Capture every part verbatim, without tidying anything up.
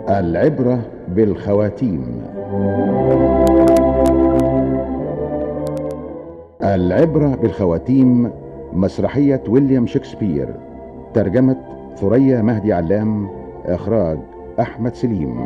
العبرة بالخواتيم. العبرة بالخواتيم مسرحية ويليام شكسبير، ترجمة ثريا مهدي علام، إخراج أحمد سليم.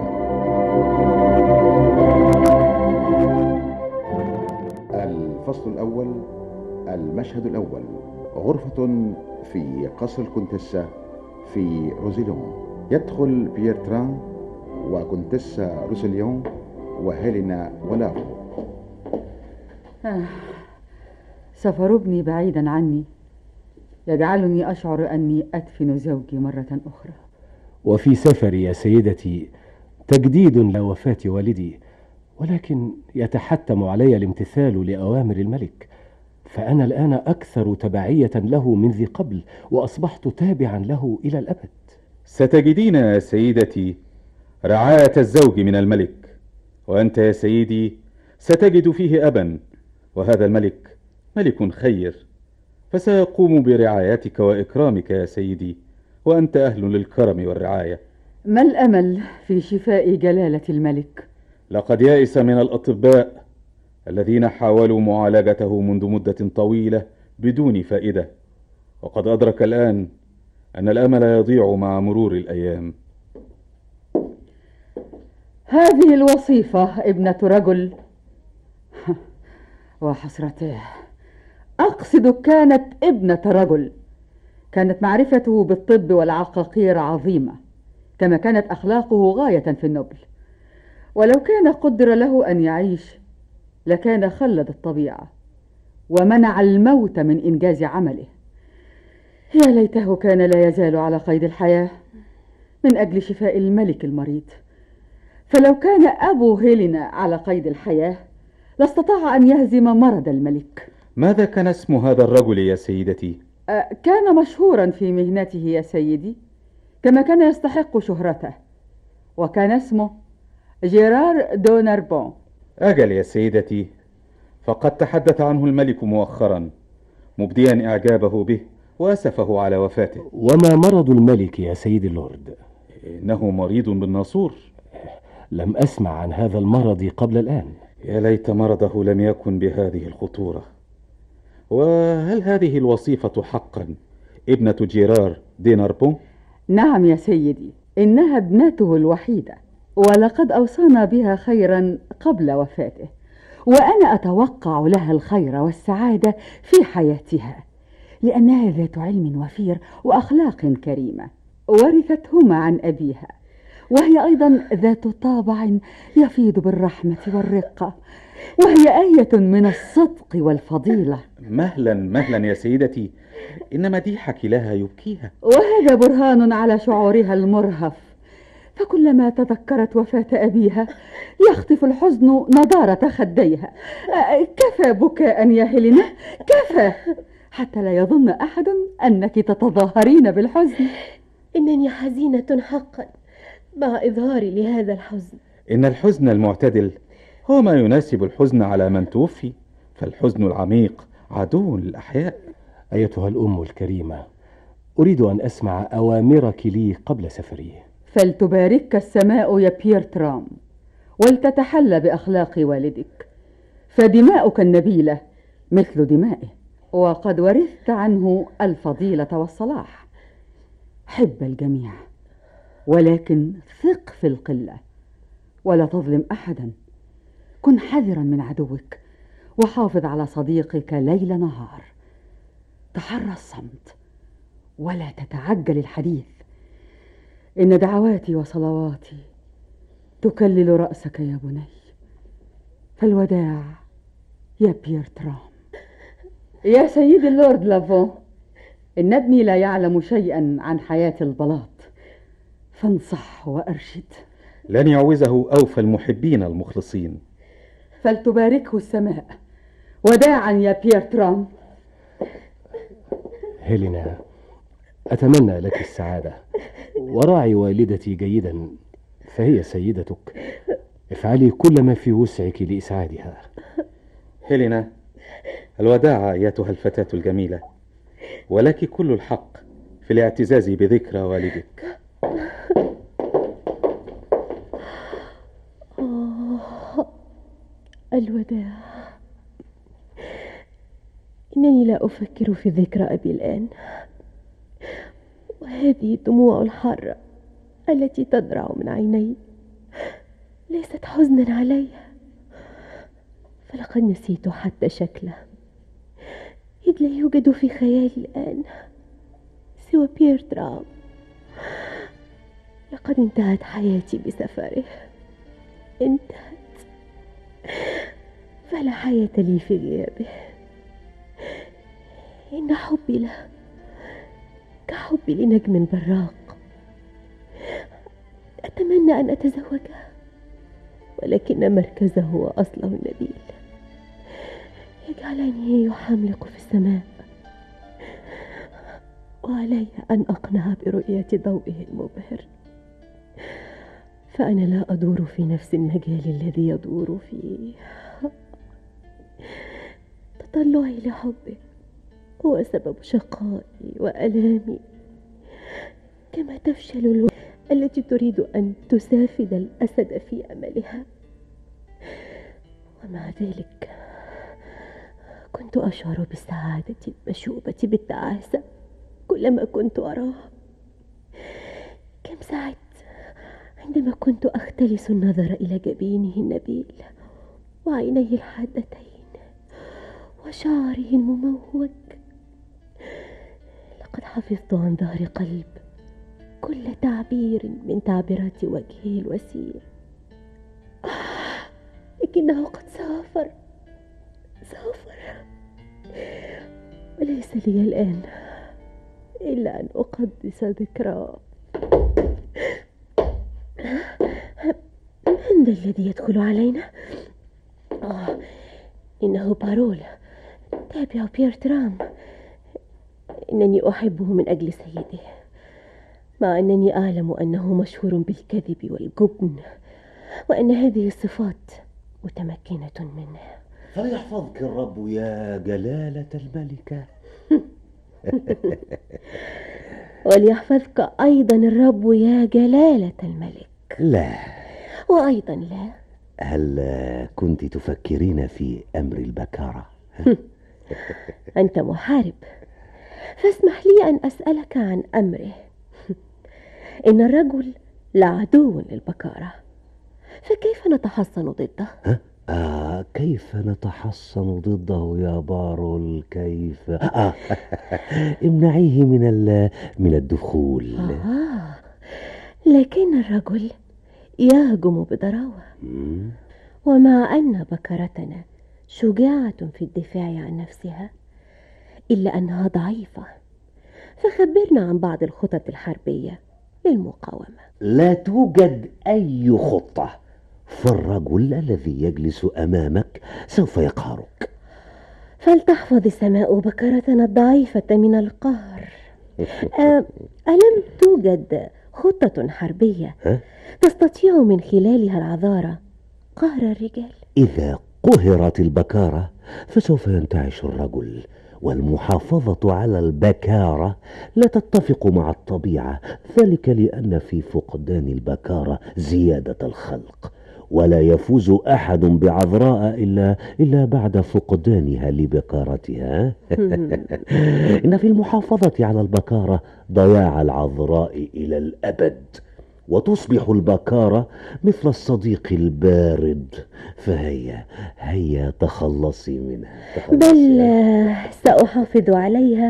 الفصل الأول، المشهد الأول. غرفة في قصر الكونتيسا في روزيليون. يدخل بيرتران وكونتيسا روسيليون وهيلينا ولافو. آه. سفر ابني بعيدا عني يجعلني أشعر أني أدفن زوجي مرة أخرى. وفي سفري يا سيدتي تجديد لوفاة والدي، ولكن يتحتم علي الامتثال لأوامر الملك، فأنا الآن أكثر تبعية له من ذي قبل، وأصبحت تابعا له إلى الأبد. ستجدين يا سيدتي رعاية الزوج من الملك، وأنت يا سيدي ستجد فيه أبا، وهذا الملك ملك خير، فسيقوم برعايتك وإكرامك يا سيدي، وأنت أهل للكرم والرعاية. ما الأمل في شفاء جلالة الملك؟ لقد يئس من الأطباء الذين حاولوا معالجته منذ مدة طويلة بدون فائدة، وقد أدرك الآن أن الأمل يضيع مع مرور الأيام. هذه الوصيفة ابنة رجل وحسرته، أقصد كانت ابنة رجل، كانت معرفته بالطب والعقاقير عظيمة، كما كانت أخلاقه غاية في النبل. ولو كان قدر له أن يعيش لكان خلد الطبيعة ومنع الموت من إنجاز عمله. يا ليته كان لا يزال على قيد الحياة من أجل شفاء الملك المريض، فلو كان أبو هيلينا على قيد الحياة لاستطاع أن يهزم مرض الملك. ماذا كان اسم هذا الرجل يا سيدتي؟ أه كان مشهورا في مهنته يا سيدي، كما كان يستحق شهرته، وكان اسمه جيرار دو ناربون. أجل يا سيدتي، فقد تحدث عنه الملك مؤخرا مبديا إعجابه به وأسفه على وفاته. وما مرض الملك يا سيدي اللورد؟ إنه مريض بالناصور. لم أسمع عن هذا المرض قبل الآن. يا ليت مرضه لم يكن بهذه الخطورة. وهل هذه الوصيفة حقا ابنة جيرار دي ناربون؟ نعم يا سيدي، إنها ابنته الوحيدة، ولقد أوصانا بها خيرا قبل وفاته، وأنا أتوقع لها الخير والسعادة في حياتها، لأنها ذات علم وفير وأخلاق كريمة ورثتهما عن أبيها، وهي أيضا ذات طابع يفيض بالرحمة والرقة، وهي آية من الصدق والفضيلة. مهلا مهلا يا سيدتي، إن مديحك لها يبكيها، وهذا برهان على شعورها المرهف، فكلما تذكرت وفاة أبيها يخطف الحزن نضارة خديها. كفى بكاء يا هيلينا، كفى، حتى لا يظن أحد أنك تتظاهرين بالحزن. إنني حزينة حقا مع إظهاري لهذا الحزن. إن الحزن المعتدل هو ما يناسب الحزن على من توفي، فالحزن العميق عدو للأحياء. أيتها الأم الكريمة، أريد أن أسمع أوامرك لي قبل سفري. فلتباركك السماء يا بيرترام، ولتتحلى بأخلاق والدك، فدماؤك النبيلة مثل دمائه، وقد ورثت عنه الفضيلة والصلاح. حب الجميع، ولكن ثق في القلة، ولا تظلم أحدا. كن حذرا من عدوك، وحافظ على صديقك ليل نهار. تحرى الصمت ولا تتعجل الحديث، إن دعواتي وصلواتي تكلل رأسك يا بني. فالوداع يا بيرترام. يا سيدي اللورد لافون، إن ابني لا يعلم شيئا عن حياة البلاط، فانصح وأرشد. لن يعوزه أوفى المحبين المخلصين. فلتباركه السماء. وداعا يا بيرترام. هيلينا، أتمنى لك السعادة، وراعي والدتي جيدا، فهي سيدتك. افعلي كل ما في وسعك لإسعادها. هيلينا، الوداع أيتها الفتاة الجميلة، ولك كل الحق في الاعتزاز بذكرى والدك. الوداع. إنني لا أفكر في ذكرى أبي الآن، وهذه الدموع الحارة التي تدرع من عيني ليست حزنا علي، فلقد نسيت حتى شكله، إذ لا يوجد في خيالي الآن سوى بيرترام. لقد انتهت حياتي بسفره، انتهت، فلا حياة لي في غيابه. إن حبي له كحبي لنجم براق. أتمنى أن أتزوجه، ولكن مركزه وأصله النبيل يجعلني يحملق في السماء، وعلي أن أقنع برؤية ضوئه المبهر، فأنا لا أدور في نفس المجال الذي يدور فيه. تطلعي لحبه هو سبب شقائي وألامي، كما تفشل الو... التي تريد أن تسافد الأسد في أملها. ومع ذلك كنت أشعر بالسعادة المشوبة بالتعاسة كلما كنت أراه. كم سعدت عندما كنت أختلس النظر إلى جبينه النبيل وعينيه الحادتين وشعره المموج. لقد حفظت عن ظهر قلب كل تعبير من تعبيرات وجهه الوسيم، لكنه قد سافر سافر وليس لي الآن إلا أن أقدس ذكراه. من ذا الذي يدخل علينا؟ آه إنه بارول، تابع بيرترام. إنني أحبه من أجل سيده، مع أنني أعلم أنه مشهور بالكذب والجبن، وأن هذه الصفات متمكنة منه. فليحفظك الرب يا جلالة الملكة. وليحفظك أيضا الرب يا جلالة الملك. لا، وأيضا لا. هل كنت تفكرين في أمر البكارة؟ أنت محارب، فاسمح لي أن أسألك عن أمره. إن الرجل لعدو للبكارة، فكيف نتحصن ضده؟ ها؟ آه كيف نتحصن ضده يا بارول؟ كيف؟ آه امنعيه من من الدخول. آه لكن الرجل يهجم بضراوة، ومع أن بكرتنا شجاعة في الدفاع عن نفسها إلا أنها ضعيفة. فخبرنا عن بعض الخطط الحربية للمقاومة. لا توجد أي خطة، فالرجل الذي يجلس أمامك سوف يقهرك. فلتحفظ السماء بكرتنا الضعيفة من القهر. ألم توجد خطة حربية تستطيع من خلالها العذارى قهر الرجال؟ إذا قهرت البكارة فسوف ينتعش الرجل، والمحافظة على البكارة لا تتفق مع الطبيعة، ذلك لأن في فقدان البكارة زيادة الخلق، ولا يفوز أحد بعذراء إلا, إلا بعد فقدانها لبكارتها. إن في المحافظة على البكارة ضياع العذراء إلى الأبد، وتصبح البكارة مثل الصديق البارد، فهيا هيا تخلصي منها. تخلصي. بل سأحافظ عليها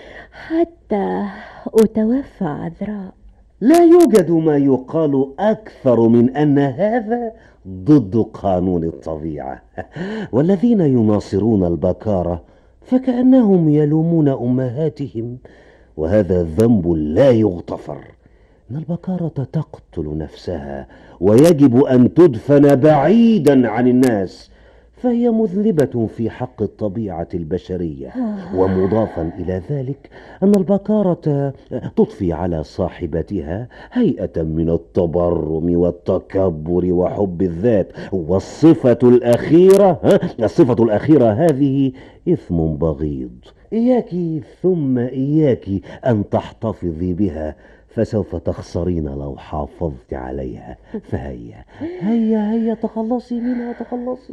حتى أتوفى عذراء. لا يوجد ما يقال أكثر من أن هذا ضد قانون الطبيعة، والذين يناصرون البكارة فكأنهم يلومون أمهاتهم، وهذا ذنب لا يغتفر. إن البكارة تقتل نفسها، ويجب أن تدفن بعيدا عن الناس، فهي مذنبة في حق الطبيعة البشرية. ومضافا إلى ذلك أن البكارة تضفي على صاحبتها هيئة من التبرم والتكبر وحب الذات، والصفة الأخيرة الصفة الأخيرة هذه إثم بغيض. إياك ثم إياك أن تحتفظي بها، فسوف تخسرين لو حافظت عليها. فهيا هيا هيا تخلصي منها، تخلصي.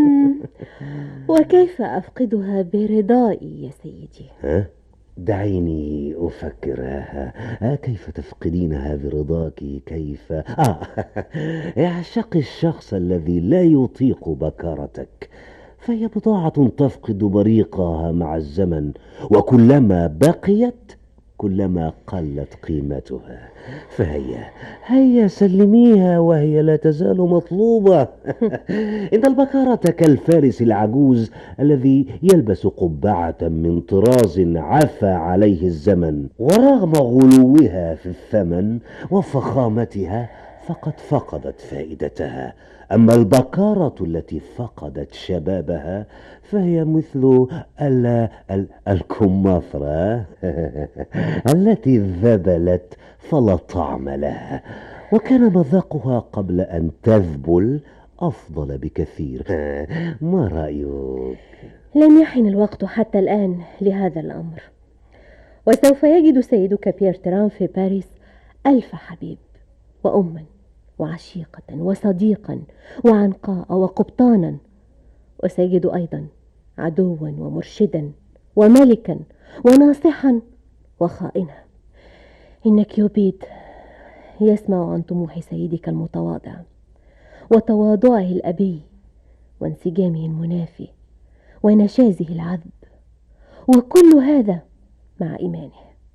وكيف أفقدها برضائي يا سيدي؟ ها؟ دعيني أفكر. ها ها كيف تفقدينها برضاك؟ كيف؟ آه اعشقي الشخص الذي لا يطيق بكارتك، فهي بضاعة تفقد بريقها مع الزمن، وكلما بقيت كلما قلت قيمتها. فهيا هيا سلميها وهي لا تزال مطلوبة. إن البكارة كالفارس العجوز الذي يلبس قبعة من طراز عفى عليه الزمن، ورغم غلوها في الثمن وفخامتها فقد فقدت فائدتها. أما البكارة التي فقدت شبابها فهي مثل ال ال الكمثرى التي ذبلت فلا طعم لها، وكان مذاقها قبل أن تذبل أفضل بكثير. ما رأيك؟ لم يحن الوقت حتى الآن لهذا الأمر، وسوف يجد سيدك بيرتران في باريس ألف حبيب وأما وعشيقة وصديقا وعنقاء وقبطانا، وسيجد أيضا عدوا ومرشدا وملكا وناصحا وخائنا. إن كيوبيد يسمع عن طموح سيدك المتواضع وتواضعه الأبي وانسجامه المنافي ونشازه العذب، وكل هذا مع إيمانه.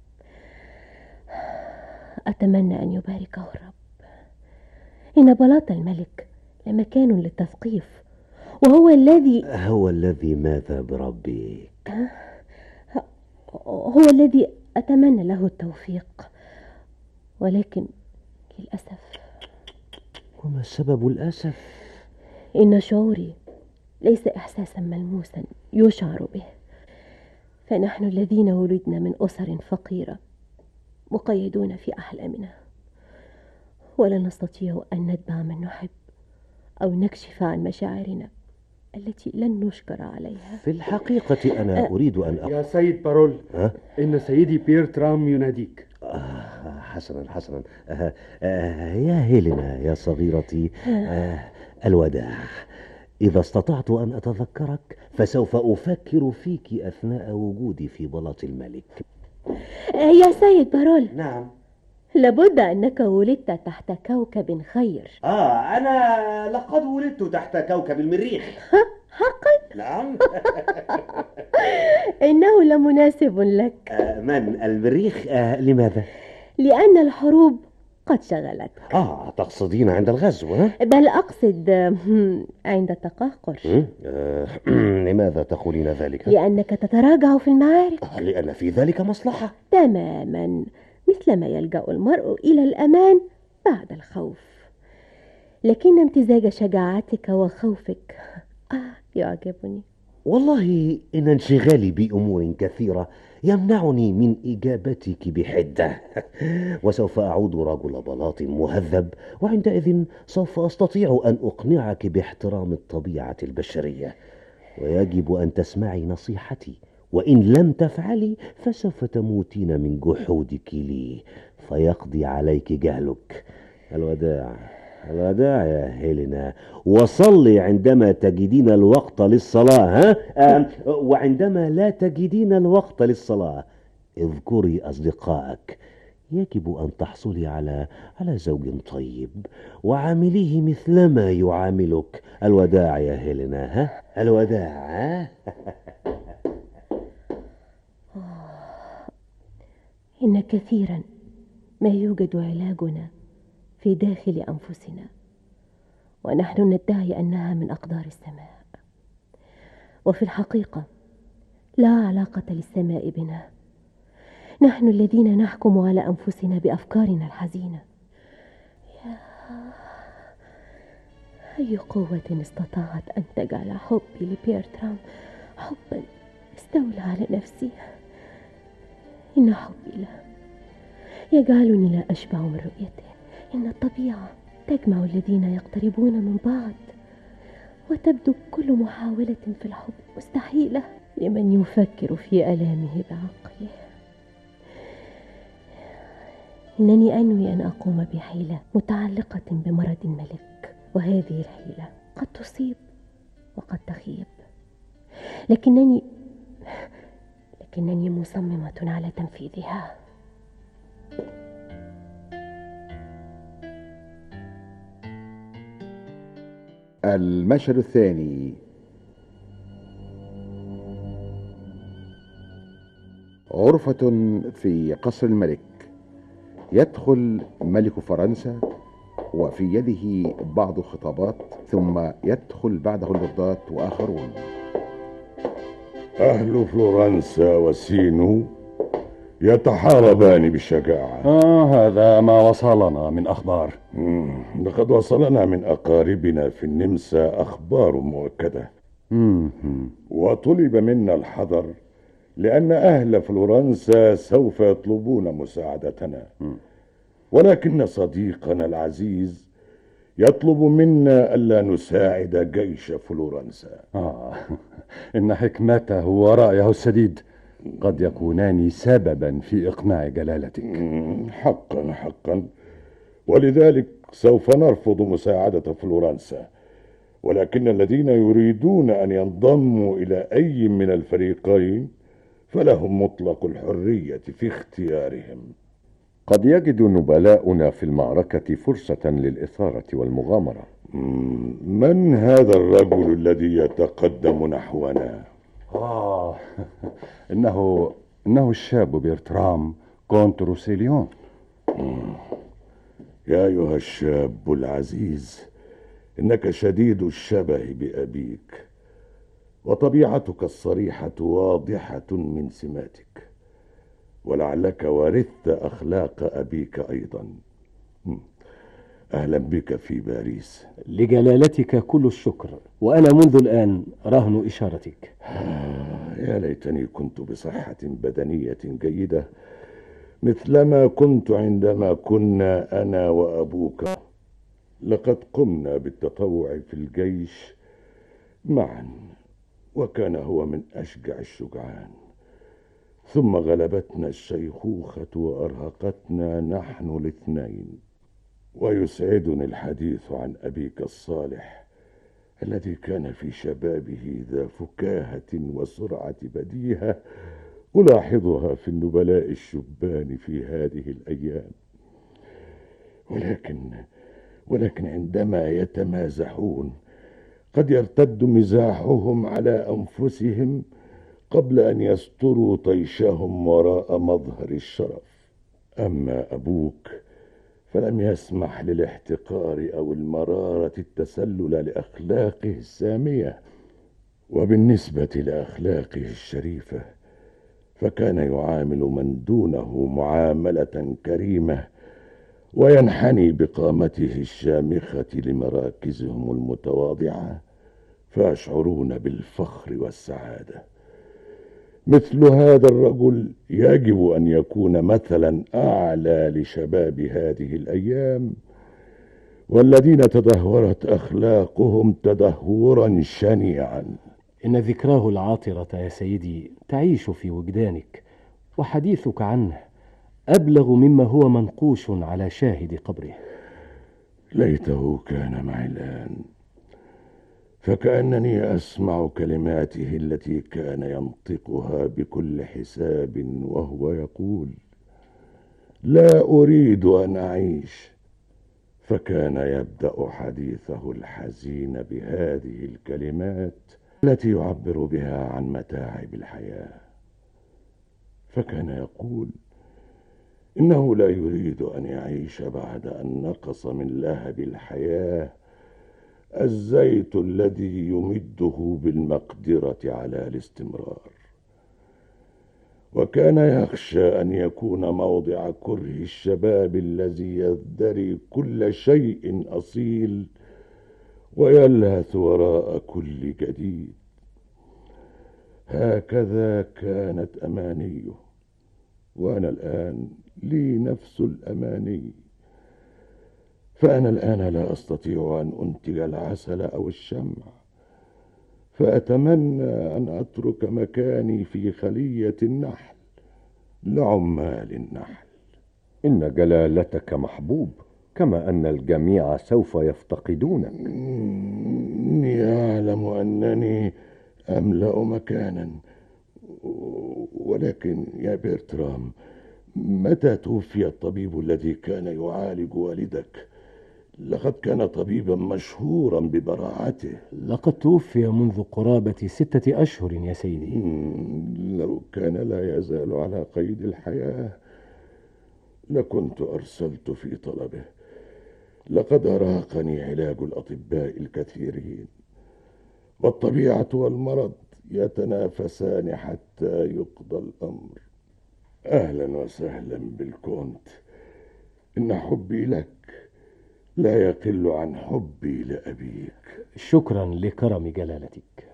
أتمنى أن يباركه الرب. إن بلاط الملك لمكان للتثقيف، وهو الذي هو الذي ماذا بربي؟ هو الذي أتمنى له التوفيق، ولكن للأسف. وما سبب الأسف؟ إن شعوري ليس إحساسا ملموسا يشعر به، فنحن الذين ولدنا من أسر فقيرة مقيدون في أحلامنا، ولا نستطيع أن نتبع من نحب أو نكشف عن مشاعرنا التي لن نشكر عليها. في الحقيقة أنا أريد أن أقول يا سيد بارول، ها؟ إن سيدي بيرترام يناديك. آه حسنا حسنا. آه آه يا هيلينا يا صغيرتي، آه الوداع. إذا استطعت أن أتذكرك فسوف أفكر فيك أثناء وجودي في بلاط الملك. يا سيد بارول، نعم. لابد أنك ولدت تحت كوكب خير. آه أنا لقد ولدت تحت كوكب المريخ. حقا؟ نعم. إنه لمناسب لك. آه من المريخ؟ آه لماذا؟ لأن الحروب قد شغلتك. آه تقصدين عند الغزو؟ ها؟ بل أقصد عند التقهقر. آه لماذا تقولين ذلك؟ لأنك تتراجع في المعارك. آه لأن في ذلك مصلحة. تماما مثلما يلجأ المرء إلى الأمان بعد الخوف. لكن امتزاج شجاعتك وخوفك آه يعجبني. والله إن انشغالي بأمور كثيرة يمنعني من إجابتك بحدة. وسوف أعود رجل بلاط مهذب، وعندئذ سوف أستطيع أن أقنعك باحترام الطبيعة البشرية. ويجب أن تسمعي نصيحتي، وإن لم تفعلي فسوف تموتين من جحودك لي، فيقضي عليك جهلك. الوداع الوداع يا هيلينا، وصلي عندما تجدين الوقت للصلاة. ها؟ وعندما لا تجدين الوقت للصلاة اذكري أصدقائك. يجب أن تحصلي على على زوج طيب، وعامليه مثلما يعاملك. الوداع يا هيلينا. ها؟ الوداع. إن كثيرا ما يوجد علاجنا في داخل أنفسنا، ونحن ندعي أنها من أقدار السماء، وفي الحقيقة لا علاقة للسماء بنا. نحن الذين نحكم على أنفسنا بأفكارنا الحزينة. يا أي قوة استطاعت أن تجعل حبي لبيرترام حبا استولى على نفسي. إن حبي له يجعلني لا أشبع من رؤيته. إن الطبيعة تجمع الذين يقتربون من بعض، وتبدو كل محاولة في الحب مستحيلة. لمن يفكر في ألامه بعقله. إنني أنوي أن أقوم بحيلة متعلقة بمرض الملك، وهذه الحيلة قد تصيب وقد تخيب، لكنني لكنني مصممة على تنفيذها. المشهد الثاني. غرفة في قصر الملك. يدخل ملك فرنسا وفي يده بعض الخطابات، ثم يدخل بعده اللوردات وآخرون. أهل فلورنسا وسينو يتحاربان بشجاعة. آه هذا ما وصلنا من أخبار. مم. لقد وصلنا من أقاربنا في النمسا أخبار مؤكدة. مم. وطلب منا الحذر لأن أهل فلورنسا سوف يطلبون مساعدتنا. مم. ولكن صديقنا العزيز يطلب منا ألا نساعد جيش فلورنسا. آه إن حكمته ورأيه السديد قد يكونان سببا في إقناع جلالتك. حقا حقا، ولذلك سوف نرفض مساعدة فلورنسا، ولكن الذين يريدون أن ينضموا إلى أي من الفريقين فلهم مطلق الحرية في اختيارهم. قد يجد نبلاؤنا في المعركة فرصة للإثارة والمغامرة. من هذا الرجل الذي يتقدم نحونا؟ آه إنه إنه الشاب بيرترام كونت روسيليون. يا أيها الشاب العزيز، إنك شديد الشبه بأبيك، وطبيعتك الصريحة واضحة من سماتك، ولعلك ورثت أخلاق أبيك أيضا. أهلا بك في باريس. لجلالتك كل الشكر، وأنا منذ الآن رهن إشارتك. يا ليتني كنت بصحة بدنية جيدة مثلما كنت عندما كنا أنا وأبوك. لقد قمنا بالتطوع في الجيش معا، وكان هو من أشجع الشجعان، ثم غلبتنا الشيخوخة وأرهقتنا نحن الاثنين. ويسعدني الحديث عن أبيك الصالح الذي كان في شبابه ذا فكاهة وسرعة بديهة ألاحظها في النبلاء الشبان في هذه الأيام. ولكن ولكن عندما يتمازحون قد يرتد مزاحهم على أنفسهم قبل أن يستروا طيشهم وراء مظهر الشرف. أما أبوك فلم يسمح للاحتقار أو المرارة التسلل لأخلاقه السامية، وبالنسبة لأخلاقه الشريفة فكان يعامل من دونه معاملة كريمة، وينحني بقامته الشامخة لمراكزهم المتواضعة، فيشعرون بالفخر والسعادة. مثل هذا الرجل يجب أن يكون مثلا أعلى لشباب هذه الأيام، والذين تدهورت أخلاقهم تدهورا شنيعا. إن ذكراه العاطرة يا سيدي تعيش في وجدانك، وحديثك عنه أبلغ مما هو منقوش على شاهد قبره. ليته كان معي الآن، فكأنني أسمع كلماته التي كان ينطقها بكل حساب وهو يقول: لا أريد أن أعيش. فكان يبدأ حديثه الحزين بهذه الكلمات التي يعبر بها عن متاعب الحياة. فكان يقول إنه لا يريد أن يعيش بعد أن نقص من لهب الحياة الزيت الذي يمده بالمقدرة على الاستمرار. وكان يخشى أن يكون موضع كره الشباب الذي يزدري كل شيء أصيل ويلهث وراء كل جديد. هكذا كانت أمانيه، وأنا الآن لي نفس الأماني. فأنا الآن لا أستطيع أن أنتج العسل أو الشمع، فأتمنى أن أترك مكاني في خلية النحل لعمال النحل. إن جلالتك محبوب، كما أن الجميع سوف يفتقدونك. إني أعلم أنني أملأ مكانا، ولكن يا بيرترام، متى توفي الطبيب الذي كان يعالج والدك؟ لقد كان طبيبا مشهورا ببراعته. لقد توفي منذ قرابة ستة أشهر يا سيدي. لو كان لا يزال على قيد الحياة لكنت أرسلت في طلبه. لقد أراقني علاج الأطباء الكثيرين، والطبيعة والمرض يتنافسان حتى يقضى الأمر. أهلا وسهلا بالكونت، إن حبي لك لا يقل عن حبي لأبيك. شكرا لكرم جلالتك.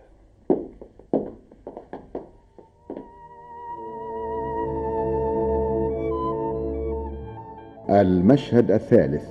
المشهد الثالث.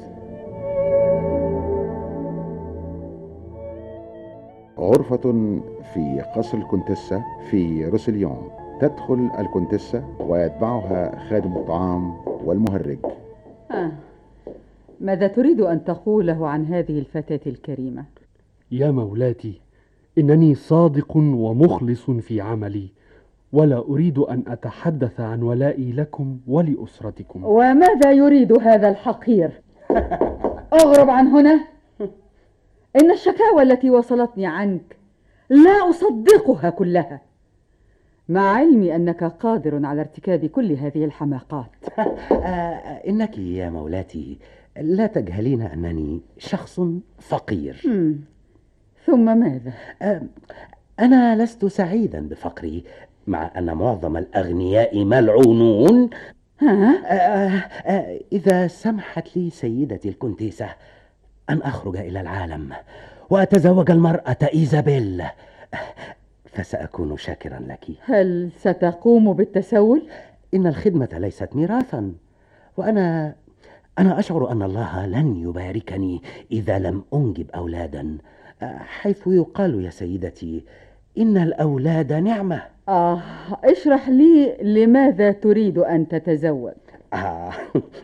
غرفة في قصر الكونتيسة في روسيليون. تدخل الكونتيسة ويتبعها خادم الطعام والمهرج. آه. ماذا تريد أن تقوله عن هذه الفتاة الكريمة؟ يا مولاتي، إنني صادق ومخلص في عملي، ولا أريد أن أتحدث عن ولائي لكم ولأسرتكم. وماذا يريد هذا الحقير؟ اغرب عن هنا. إن الشكاوى التي وصلتني عنك لا أصدقها كلها، مع علمي أنك قادر على ارتكاب كل هذه الحماقات. إنك يا مولاتي لا تجهلين أنني شخص فقير. مم. ثم ماذا؟ أنا لست سعيدا بفقري، مع أن معظم الأغنياء ملعونون. ها؟ إذا سمحت لي سيدتي الكونتيسة أن أخرج إلى العالم وأتزوج المرأة إيزابيل، فسأكون شاكرا لك. هل ستقوم بالتسول؟ إن الخدمة ليست ميراثا، وأنا أنا أشعر أن الله لن يباركني إذا لم أنجب أولادا، حيث يقال يا سيدتي إن الأولاد نعمة. آه، اشرح لي لماذا تريد أن تتزوج؟ آه.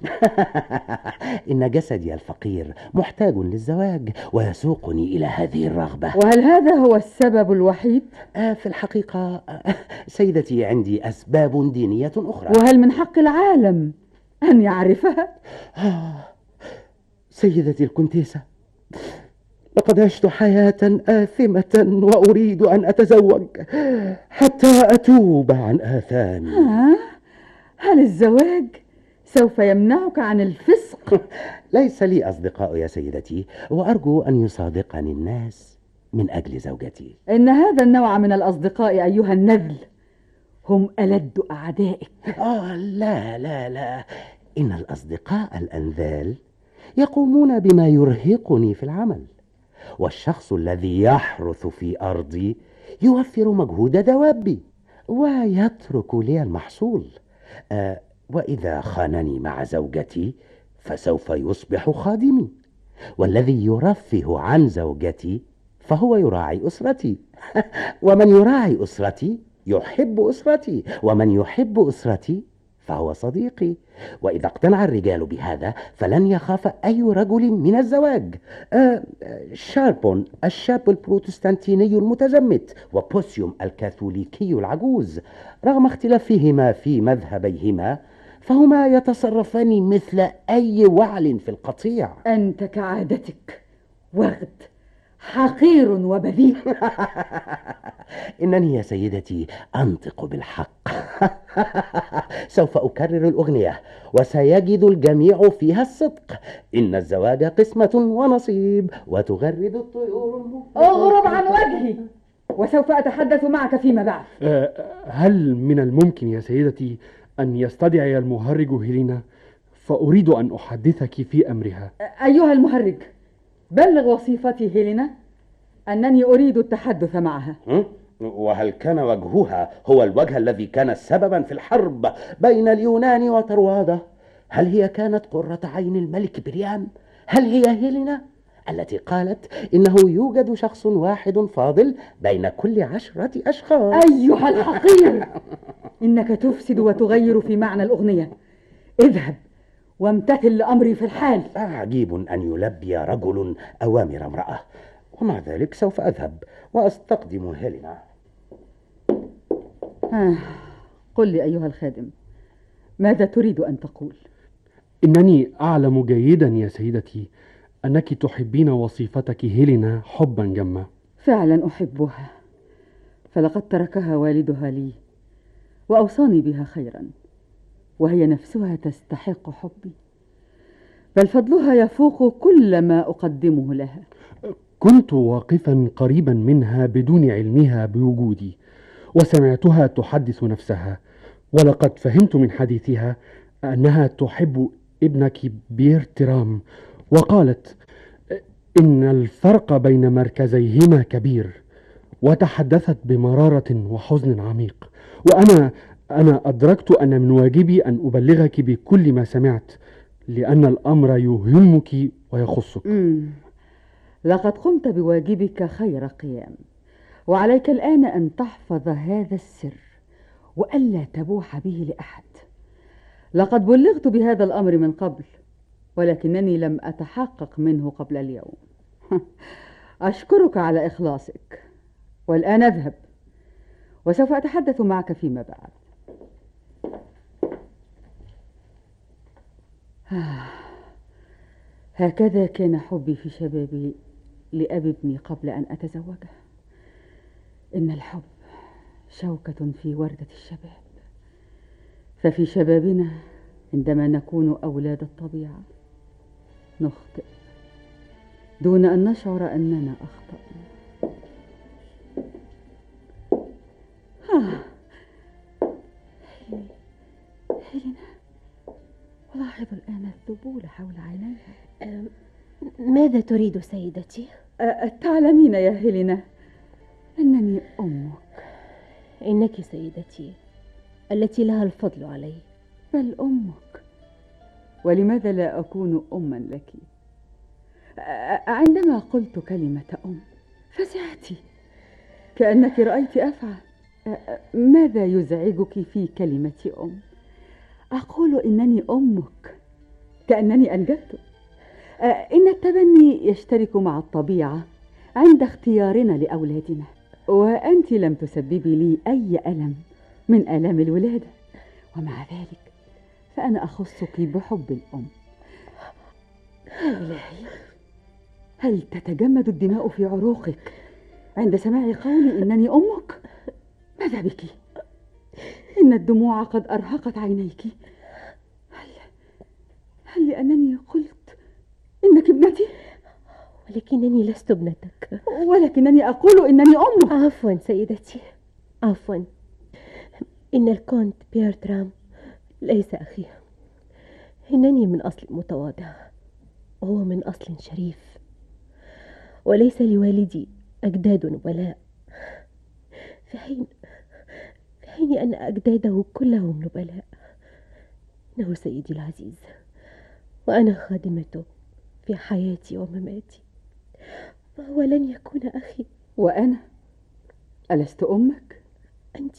إن جسدي الفقير محتاج للزواج ويسوقني إلى هذه الرغبة. وهل هذا هو السبب الوحيد؟ آه في الحقيقة آه سيدتي عندي أسباب دينية أخرى. وهل من حق العالم أن يعرفها؟ آه سيدتي الكونتيسة، لقد عشت حياة آثمة وأريد أن أتزوج حتى أتوب عن آثامي. آه؟ هل الزواج سوف يمنعك عن الفسق؟ ليس لي أصدقاء يا سيدتي، وأرجو أن يصادقني الناس من أجل زوجتي. إن هذا النوع من الأصدقاء أيها النذل هم ألد أعدائك. آه لا لا لا، إن الأصدقاء الأنذال يقومون بما يرهقني في العمل، والشخص الذي يحرث في أرضي يوفر مجهود دوابي ويترك لي المحصول. آه وإذا خانني مع زوجتي فسوف يصبح خادمي، والذي يرفه عن زوجتي فهو يراعي أسرتي. ومن يراعي أسرتي يحب أسرتي، ومن يحب أسرتي فهو صديقي. وإذا اقتنع الرجال بهذا فلن يخاف أي رجل من الزواج. آه شاربون الشاب البروتستانتيني المتزمت، وبوسيوم الكاثوليكي العجوز، رغم اختلافهما في مذهبيهما فهما يتصرفان مثل أي وعل في القطيع. أنت كعادتك وغد، حقير وبذيء. إنني يا سيدتي أنطق بالحق. سوف أكرر الأغنية وسيجد الجميع فيها الصدق. إن الزواج قسمة ونصيب وتغرد الطيور. اغرب عن وجهي وسوف أتحدث معك فيما بعد. هل من الممكن يا سيدتي أن يستدعي المهرج هيلينا؟ فأريد أن أحدثك في أمرها. أيها المهرج، بلغ وصيفتي هيلينا أنني أريد التحدث معها. وهل كان وجهها هو الوجه الذي كان سببا في الحرب بين اليونان وطروادة؟ هل هي كانت قرة عين الملك بريام؟ هل هي هيلينا؟ التي قالت إنه يوجد شخص واحد فاضل بين كل عشرة أشخاص. أيها الحقير، إنك تفسد وتغير في معنى الأغنية. اذهب وامتثل لأمري في الحال. عجيب أن يلبي رجل أوامر امرأة، ومع ذلك سوف أذهب وأستقدم هيلينا. آه. قل لي أيها الخادم، ماذا تريد أن تقول؟ إنني أعلم جيدا يا سيدتي أنك تحبين وصيفتك هيلينا حبا جما. فعلا أحبها، فلقد تركها والدها لي وأوصاني بها خيرا، وهي نفسها تستحق حبي، بل فضلها يفوق كل ما أقدمه لها. كنت واقفا قريبا منها بدون علمها بوجودي، وسمعتها تحدث نفسها، ولقد فهمت من حديثها أنها تحب ابنك بير ترام، وقالت إن الفرق بين مركزيهما كبير، وتحدثت بمرارة وحزن عميق. وأنا أنا أدركت أن من واجبي أن أبلغك بكل ما سمعت، لأن الأمر يهمك ويخصك. مم. لقد قمت بواجبك خير قيام، وعليك الآن أن تحفظ هذا السر وألا تبوح به لأحد. لقد بلغت بهذا الأمر من قبل، ولكنني لم أتحقق منه قبل اليوم. أشكرك على إخلاصك، والآن أذهب وسوف أتحدث معك فيما بعد. هكذا كان حبي في شبابي لأبي ابني قبل أن أتزوجه. إن الحب شوكة في وردة الشباب، ففي شبابنا عندما نكون أولاد الطبيعة نخطئ دون أن نشعر أننا أخطأنا. آه. هيلينا، ألاحظ الآن الذبول حول عينيها. ماذا تريد سيدتي؟ أه تعلمين يا هيلينا أنني أمك. إنك سيدتي التي لها الفضل علي. بل أمك، ولماذا لا أكون أما لك؟ عندما قلت كلمة أم فزعتِ كأنك رأيت أفعى. ماذا يزعجك في كلمة أم؟ أقول إنني أمك كأنني أنجبت. إن التبني يشترك مع الطبيعة عند اختيارنا لأولادنا، وأنت لم تسببي لي أي ألم من آلام الولادة، ومع ذلك فأنا أخصك بحب الأم. يا إلهي، هل تتجمد الدماء في عروقك عند سماع قولي إنني أمك؟ ماذا بك؟ إن الدموع قد أرهقت عينيك. هل هل لأنني قلت إنك ابنتي؟ ولكنني لست ابنتك، ولكنني أقول إنني أمك. عفوا سيدتي، عفوا. إن الكونت بير ترام ليس أخي. إنني من أصل متواضع وهو من أصل شريف، وليس لوالدي أجداد نبلاء، في حين في حين أن أجداده كلهم نبلاء. إنه سيدي العزيز، وأنا خادمته في حياتي ومماتي، فهو لن يكون أخي. وأنا ألست أمك؟ أنت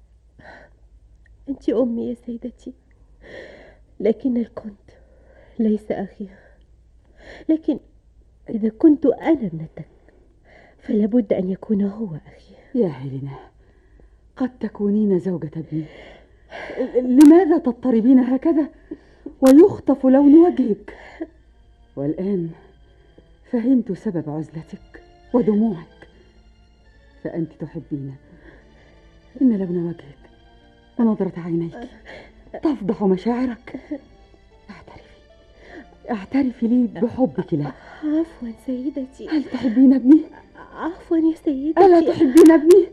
أنت أمي يا سيدتي، لكن الكنت ليس أخي. لكن إذا كنت أنا ابنتك فلا بد أن يكون هو أخي. يا هيلينا، قد تكونين زوجة ابني، لماذا تضطربين هكذا ويخطف لون وجهك؟ والآن فهمت سبب عزلتك ودموعك، فأنت تحبين. إن لون وجهك ونظرة عينيك تفضح مشاعرك. اعترفي اعترفي لي بحبك له. عفوا سيدتي. هل تحبين ابني؟ عفوا يا سيدتي. ألا تحبين ابني؟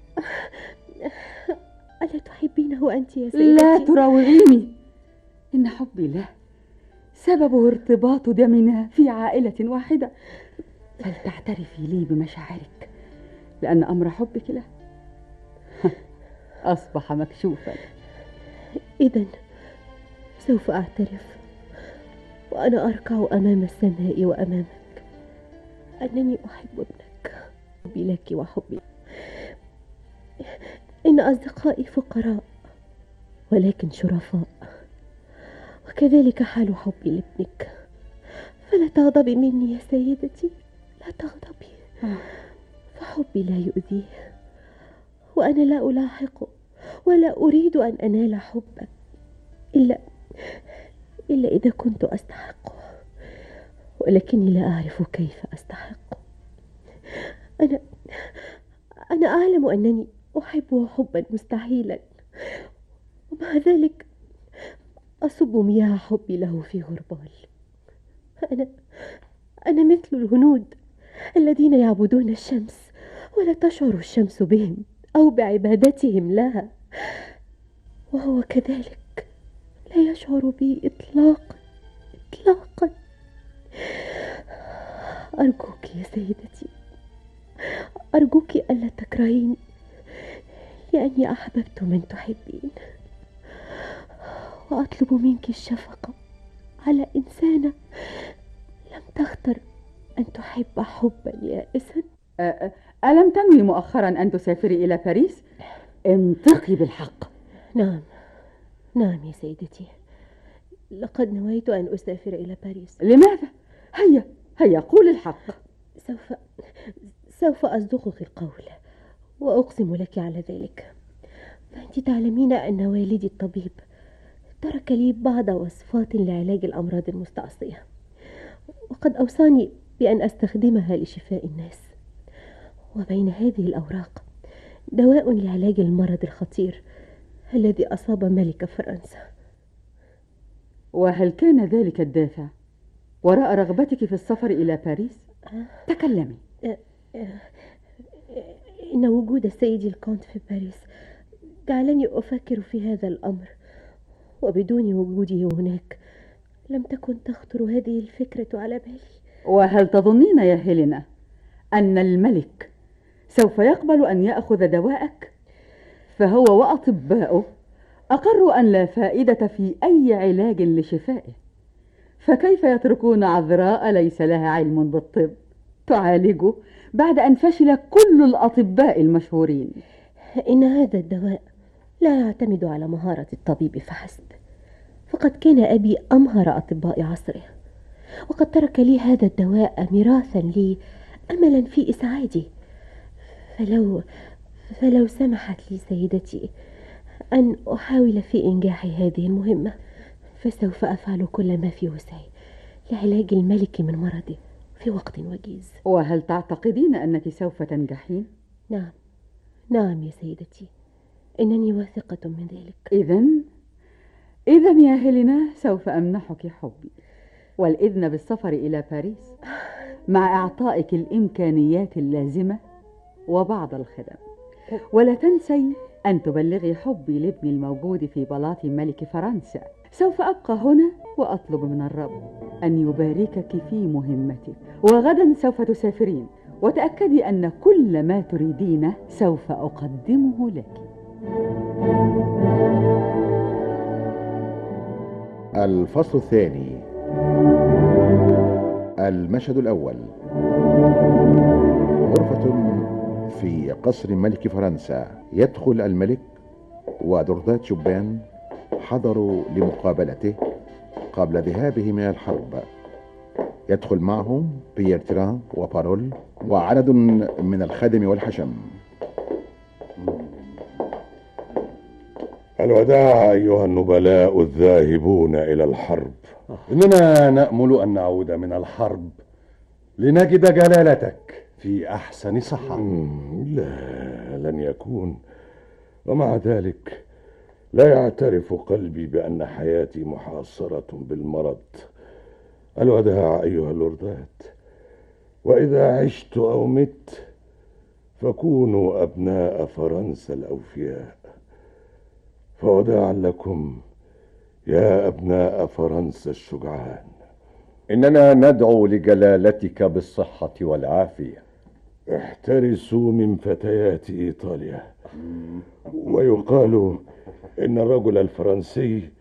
ألا تحبينه أنت يا سيدتي؟ لا تراوغيني. إن حبي له سببه ارتباط دمنا في عائلة واحدة، فلتعترفي لي بمشاعرك، لأن أمر حبك له أصبح مكشوفا. إذن سوف أعترف، وأنا أركع أمام السماء وأمامك أنني أحب ابنك، حبي لك وحبي. إن أصدقائي فقراء ولكن شرفاء، وكذلك حال حبي لابنك. فلا تغضبي مني يا سيدتي، لا تغضبي، فحبي لا يؤذيه، وأنا لا ألاحقه ولا أريد أن أنال حبا إلا إلا إذا كنت أستحقه، ولكني لا أعرف كيف أستحقه. أنا أنا أعلم أنني أحبه حبا مستحيلا، ومع ذلك أصب مياه حبي له في غربال. أنا أنا مثل الهنود الذين يعبدون الشمس ولا تشعر الشمس بهم أو بعبادتهم لها، وهو كذلك لا يشعر بي إطلاقا إطلاقا. أرجوك يا سيدتي، أرجوك ألا تكرهيني، لأني أحببت من تحبين، وأطلب منك الشفقة على إنسانة لم تختر أن تحب حبا يائسا. ألم تنوي مؤخرا أن تسافري إلى باريس؟ انطقي بالحق. نعم نعم يا سيدتي، لقد نويت أن أسافر إلى باريس. لماذا؟ هيا هيا قول الحق. سوف سوف أصدقك القول وأقسم لك على ذلك. فأنت تعلمين أن والدي الطبيب ترك لي بعض وصفات لعلاج الأمراض المستعصية، وقد أوصاني بأن أستخدمها لشفاء الناس. وبين هذه الأوراق دواء لعلاج المرض الخطير الذي أصاب ملك فرنسا. وهل كان ذلك الدافع وراء رغبتك في السفر إلى باريس؟ تكلمي. إن وجود السيد الكونت في باريس جعلني أفكر في هذا الأمر، وبدون وجوده هناك لم تكن تخطر هذه الفكرة على بالي. وهل تظنين يا هيلينا أن الملك سوف يقبل أن يأخذ دواءك؟ فهو وأطباؤه أقروا أن لا فائدة في أي علاج لشفائه، فكيف يتركون عذراء ليس لها علم بالطب تعالجه بعد أن فشل كل الأطباء المشهورين؟ إن هذا الدواء لا يعتمد على مهارة الطبيب فحسب، فقد كان أبي أمهر أطباء عصره، وقد ترك لي هذا الدواء ميراثا لي أملا في إسعادي. فلو فلو سمحت لي سيدتي أن أحاول في إنجاح هذه المهمة، فسوف أفعل كل ما في وسعي لعلاج الملك من مرضه في وقت وجيز. وهل تعتقدين أنك سوف تنجحين؟ نعم نعم يا سيدتي، إنني واثقة من ذلك. إذن إذن يا هيلينا سوف أمنحك حبي والإذن بالسفر إلى باريس مع إعطائك الإمكانيات اللازمة وبعض الخدم. ولا تنسي أن تبلغي حبي لابني الموجود في بلاط ملك فرنسا. سوف أبقى هنا وأطلب من الرب أن يباركك في مهمتك، وغدا سوف تسافرين، وتأكدي أن كل ما تريدينه سوف أقدمه لك. الفصل الثاني. المشهد الأول. غرفة في قصر ملك فرنسا. يدخل الملك ودردات شبان حضروا لمقابلته قبل ذهابه من الحرب. يدخل معهم بيير تيران وبارول وعدد من الخدم والحشم. الوداع أيها النبلاء الذاهبون إلى الحرب. إننا نأمل أن نعود من الحرب لنجد جلالتك في أحسن صحة. لا، لن يكون. ومع ذلك لا يعترف قلبي بأن حياتي محاصرة بالمرض. الوداع أيها اللوردات، وإذا عشت أو مت فكونوا أبناء فرنسا الأوفياء. فوداعا لكم يا أبناء فرنسا الشجعان. إننا ندعو لجلالتك بالصحة والعافية. احترسوا من فتيات إيطاليا. ويقال إن الرجل الفرنسي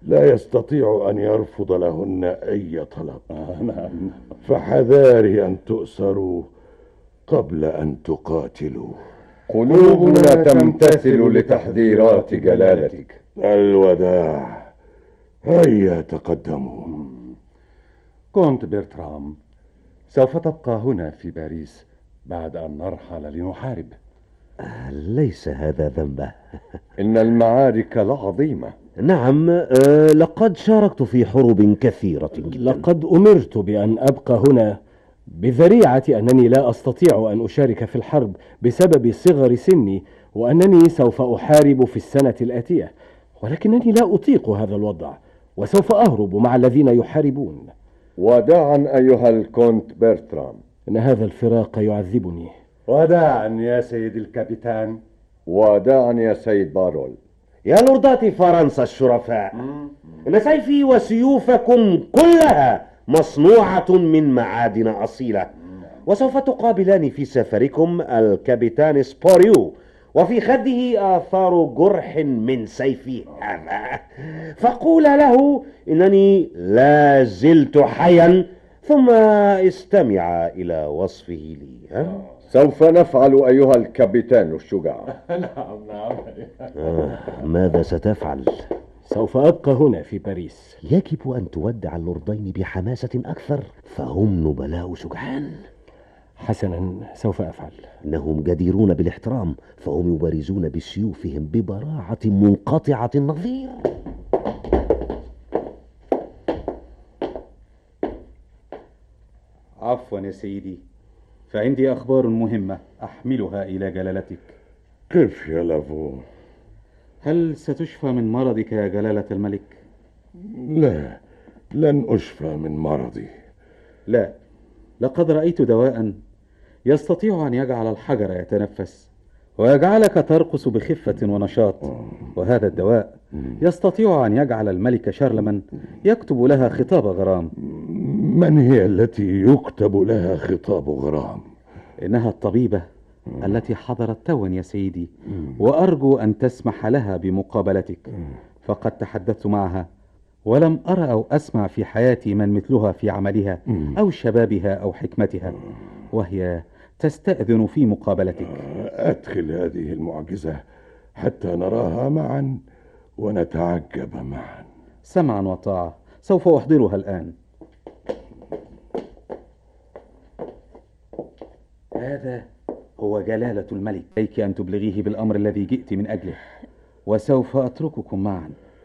لا يستطيع أن يرفض لهن أي طلب. آه نعم. فحذاري أن تؤسروا قبل أن تقاتلوا. قلوبنا تمتثل لتحذيرات جلالتك. الوداع، هيا تقدموا. كونت برترام، سوف تبقى هنا في باريس بعد أن نرحل لنحارب. ليس هذا ذنبه. إن المعارك لعظيمة. نعم، أه لقد شاركت في حروب كثيرة جدا. لقد أمرت بأن أبقى هنا بذريعة أنني لا أستطيع أن أشارك في الحرب بسبب صغر سني، وأنني سوف أحارب في السنة الآتية، ولكنني لا أطيق هذا الوضع وسوف أهرب مع الذين يحاربون. وداعا أيها الكونت برترام. إن هذا الفراق يعذبني. وداعا يا سيد الكابيتان. وداعا يا سيد بارول. يا لوردات فرنسا الشرفاء، إن سيفي وسيوفكم كلها مصنوعة من معادن أصيلة، وسوف تقابلان في سفركم الكابيتان سبوريو، وفي خده آثار جرح من سيفي هذا، فقول له إنني لا زلت حيا، ثم استمع إلى وصفه لي. ها؟ سوف نفعل أيها الكابيتان الشجاع. نعم نعم. آه، ماذا ستفعل؟ سوف أبقى هنا في باريس. يجب أن تودع اللوردين بحماسة أكثر، فهم نبلاء شجعان. حسنا، سوف أفعل. إنهم جديرون بالاحترام، فهم يبارزون بسيوفهم ببراعة منقطعة النظير. عفوا يا سيدي، فعندي أخبار مهمة أحملها إلى جلالتك. كيف يا لافو؟ هل ستشفى من مرضك يا جلالة الملك؟ لا، لن أشفى من مرضي. لا، لقد رأيت دواء يستطيع أن يجعل الحجر يتنفس ويجعلك ترقص بخفة ونشاط، وهذا الدواء يستطيع أن يجعل الملك شارلمان يكتب لها خطاب غرام. من هي التي يكتب لها خطاب غرام؟ إنها الطبيبة التي حضرت توا يا سيدي، وأرجو أن تسمح لها بمقابلتك، فقد تحدثت معها ولم أرى أو أسمع في حياتي من مثلها في عملها أو شبابها أو حكمتها، وهي تستأذن في مقابلتك. أدخل هذه المعجزة حتى نراها معا ونتعجب معا. سمعا وطاعة، سوف أحضرها الآن. هذا هو جلالة الملك، عليك أن تبلغيه بالأمر الذي جئت من أجله، وسوف أترككم معا.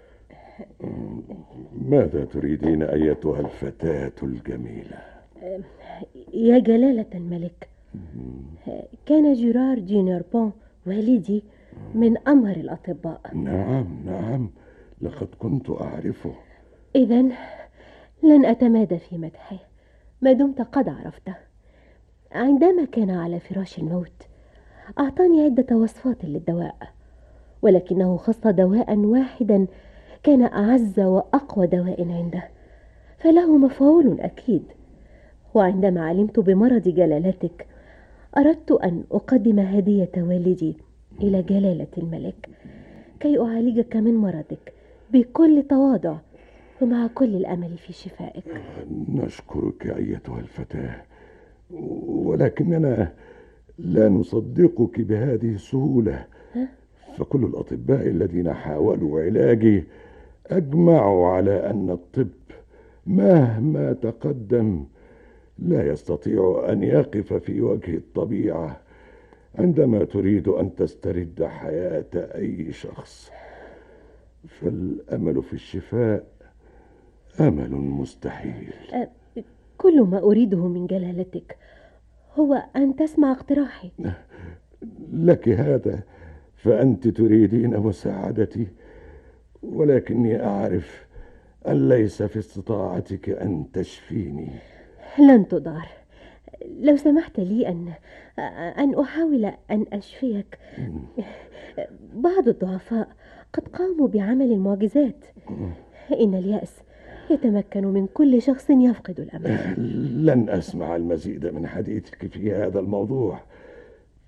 ماذا تريدين أيتها الفتاة الجميلة؟ يا جلالة الملك، كان جيرار دي نيربون والدي من أمهر الأطباء. نعم نعم، لقد كنت أعرفه. إذن لن أتمادى في مدحه ما دمت قد عرفته. عندما كان على فراش الموت أعطاني عدة وصفات للدواء، ولكنه خص دواء واحدا كان أعز وأقوى دواء عنده، فله مفعول أكيد. وعندما علمت بمرض جلالتك أردت أن أقدم هدية والدي إلى جلالة الملك كي أعالجك من مرضك بكل تواضع ومع كل الأمل في شفائك. نشكرك أيتها الفتاة، ولكننا لا نصدقك بهذه السهولة. فكل الأطباء الذين حاولوا علاجي أجمعوا على أن الطب مهما تقدم لا يستطيع أن يقف في وجه الطبيعة عندما تريد أن تسترد حياة أي شخص. فالأمل في الشفاء أمل مستحيل. كل ما أريده من جلالتك هو أن تسمع اقتراحي. لك هذا، فأنت تريدين مساعدتي، ولكني أعرف أن ليس في استطاعتك أن تشفيني. لن تضار. لو سمحت لي أن أن أحاول أن أشفيك. بعض الضعفاء قد قاموا بعمل المعجزات. إن اليأس يتمكن من كل شخص يفقد الأمل. لن أسمع المزيد من حديثك في هذا الموضوع،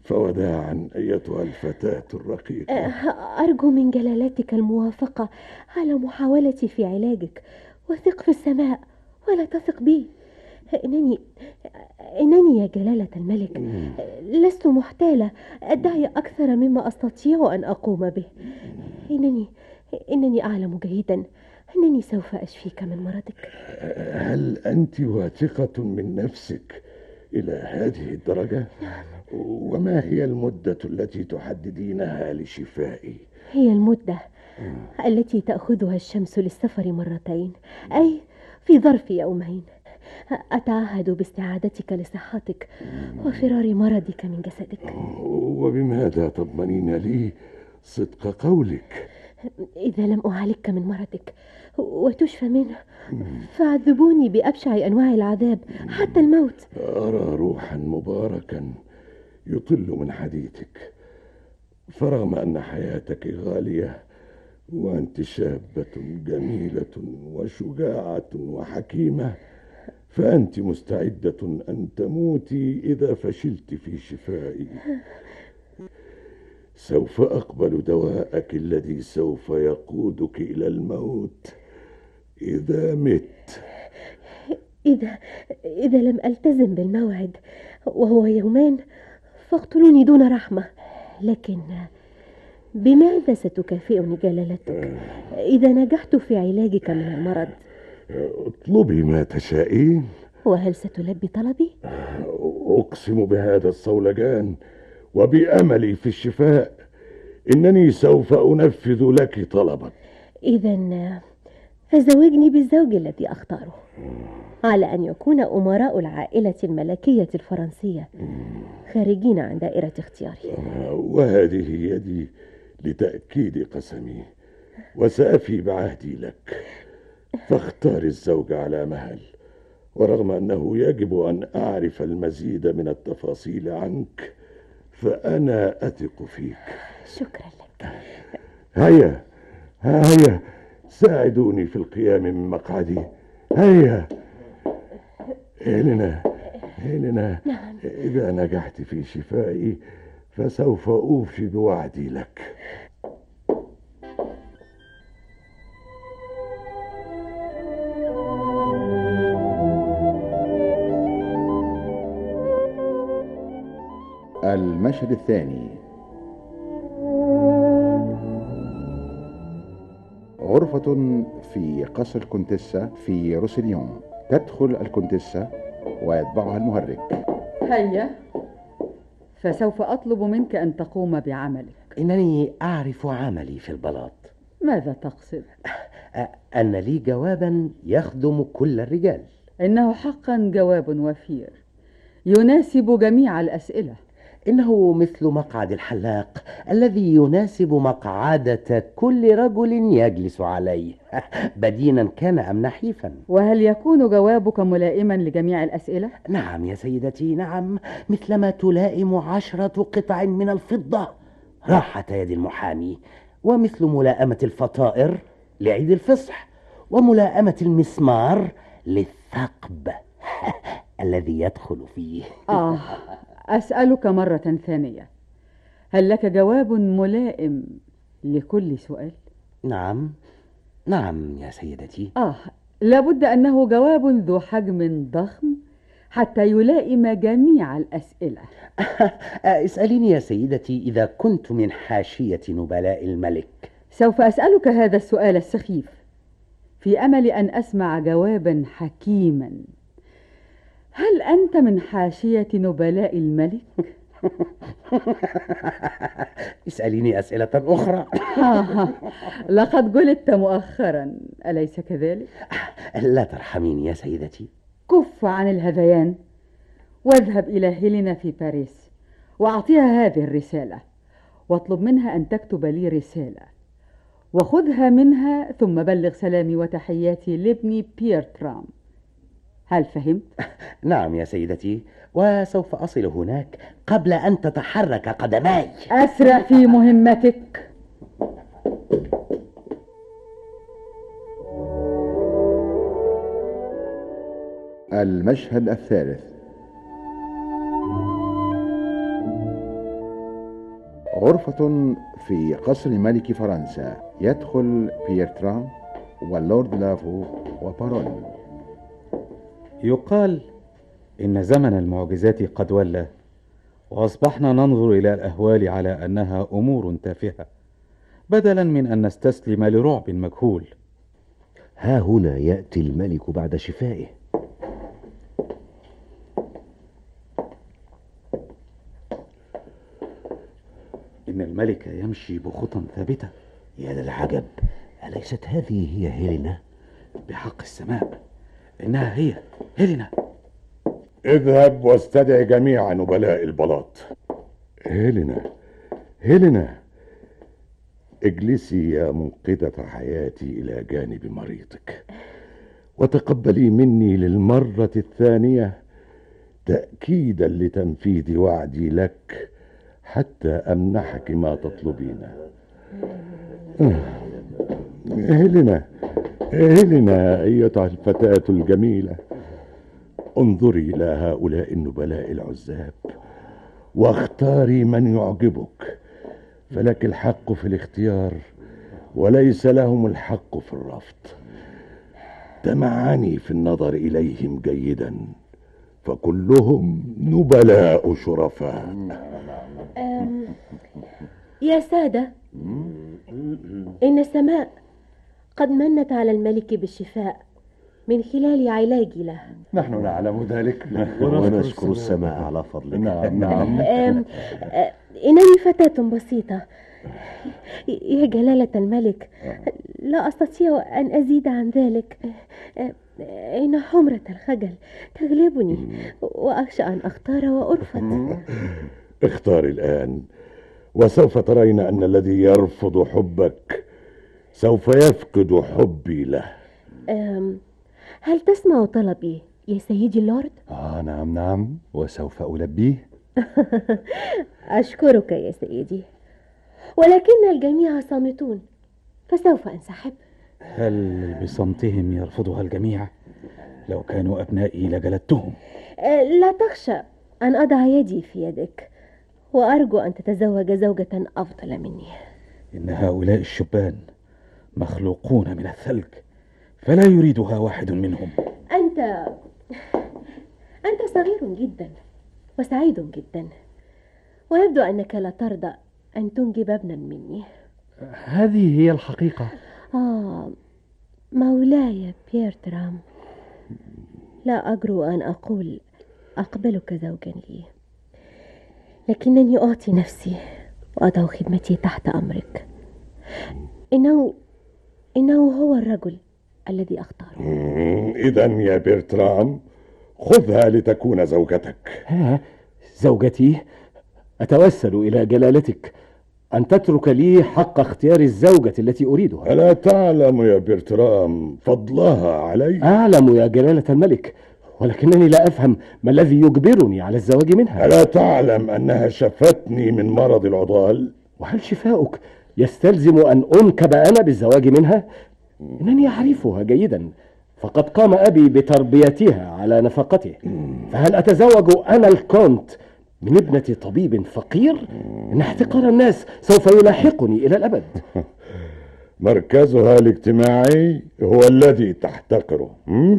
فوداعا أيتها الفتاة الرقيقة. أرجو من جلالتك الموافقة على محاولتي في علاجك، وثق في السماء ولا تثق بي. إنني إنني يا جلالة الملك لست محتالة أدعي أكثر مما أستطيع أن أقوم به. إنني إنني أعلم جيدا أنني سوف أشفيك من مرضك. هل أنت واثقة من نفسك إلى هذه الدرجة؟ وما هي المدة التي تحددينها لشفائي؟ هي المدة التي تأخذها الشمس للسفر مرتين، أي في ظرف يومين. أتعهد باستعادتك لصحتك وفرار مرضك من جسدك. وبماذا تضمنين لي صدق قولك؟ إذا لم أعالجك من مرضك وتشفى منه فعذبوني بأبشع أنواع العذاب حتى الموت. أرى روحا مباركا يطل من حديثك، فرغم أن حياتك غالية وأنت شابة جميلة وشجاعة وحكيمة، فأنت مستعدة أن تموتي إذا فشلت في شفائي. سوف أقبل دواءك الذي سوف يقودك إلى الموت إذا مت. إذا إذا لم ألتزم بالموعد وهو يومان فاقتلوني دون رحمة. لكن بماذا ستكافئني جلالتك إذا نجحت في علاجك من المرض؟ اطلبي ما تشائين. وهل ستلبي طلبي؟ أقسم بهذا الصولجان وبأملي في الشفاء إنني سوف أنفذ لك طلبك. إذن فزوجني بالزوج الذي أختاره، على أن يكون أمراء العائلة الملكية الفرنسية خارجين عن دائرة اختياري. وهذه يدي لتأكيد قسمي، وسأفي بعهدي لك. فاختار الزوج على مهل، ورغم أنه يجب أن أعرف المزيد من التفاصيل عنك فأنا أثق فيك. شكرا لك. هيا هيا ساعدوني في القيام من مقعدي. هيا هيلنا هيلنا. نعم. إذا نجحت في شفائي فسوف أوفي بوعدي لك. المشهد الثاني. غرفة في قصر الكونتيسة في روسيليون. تدخل الكونتيسة ويتبعها المهرج. هيا، فسوف أطلب منك أن تقوم بعملك. إنني أعرف عملي في البلاط. ماذا تقصد؟ أن لي جوابا يخدم كل الرجال. إنه حقا جواب وفير يناسب جميع الأسئلة. إنه مثل مقعد الحلاق الذي يناسب مقعدة كل رجل يجلس عليه، بدينا كان أم نحيفا. وهل يكون جوابك ملائما لجميع الأسئلة؟ نعم يا سيدتي، نعم، مثلما تلائم عشرة قطع من الفضة راحة يد المحامي، ومثل ملائمة الفطائر لعيد الفصح، وملائمة المسمار للثقب الذي يدخل فيه. آه، أسألك مرة ثانية، هل لك جواب ملائم لكل سؤال؟ نعم نعم يا سيدتي. آه، لابد أنه جواب ذو حجم ضخم حتى يلائم جميع الأسئلة. اسأليني يا سيدتي إذا كنت من حاشية نبلاء الملك. سوف أسألك هذا السؤال السخيف في أمل أن أسمع جوابا حكيما. هل أنت من حاشية نبلاء الملك؟ اسأليني أسئلة أخرى. لقد جلدت مؤخرا، أليس كذلك؟ لا ترحميني يا سيدتي. كف عن الهذيان واذهب إلى هيلينا في باريس وأعطيها هذه الرسالة، واطلب منها أن تكتب لي رسالة، وخذها منها ثم بلغ سلامي وتحياتي لابني بيير ترام. هل فهمت؟ نعم يا سيدتي، وسوف أصل هناك قبل أن تتحرك قدماي. أسرع في مهمتك. المشهد الثالث. غرفة في قصر ملك فرنسا، يدخل بيرتران واللورد لافو وبارول. يقال إن زمن المعجزات قد ولى، وأصبحنا ننظر إلى الأهوال على أنها أمور تافهة بدلا من أن نستسلم لرعب مجهول. ها هنا يأتي الملك بعد شفائه. إن الملك يمشي بخطى ثابتة. يا للعجب، أليست هذه هي هيلينا؟ بحق السماء إنها هي هيلينا. اذهب واستدع جميع نبلاء البلاط. هيلينا، هيلينا، اجلسي يا منقذة حياتي إلى جانب مريضك، وتقبلي مني للمرة الثانية تأكيدا لتنفيذ وعدي لك حتى أمنحك ما تطلبينه. هيلينا، هيلينا أيتها الفتاة الجميلة، انظري إلى هؤلاء النبلاء العزاب واختاري من يعجبك، فلك الحق في الاختيار وليس لهم الحق في الرفض. تمعني في النظر إليهم جيدا، فكلهم نبلاء شرفاء. يا سادة، إن السماء قد منت على الملك بالشفاء من خلال علاجي له. نحن نعلم ذلك ونشكر السماء على فضلك. نعم نعم. إنني فتاة بسيطة يا جلالة الملك، لا أستطيع أن أزيد عن ذلك. إن حمرة الخجل تغلبني وأخشى أن أختار وأرفض. اختاري الآن، وسوف ترين أن الذي يرفض حبك سوف يفقد حبي له. هل تسمع طلبي يا سيدي اللورد؟ آه نعم نعم، وسوف ألبيه. أشكرك يا سيدي، ولكن الجميع صامتون، فسوف أنسحب. هل بصمتهم يرفضها الجميع؟ لو كانوا أبنائي لجلدتهم. لا تخشى أن أضع يدي في يدك، وأرجو أن تتزوج زوجة أفضل مني. إن هؤلاء الشبان مخلوقون من الثلج، فلا يريدها واحد منهم. أنت أنت صغير جدا وسعيد جدا، ويبدو أنك لا ترضى أن تنجب ابنا مني. هذه هي الحقيقة. آه مولاي بيرترام، لا أجرؤ أن أقول أقبلك زوجا لي، لكنني أعطي نفسي وأضع خدمتي تحت أمرك. إنه إنه هو الرجل الذي أختاره. إذا يا بيرترام خذها لتكون زوجتك. ها، زوجتي؟ أتوسل إلى جلالتك أن تترك لي حق اختيار الزوجة التي أريدها. ألا تعلم يا بيرترام فضلها علي؟ أعلم يا جلالة الملك، ولكنني لا أفهم ما الذي يجبرني على الزواج منها. ألا تعلم أنها شفتني من مرض العضال؟ وهل شفاؤك يستلزم أن أنكب أنا بالزواج منها؟ إنني أعرفها جيدا، فقد قام أبي بتربيتها على نفقته، فهل أتزوج أنا الكونت من ابنة طبيب فقير؟ إن احتقار الناس سوف يلاحقني إلى الأبد. مركزها الاجتماعي هو الذي تحتقره،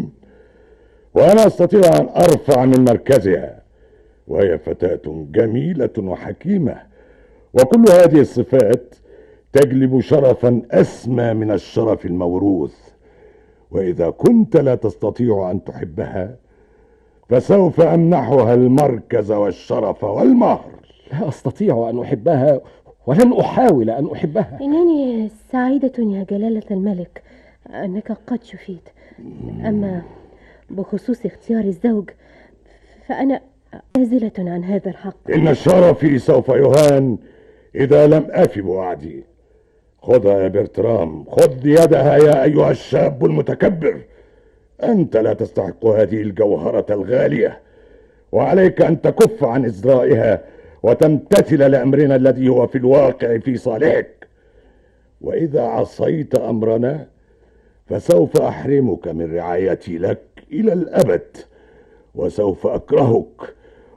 وأنا أستطيع أن أرفع من مركزها، وهي فتاة جميلة وحكيمة، وكل هذه الصفات تجلب شرفا أسمى من الشرف الموروث. وإذا كنت لا تستطيع أن تحبها فسوف أمنحها المركز والشرف والمهر. لا أستطيع أن أحبها ولن أحاول أن أحبها. إنني سعيدة يا جلالة الملك أنك قد شفيت، أما بخصوص اختيار الزوج فأنا نازلة عن هذا الحق. إن شرفي سوف يهان إذا لم أفي بوعدي. خذها يا برترام، خذ يدها يا أيها الشاب المتكبر. أنت لا تستحق هذه الجوهرة الغالية، وعليك أن تكف عن إزرائها وتمتثل لأمرنا الذي هو في الواقع في صالحك. وإذا عصيت أمرنا فسوف أحرمك من رعايتي لك إلى الأبد، وسوف أكرهك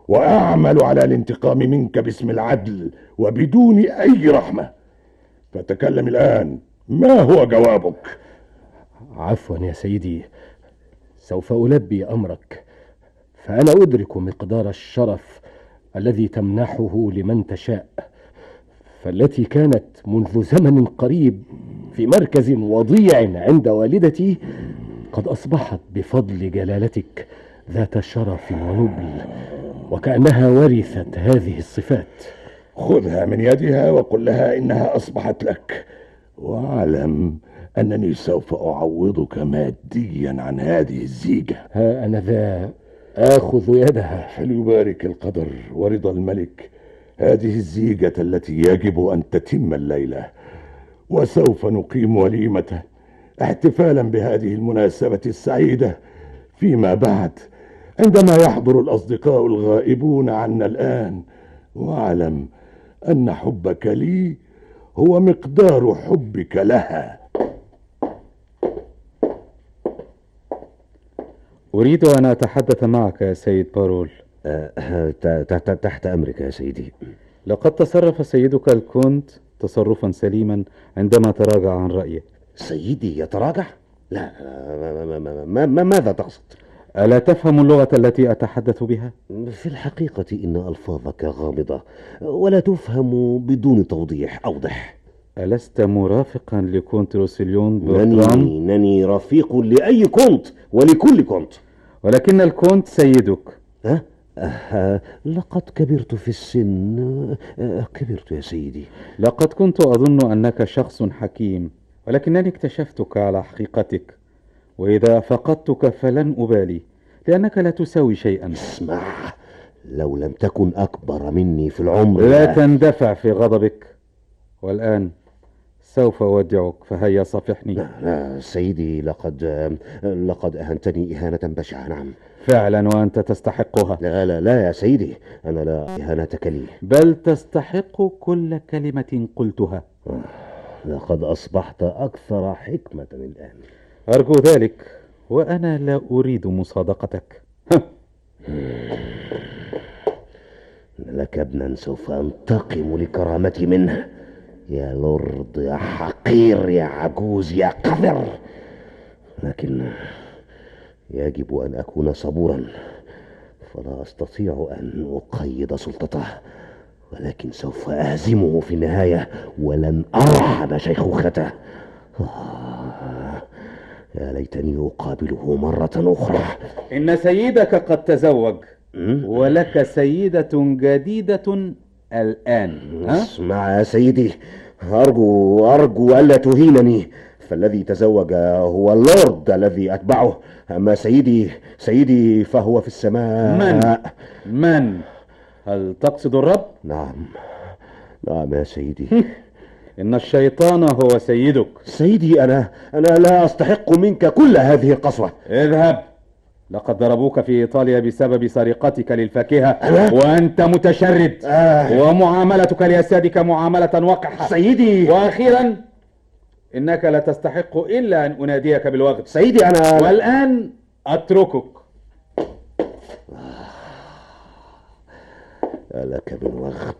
وأعمل على الانتقام منك باسم العدل وبدون أي رحمة. فتكلم الآن، ما هو جوابك؟ عفوا يا سيدي، سوف ألبي أمرك. فأنا أدرك مقدار الشرف الذي تمنحه لمن تشاء، فالتي كانت منذ زمن قريب في مركز وضيع عند والدتي قد أصبحت بفضل جلالتك ذات شرف ونبل، وكأنها ورثت هذه الصفات. خذها من يدها وقل لها إنها أصبحت لك، واعلم أنني سوف أعوضك ماديا عن هذه الزيجة. ها أنا ذا آخذ يدها. فليبارك القدر ورضا الملك هذه الزيجة التي يجب أن تتم الليلة، وسوف نقيم وليمة احتفالا بهذه المناسبة السعيدة فيما بعد عندما يحضر الأصدقاء الغائبون عنا الآن. واعلم أن حبك لي هو مقدار حبك لها. أريد أن أتحدث معك يا سيد بارول. أه تحت أمرك يا سيدي. لقد تصرف سيدك الكونت تصرفا سليما عندما تراجع عن رأيه. سيدي يتراجع؟ لا، ما ما ماذا تقصد؟ ألا تفهم اللغة التي أتحدث بها؟ في الحقيقة إن ألفاظك غامضة ولا تفهم بدون توضيح أوضح. ألست مرافقا لكونت روسيليون برترام؟ نني, نني رفيق لأي كونت ولكل كونت، ولكن الكونت سيدك. ها؟ أه لقد كبرت في السن. أه كبرت يا سيدي. لقد كنت أظن أنك شخص حكيم، ولكنني اكتشفتك على حقيقتك، وإذا فقدتك فلن أبالي، لأنك لا تساوي شيئا. اسمع، لو لم تكن أكبر مني في العمر لا تندفع في غضبك. والآن سوف أودعك، فهيا صافحني. لا, لا سيدي، لقد لقد أهنتني إهانة بشعة. نعم فعلا، وأنت تستحقها. لا لا لا يا سيدي، أنا لا إهانتك لي، بل تستحق كل كلمة قلتها. لقد أصبحت أكثر حكمة الآن. أرجو ذلك، وأنا لا أريد مصادقتك. لك ابنا سوف أنتقم لكرامتي منه. يا لورد، يا حقير، يا عجوز، يا قذر. لكن يجب أن أكون صبورا، فلا أستطيع أن أقيد سلطته، ولكن سوف أهزمه في النهاية ولن أرحم شيخوخته. آه، يا ليتني أقابله مرة أخرى. إن سيدك قد تزوج، ولك سيدة جديدة الآن. اسمع يا سيدي، أرجو أرجو ألا تهينني، فالذي تزوج هو اللورد الذي أتبعه، أما سيدي سيدي فهو في السماء. من؟ من؟ هل تقصد الرب؟ نعم نعم يا سيدي. إن الشيطان هو سيدك. سيدي، أنا أنا لا أستحق منك كل هذه القسوة. اذهب، لقد ضربوك في إيطاليا بسبب سرقتك للفاكهة، وأنت متشرد. آه. ومعاملتك لأسيادك معاملة وقحة. سيدي، وأخيرا إنك لا تستحق إلا أن أناديك بالوقت. سيدي أنا، والآن أتركك. لك بالوقت.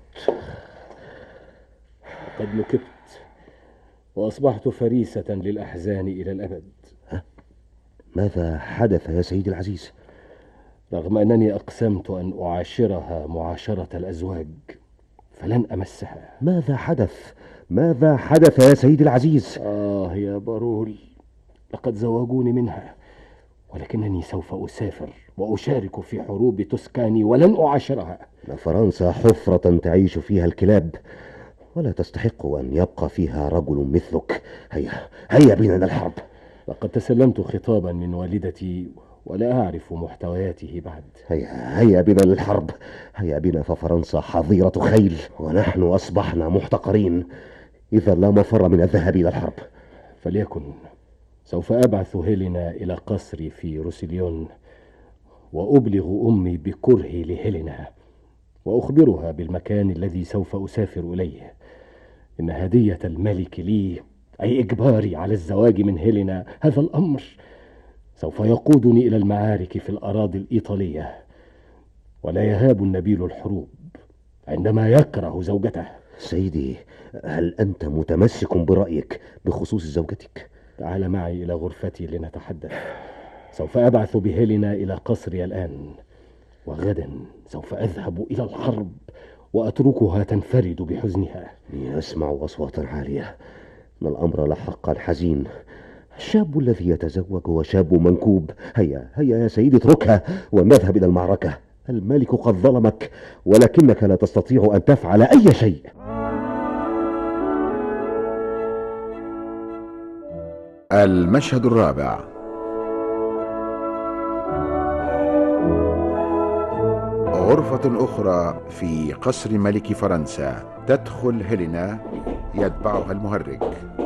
قد نكبت وأصبحت فريسة للأحزان إلى الأبد. ماذا حدث يا سيدي العزيز؟ رغم أنني أقسمت أن أعاشرها معاشرة الأزواج فلن أمسها. ماذا حدث؟ ماذا حدث يا سيدي العزيز؟ آه يا بارول، لقد زوجوني منها، ولكنني سوف أسافر وأشارك في حروب توسكاني ولن أعاشرها. فرنسا حفرة تعيش فيها الكلاب، ولا تستحق أن يبقى فيها رجل مثلك. هيا هيا بنا للحرب. لقد تسلمت خطابا من والدتي ولا أعرف محتوياته بعد. هيا هيا بنا للحرب. هيا بنا، ففرنسا حظيرة خيل ونحن أصبحنا محتقرين. إذا لا مفر من الذهاب إلى الحرب. فليكن. سوف أبعث هيلينا إلى قصري في روسيليون، وأبلغ أمي بكرهي لهيلينا، وأخبرها بالمكان الذي سوف أسافر إليه. إن هدية الملك لي، أي إجباري على الزواج من هيلينا، هذا الأمر سوف يقودني إلى المعارك في الأراضي الإيطالية. ولا يهاب النبيل الحروب عندما يكره زوجته. سيدي، هل أنت متمسك برأيك بخصوص زوجتك؟ تعال معي إلى غرفتي لنتحدث. سوف أبعث بهيلينا إلى قصري الآن، وغدا سوف أذهب إلى الحرب وأتركها تنفرد بحزنها. أسمع أصواتا عالية، إن الأمر لحقا حزين. الشاب الذي يتزوج هو شاب منكوب. هيا هيا يا سيدي، اتركها ونذهب إلى المعركة. الملك قد ظلمك، ولكنك لا تستطيع أن تفعل أي شيء. المشهد الرابع. غرفة أخرى في قصر ملك فرنسا. تدخل هيلينا، يتبعها المهرج.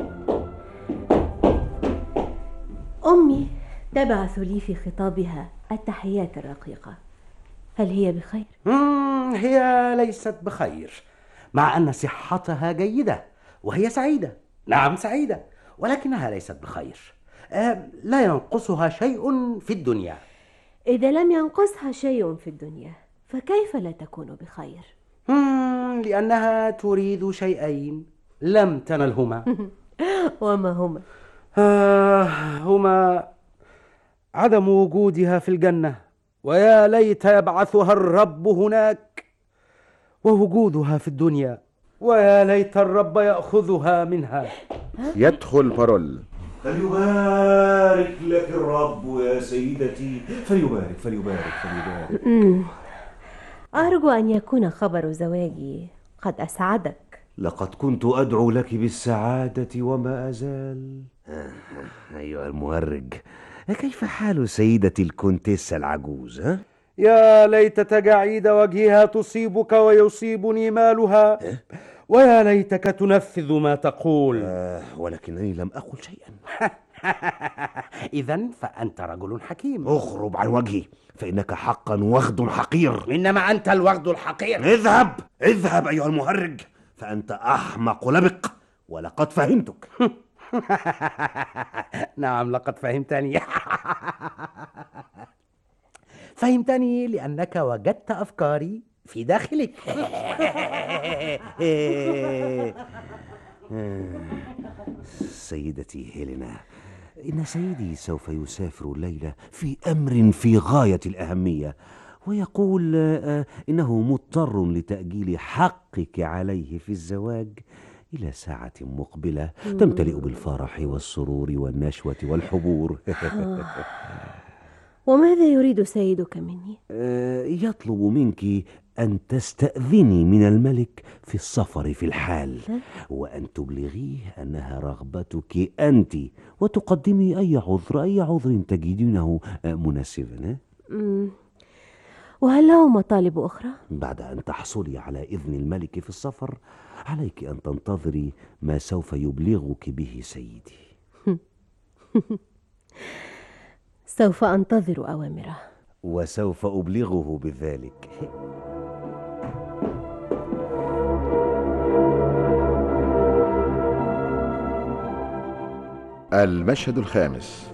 أمي تبعث لي في خطابها التحيات الرقيقة. هل هي بخير؟ مم هي ليست بخير، مع أن صحتها جيدة وهي سعيدة. نعم سعيدة، ولكنها ليست بخير. آه لا ينقصها شيء في الدنيا. إذا لم ينقصها شيء في الدنيا فكيف لا تكون بخير؟ مم لأنها تريد شيئين لم تنلهما. وما هما؟ آه هما عدم وجودها في الجنة، ويا ليت يبعثها الرب هناك، ووجودها في الدنيا، ويا ليت الرب يأخذها منها. يدخل بارول. فليبارك لك الرب يا سيدتي، فليبارك فليبارك فليبارك. أرجو أن يكون خبر زواجي قد أسعدك. لقد كنت أدعو لك بالسعادة وما أزال. آه أيها المهرج، كيف حال سيدتي الكونتيسة العجوز؟ ها؟ يا ليت تجاعيد وجهها تصيبك ويصيبني مالها، ويا ليتك تنفذ ما تقول. آه ولكنني لم أقل شيئا. إذن فأنت رجل حكيم. اغرب عن وجهي، فإنك حقا وغد حقير. إنما أنت الوغد الحقير. اذهب اذهب أيها المهرج، فأنت أحمق لبق، ولقد فهمتك. نعم لقد فهمتني. فهمتني لأنك وجدت أفكاري في داخلك. سيدتي هيلينا، إن سيدي سوف يسافر الليلة في أمر في غاية الأهمية، ويقول إنه مضطر لتأجيل حقك عليه في الزواج إلى ساعة مقبلة تمتلئ بالفرح والسرور والنشوة والحبور. وماذا يريد سيدك مني؟ يطلب منك أن تستأذني من الملك في السفر في الحال، وأن تبلغيه أنها رغبتك أنت، وتقدمي أي عذر أي عذر تجدينه مناسبا. وهل له مطالب أخرى؟ بعد أن تحصلي على إذن الملك في السفر، عليك أن تنتظري ما سوف يبلغك به سيدي. سوف أنتظر أوامره، وسوف أبلغه بذلك. المشهد الخامس.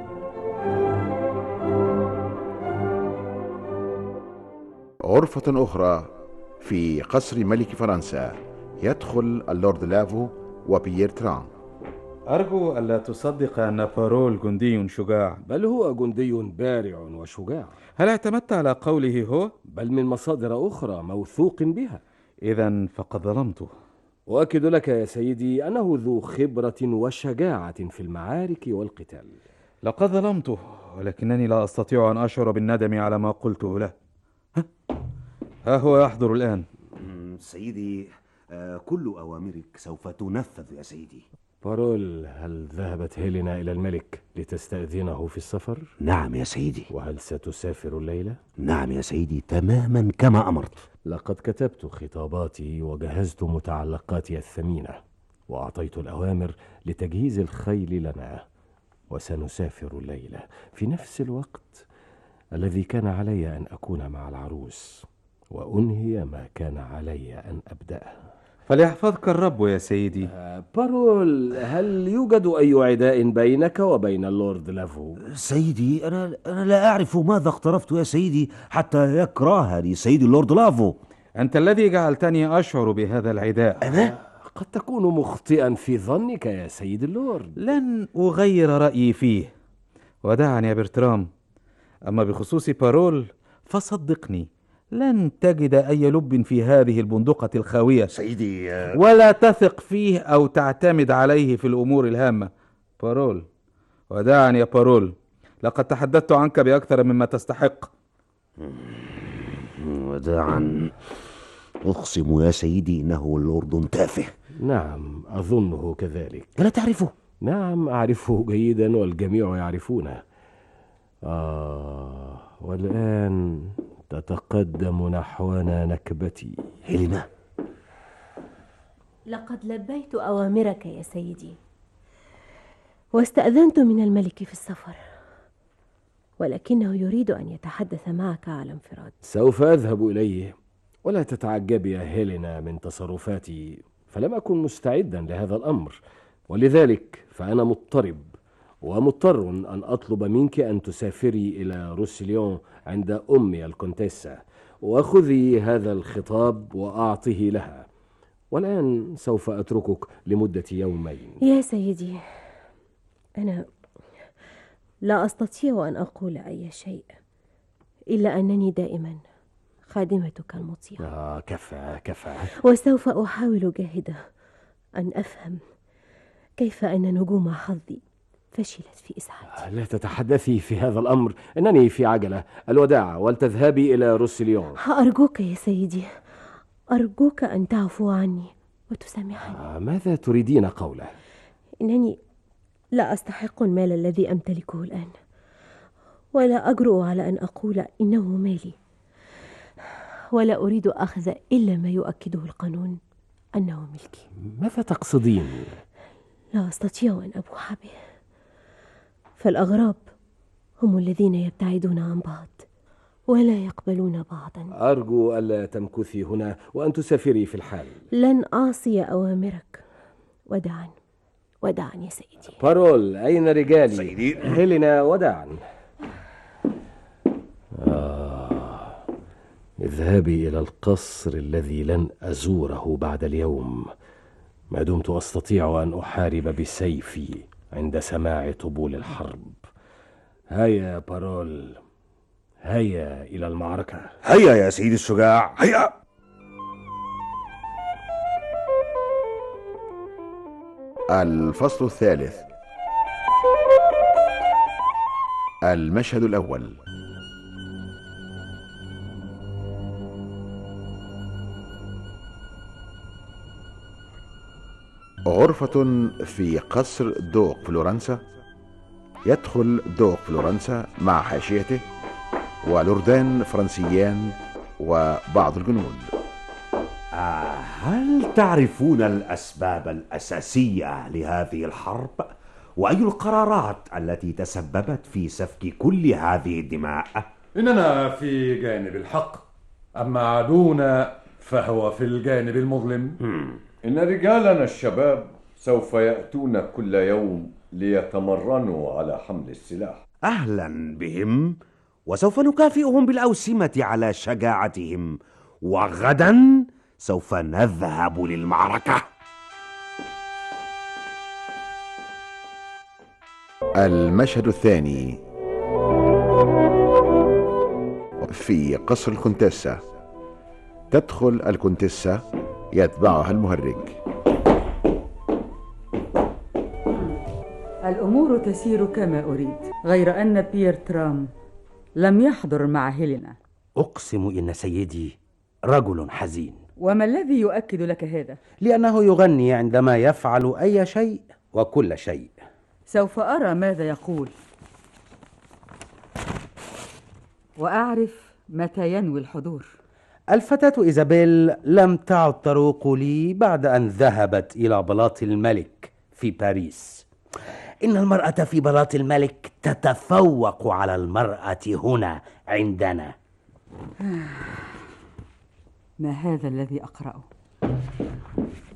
غرفة أخرى في قصر ملك فرنسا. يدخل اللورد لافو وبيير تران. أرجو ألا تصدق أن بارول جندي شجاع، بل هو جندي بارع وشجاع. هل اعتمدت على قوله هو؟ بل من مصادر أخرى موثوق بها. إذن فقد ظلمته. أؤكد لك يا سيدي أنه ذو خبرة وشجاعة في المعارك والقتال. لقد ظلمته، ولكنني لا أستطيع أن أشعر بالندم على ما قلته له. ها, ها هو يحضر الآن. سيدي، كل أوامرك سوف تنفذ يا سيدي. بارول، هل ذهبت هيلينا إلى الملك لتستأذنه في السفر؟ نعم يا سيدي. وهل ستسافر الليلة؟ نعم يا سيدي، تماما كما أمرت. لقد كتبت خطاباتي وجهزت متعلقاتي الثمينة، وأعطيت الأوامر لتجهيز الخيل لنا، وسنسافر الليلة في نفس الوقت الذي كان علي أن أكون مع العروس وأنهي ما كان علي أن أبدأه. فليحفظك الرب يا سيدي. آه بارول، هل يوجد أي عداء بينك وبين اللورد لافو؟ سيدي، أنا, أنا لا أعرف ماذا اقترفت يا سيدي حتى يكرهني سيدي اللورد لافو. أنت الذي جعلتني أشعر بهذا العداء. أنا؟ قد تكون مخطئا في ظنك يا سيد اللورد. لن أغير رأيي فيه، ودعني يا برترام. أما بخصوص بارول فصدقني، لن تجد أي لب في هذه البندقة الخاوية سيدي. ولا تثق فيه أو تعتمد عليه في الأمور الهامة. بارول، ودعني يا بارول، لقد تحدثت عنك بأكثر مما تستحق. وداعا. أقسم يا سيدي إنه اللورد تافه. نعم، أظنه كذلك. ألا تعرفه؟ نعم، أعرفه جيدا والجميع يعرفونه. آه والآن تتقدم نحونا نكبتي. هيلينا، لقد لبيت أوامرك يا سيدي، واستأذنت من الملك في السفر، ولكنه يريد أن يتحدث معك على انفراد. سوف أذهب إليه، ولا تتعجبي يا هيلينا من تصرفاتي، فلم أكن مستعدا لهذا الأمر، ولذلك فأنا مضطرب ومضطر أن أطلب منك أن تسافري إلى روسيليون عند أمي الكونتيسة، وخذي هذا الخطاب وأعطيه لها. والآن سوف أتركك لمدة يومين. يا سيدي، أنا لا أستطيع أن أقول أي شيء، إلا أنني دائما خادمتك المطيعة. آه كفى كفى. وسوف أحاول جاهدة أن أفهم كيف أن نجوم حظي فشلت في إسعادي. لا تتحدثي في هذا الأمر، إنني في عجلة. الوداع، ولتذهبي إلى روسيليون. أرجوك يا سيدي، أرجوك أن تعفو عني وتسامحني. آه ماذا تريدين قوله؟ إنني لا أستحق المال الذي أمتلكه الآن، ولا أجرؤ على أن أقول إنه مالي، ولا أريد أخذ إلا ما يؤكده القانون أنه ملكي. ماذا تقصدين؟ لا أستطيع أن أبوح به، فالأغراب هم الذين يبتعدون عن بعض ولا يقبلون بعضا. أرجو ألا تمكثي هنا وأن تسافري في الحال. لن أعصي أوامرك. وداعا وداعا يا سيدي. بارول، أين رجالي؟ سيدي. هيلينا، وداعا. آه. اذهبي إلى القصر الذي لن أزوره بعد اليوم، ما دمت أستطيع أن أحارب بسيفي عند سماع طبول الحرب. هيا بارول، هيا إلى المعركة. هيا يا سيدي الشجاع، هيا. الفصل الثالث. المشهد الأول. غرفة في قصر دوق فلورنسا. يدخل دوق فلورنسا مع حاشيته ولوردان فرنسيان وبعض الجنود. آه هل تعرفون الأسباب الأساسية لهذه الحرب؟ وأي القرارات التي تسببت في سفك كل هذه الدماء؟ إننا في جانب الحق، أما عدونا فهو في الجانب المظلم. إن رجالنا الشباب سوف يأتون كل يوم ليتمرنوا على حمل السلاح. أهلا بهم، وسوف نكافئهم بالأوسمة على شجاعتهم، وغدا سوف نذهب للمعركة. المشهد الثاني. في قصر الكونتيسة. تدخل الكونتيسة يتبعها المهرج. الأمور تسير كما أريد، غير أن بيير ترام لم يحضر مع هيلينا. أقسم إن سيدي رجل حزين. وما الذي يؤكد لك هذا؟ لأنه يغني عندما يفعل أي شيء وكل شيء. سوف أرى ماذا يقول، وأعرف متى ينوي الحضور. الفتاة إيزابيل لم تعد تروق لي بعد أن ذهبت إلى بلاط الملك في باريس. إن المرأة في بلاط الملك تتفوق على المرأة هنا عندنا. ما هذا الذي أقرأه؟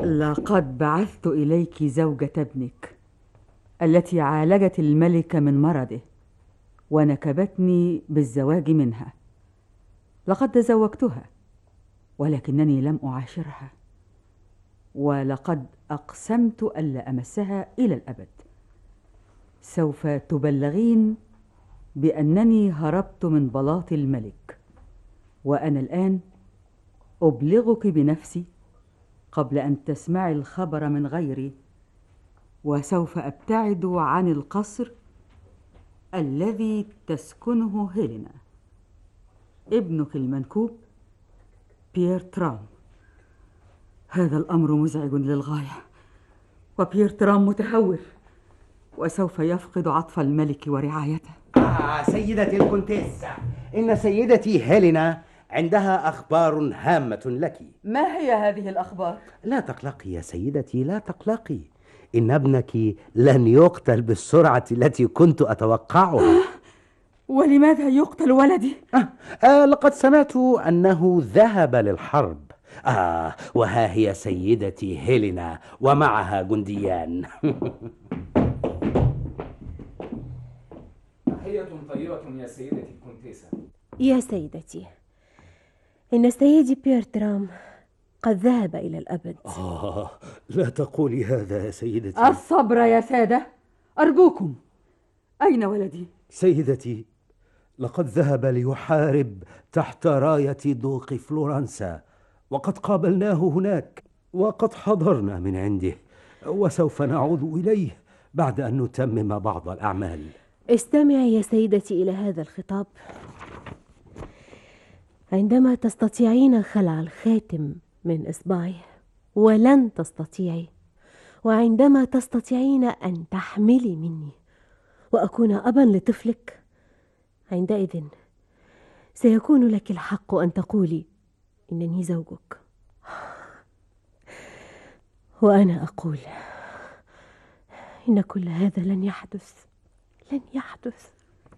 لقد بعثت إليك زوجة ابنك التي عالجت الملك من مرضه ونكبتني بالزواج منها. لقد تزوجتها ولكنني لم أعاشرها، ولقد أقسمت ألا أمسها إلى الأبد. سوف تبلغين بأنني هربت من بلاط الملك، وأنا الآن أبلغك بنفسي قبل أن تسمعي الخبر من غيري، وسوف أبتعد عن القصر الذي تسكنه هيلينا. ابنك المنكوب بيير ترام. هذا الأمر مزعج للغاية، وبيير ترام متهور وسوف يفقد عطف الملك ورعايته. آه سيدتي الكونتيسة، إن سيدتي هيلينا عندها أخبار هامة لك. ما هي هذه الأخبار؟ لا تقلقي يا سيدتي، لا تقلقي. إن ابنك لن يقتل بالسرعة التي كنت أتوقعها. ولماذا يقتل ولدي؟ آه آه لقد سمعت أنه ذهب للحرب. آه وها هي سيدتي هيلينا ومعها جنديان. تحية طيبة يا سيدتي الكونتيسة. يا سيدتي، إن سيدي بيير ترام قد ذهب إلى الأبد. آه لا تقولي هذا يا سيدتي. الصبر يا سادة أرجوكم. أين ولدي؟ سيدتي، لقد ذهب ليحارب تحت راية دوق فلورنسا، وقد قابلناه هناك وقد حضرنا من عنده، وسوف نعود إليه بعد أن نتمم بعض الأعمال. استمعي يا سيدتي إلى هذا الخطاب. عندما تستطيعين خلع الخاتم من إصبعه ولن تستطيعي، وعندما تستطيعين أن تحملي مني وأكون أبا لطفلك، عندئذ سيكون لك الحق أن تقولي إنني زوجك. وأنا أقول إن كل هذا لن يحدث، لن يحدث.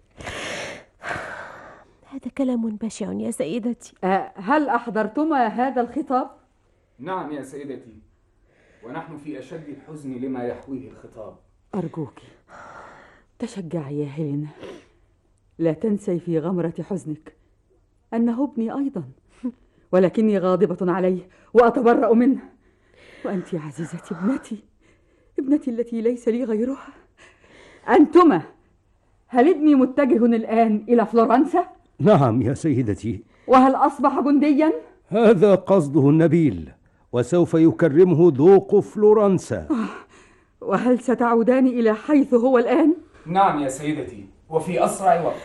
هذا كلام بشع يا سيدتي. أه هل أحضرتما هذا الخطاب؟ نعم يا سيدتي، ونحن في أشد الحزن لما يحويه الخطاب. أرجوك تشجعي يا هيلينا، لا تنسي في غمرة حزنك أنه ابني أيضا، ولكني غاضبة عليه وأتبرأ منه. وأنت يا عزيزتي ابنتي، ابنتي التي ليس لي غيرها. أنتما، هل ابني متجه الآن إلى فلورنسا؟ نعم يا سيدتي. وهل أصبح جنديا؟ هذا قصده النبيل، وسوف يكرمه ذوق فلورنسا. وهل ستعودان إلى حيث هو الآن؟ نعم يا سيدتي، وفي أسرع وقت.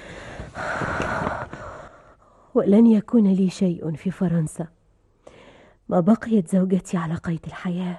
ولن يكون لي شيء في فرنسا ما بقيت زوجتي على قيد الحياة.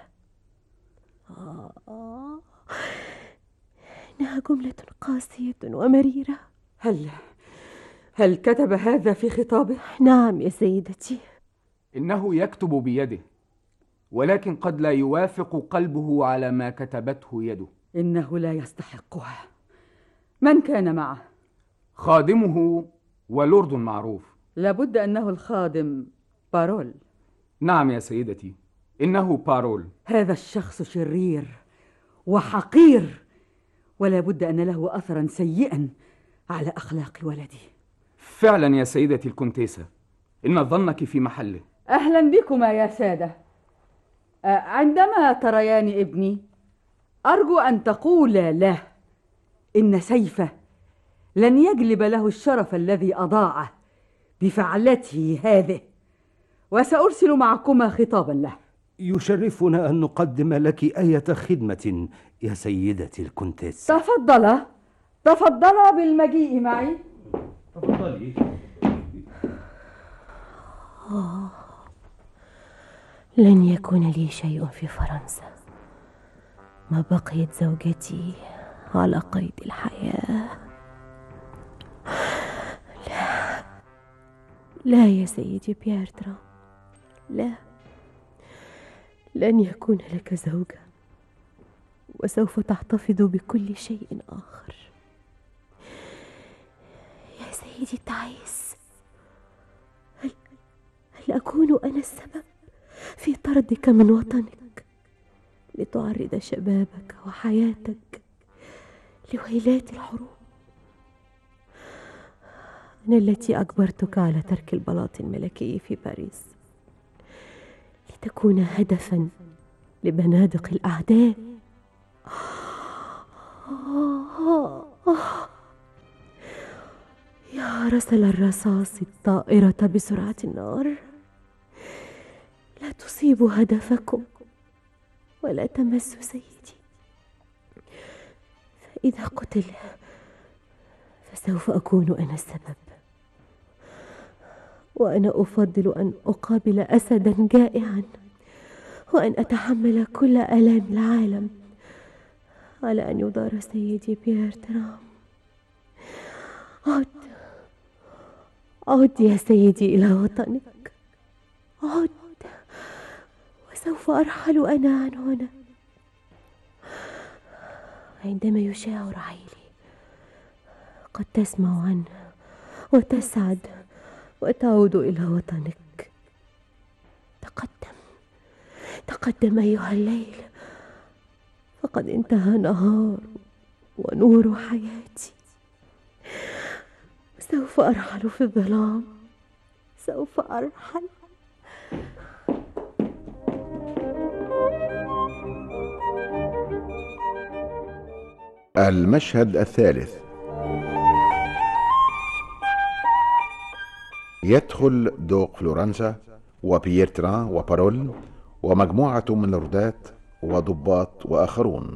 آه. إنها جملة قاسية ومريرة. هل هل كتب هذا في خطابه؟ نعم يا سيدتي. إنه يكتب بيده، ولكن قد لا يوافق قلبه على ما كتبته يده. إنه لا يستحقها. من كان معه؟ خادمه ولورد معروف. لابد أنه الخادم بارول. نعم يا سيدتي، إنه بارول. هذا الشخص شرير وحقير، ولا بد أن له أثرا سيئا على أخلاق ولدي. فعلا يا سيدتي الكونتيسة، إن ظنك في محله. أهلا بكما يا سادة. عندما تريان ابني أرجو أن تقولا له إن سيفه لن يجلب له الشرف الذي أضاعه بفعلته هذه، وسأرسل معكما خطابا له. يشرفنا أن نقدم لك أية خدمة يا سيدتي الكونتيسة. تفضلا تفضلا بالمجيء معي. تفضلي. آه. لن يكون لي شيء في فرنسا ما بقيت زوجتي على قيد الحياة. لا لا يا سيدي بيير ترام، لا، لن يكون لك زوجة، وسوف تحتفظ بكل شيء آخر. يا سيدي التعيس، هل, هل أكون أنا السبب في طردك من وطنك لتعرض شبابك وحياتك لويلات الحروب. أنا التي أجبرتك على ترك البلاط الملكي في باريس لتكون هدفا لبنادق الأعداء. يا رسل الرصاص الطائرة بسرعة النار، لا تصيبوا هدفكم ولا تمسوا سيدي، فإذا قتل فسوف أكون أنا السبب، وأنا أفضل أن أقابل أسدا جائعا وأن أتحمل كل آلام العالم على أن يدار سيدي بيير ترام. عد عد يا سيدي إلى وطنك، عد وسوف أرحل أنا عن هنا. عندما يشاع رحيلي قد تسمع عنه وتسعد وتعود إلى وطنك. تقدم تقدم أيها الليل، فقد انتهى نهار ونور حياتي. سوف أرحل في الظلام، سوف أرحل. المشهد الثالث. يدخل دوق فلورنسا وبيير تران وبارول ومجموعة من لوردات وضباط وآخرون.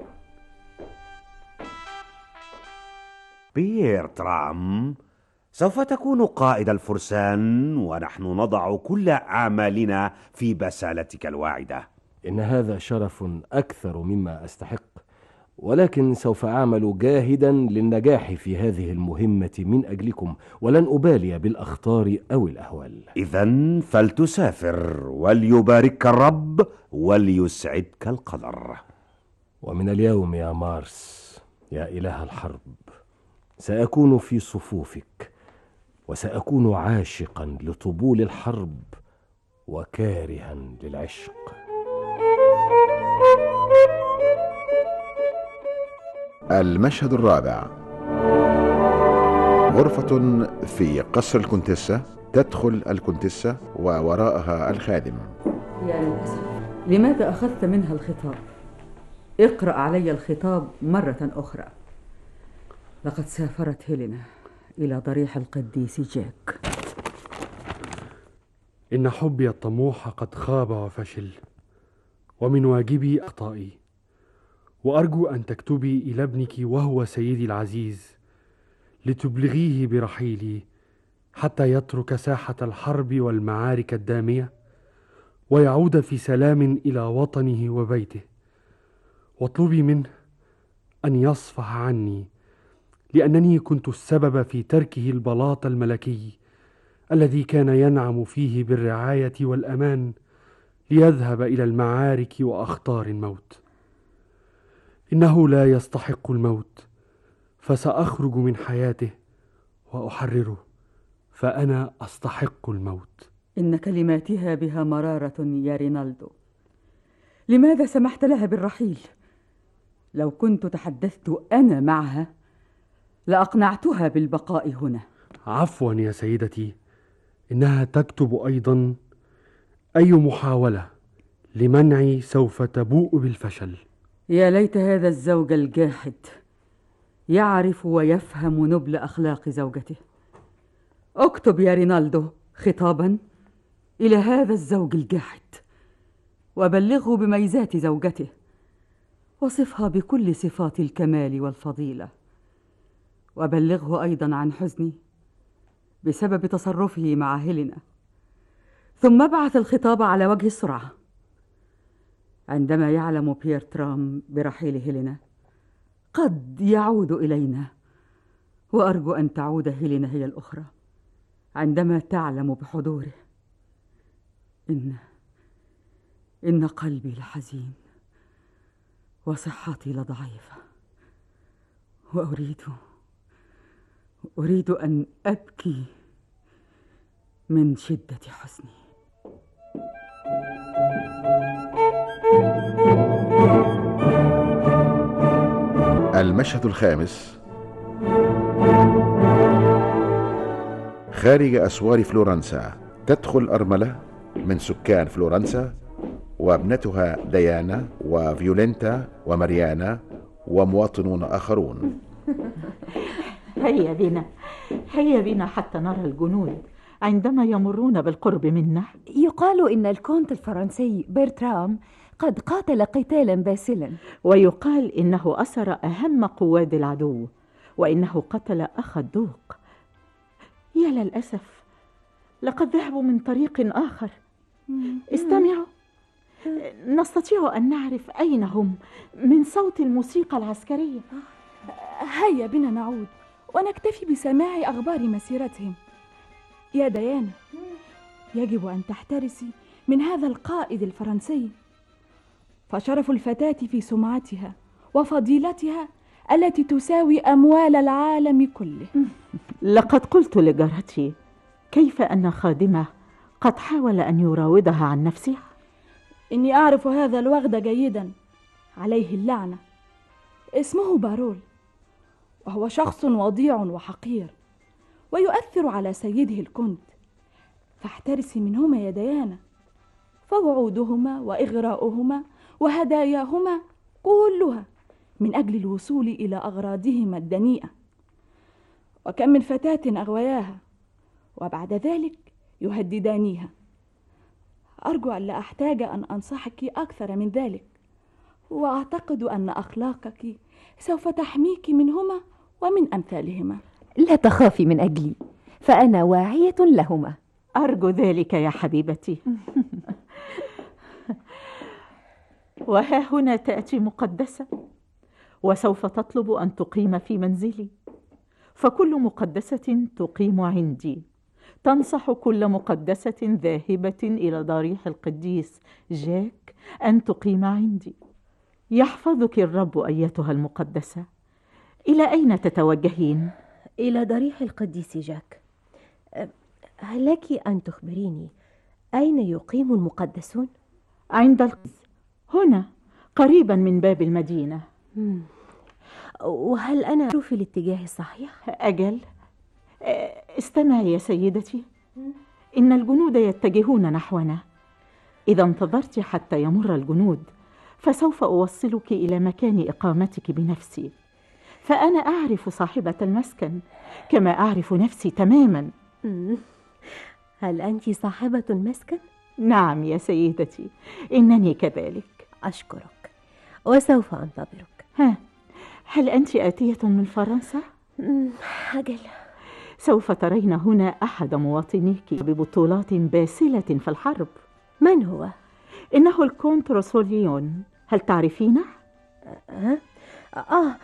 بيير ترام سوف تكون قائد الفرسان، ونحن نضع كل آمالنا في بسالتك الواعدة. إن هذا شرف أكثر مما أستحق، ولكن سوف أعمل جاهدا للنجاح في هذه المهمة من أجلكم، ولن أبالي بالأخطار أو الأهوال. إذن فلتسافر، وليبارك الرب وليسعدك القدر. ومن اليوم يا مارس يا إله الحرب سأكون في صفوفك، وسأكون عاشقا لطبول الحرب وكارها للعشق. المشهد الرابع. غرفة في قصر الكونتيسة. تدخل الكونتيسة ووراءها الخادم. يا للأسف، لماذا أخذت منها الخطاب؟ اقرأ علي الخطاب مرة أخرى. لقد سافرت هيلينا إلى ضريح القديس جاك. إن حبي الطموح قد خاب وفشل، ومن واجبي أخطائي، وأرجو أن تكتبي إلى ابنك وهو سيدي العزيز لتبلغيه برحيلي حتى يترك ساحة الحرب والمعارك الدامية ويعود في سلام إلى وطنه وبيته. واطلبي منه أن يصفح عني، لأنني كنت السبب في تركه البلاط الملكي الذي كان ينعم فيه بالرعاية والأمان ليذهب إلى المعارك وأخطار الموت. إنه لا يستحق الموت، فسأخرج من حياته وأحرره، فأنا أستحق الموت. إن كلماتها بها مرارة يا رينالدو. لماذا سمحت لها بالرحيل؟ لو كنت تحدثت أنا معها لأقنعتها بالبقاء هنا. عفوا يا سيدتي، إنها تكتب أيضا: أي محاولة لمنعي سوف تبوء بالفشل. يا ليت هذا الزوج الجاحد يعرف ويفهم نبل أخلاق زوجته. اكتب يا رينالدو خطابا إلى هذا الزوج الجاحد، وبلغه بميزات زوجته، وصفها بكل صفات الكمال والفضيلة، وبلغه أيضا عن حزني بسبب تصرفه مع هيلينا. ثم ابعث الخطاب على وجه السرعة. عندما يعلم بيير ترام برحيل هيلينا قد يعود إلينا، وأرجو أن تعود هيلينا هي الأخرى عندما تعلم بحضوره. إن إن قلبي لحزين وصحتي لضعيفة، وأريد أريد أن أبكي من شدة حزني. المشهد الخامس. خارج أسوار فلورنسا تدخل أرملة من سكان فلورنسا وابنتها ديانا وفيولنتا وماريانا ومواطنون آخرون. هيا بنا هيا بنا حتى نرى الجنود عندما يمرون بالقرب منا. يقال إن الكونت الفرنسي برترام قد قاتل قتالا باسلا، ويقال إنه أسر أهم قواد العدو، وإنه قتل أخ الدوق. يا للأسف لقد ذهبوا من طريق آخر. استمعوا، نستطيع أن نعرف أين هم من صوت الموسيقى العسكرية. هيا بنا نعود ونكتفي بسماع أخبار مسيرتهم. يا ديانا، يجب أن تحترسي من هذا القائد الفرنسي، فشرف الفتاة في سمعتها وفضيلتها التي تساوي أموال العالم كله. لقد قلت لجارتي كيف أن خادمه قد حاول أن يراودها عن نفسها. إني أعرف هذا الوغد جيدا، عليه اللعنة. اسمه بارول، وهو شخص وضيع وحقير ويؤثر على سيده الكونت، فاحترسي منهما يا ديانا، فوعودهما وإغراؤهما وهداياهما كلها من أجل الوصول إلى أغراضهما الدنيئة. وكم من فتاة أغوياها وبعد ذلك يهددانيها. أرجو أن لا أحتاج أن أنصحك أكثر من ذلك، وأعتقد أن أخلاقك سوف تحميك منهما ومن أمثالهما. لا تخافي من أجلي، فأنا واعية لهما. أرجو ذلك يا حبيبتي. وها هنا تأتي مقدسة، وسوف تطلب أن تقيم في منزلي، فكل مقدسة تقيم عندي تنصح كل مقدسة ذاهبة إلى ضريح القديس جاك أن تقيم عندي. يحفظك الرب أيتها المقدسة. إلى أين تتوجهين؟ إلى ضريح القديس جاك. هل لك أن تخبريني أين يقيم المقدسون؟ عند القدس، هنا قريبا من باب المدينة. مم. وهل أنا في الاتجاه الصحيح؟ أجل. استمعي يا سيدتي، إن الجنود يتجهون نحونا. إذا انتظرت حتى يمر الجنود فسوف أوصلك إلى مكان إقامتك بنفسي، فأنا أعرف صاحبة المسكن كما أعرف نفسي تماما. هل أنت صاحبة المسكن؟ نعم يا سيدتي، إنني كذلك. أشكرك وسوف أنتظرك. ها، هل أنت آتية من فرنسا؟ أجل. سوف ترين هنا أحد مواطنيك ببطولات باسلة في الحرب. من هو؟ إنه الكونت روسوليون. هل تعرفينه؟ أه؟ آه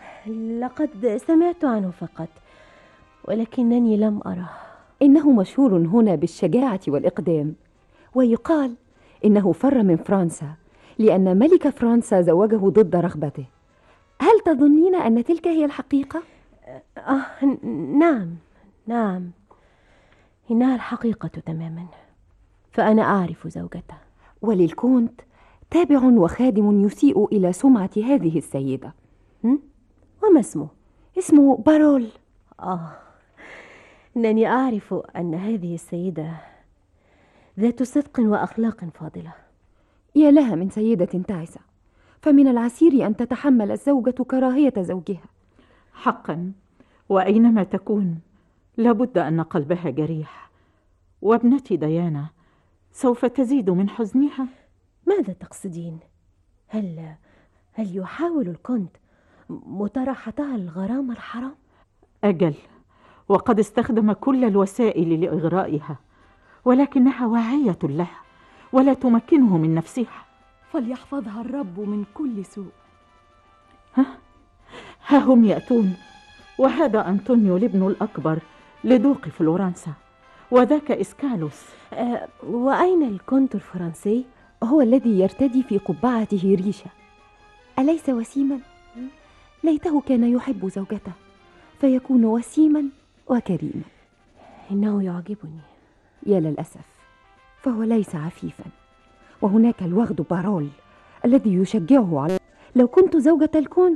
لقد سمعت عنه فقط، ولكنني لم أره. إنه مشهور هنا بالشجاعة والإقدام، ويقال إنه فر من فرنسا لأن ملك فرنسا زوجه ضد رغبته. هل تظنين أن تلك هي الحقيقة؟ آه نعم نعم، إنها الحقيقة تماما، فأنا أعرف زوجته. وللكونت تابع وخادم يسيء إلى سمعة هذه السيدة. وما اسمه؟ اسمه بارول. آه إنني أعرف أن هذه السيدة ذات صدق وأخلاق فاضلة. يا لها من سيدة تعسة، فمن العسير أن تتحمل الزوجة كراهية زوجها. حقا، وأينما تكون لابد أن قلبها جريح، وابنتي ديانا سوف تزيد من حزنها. ماذا تقصدين؟ هل هل يحاول الكونت مطارحتها الغرام الحرام؟ أجل، وقد استخدم كل الوسائل لإغرائها، ولكنها واعية له ولا تمكنه من نفسها. فليحفظها الرب من كل سوء. ها, ها هم يأتون، وهذا أنطونيو الابن الأكبر لدوق فلورنسا، وذاك إسكالوس. أه وأين الكونت الفرنسي؟ هو الذي يرتدي في قبعته ريشة. أليس وسيما؟ ليته كان يحب زوجته فيكون وسيما وكريما. إنه يعجبني. يا للأسف، فهو ليس عفيفا. وهناك الوغد بارول الذي يشجعه على. لو كنت زوجة الكونت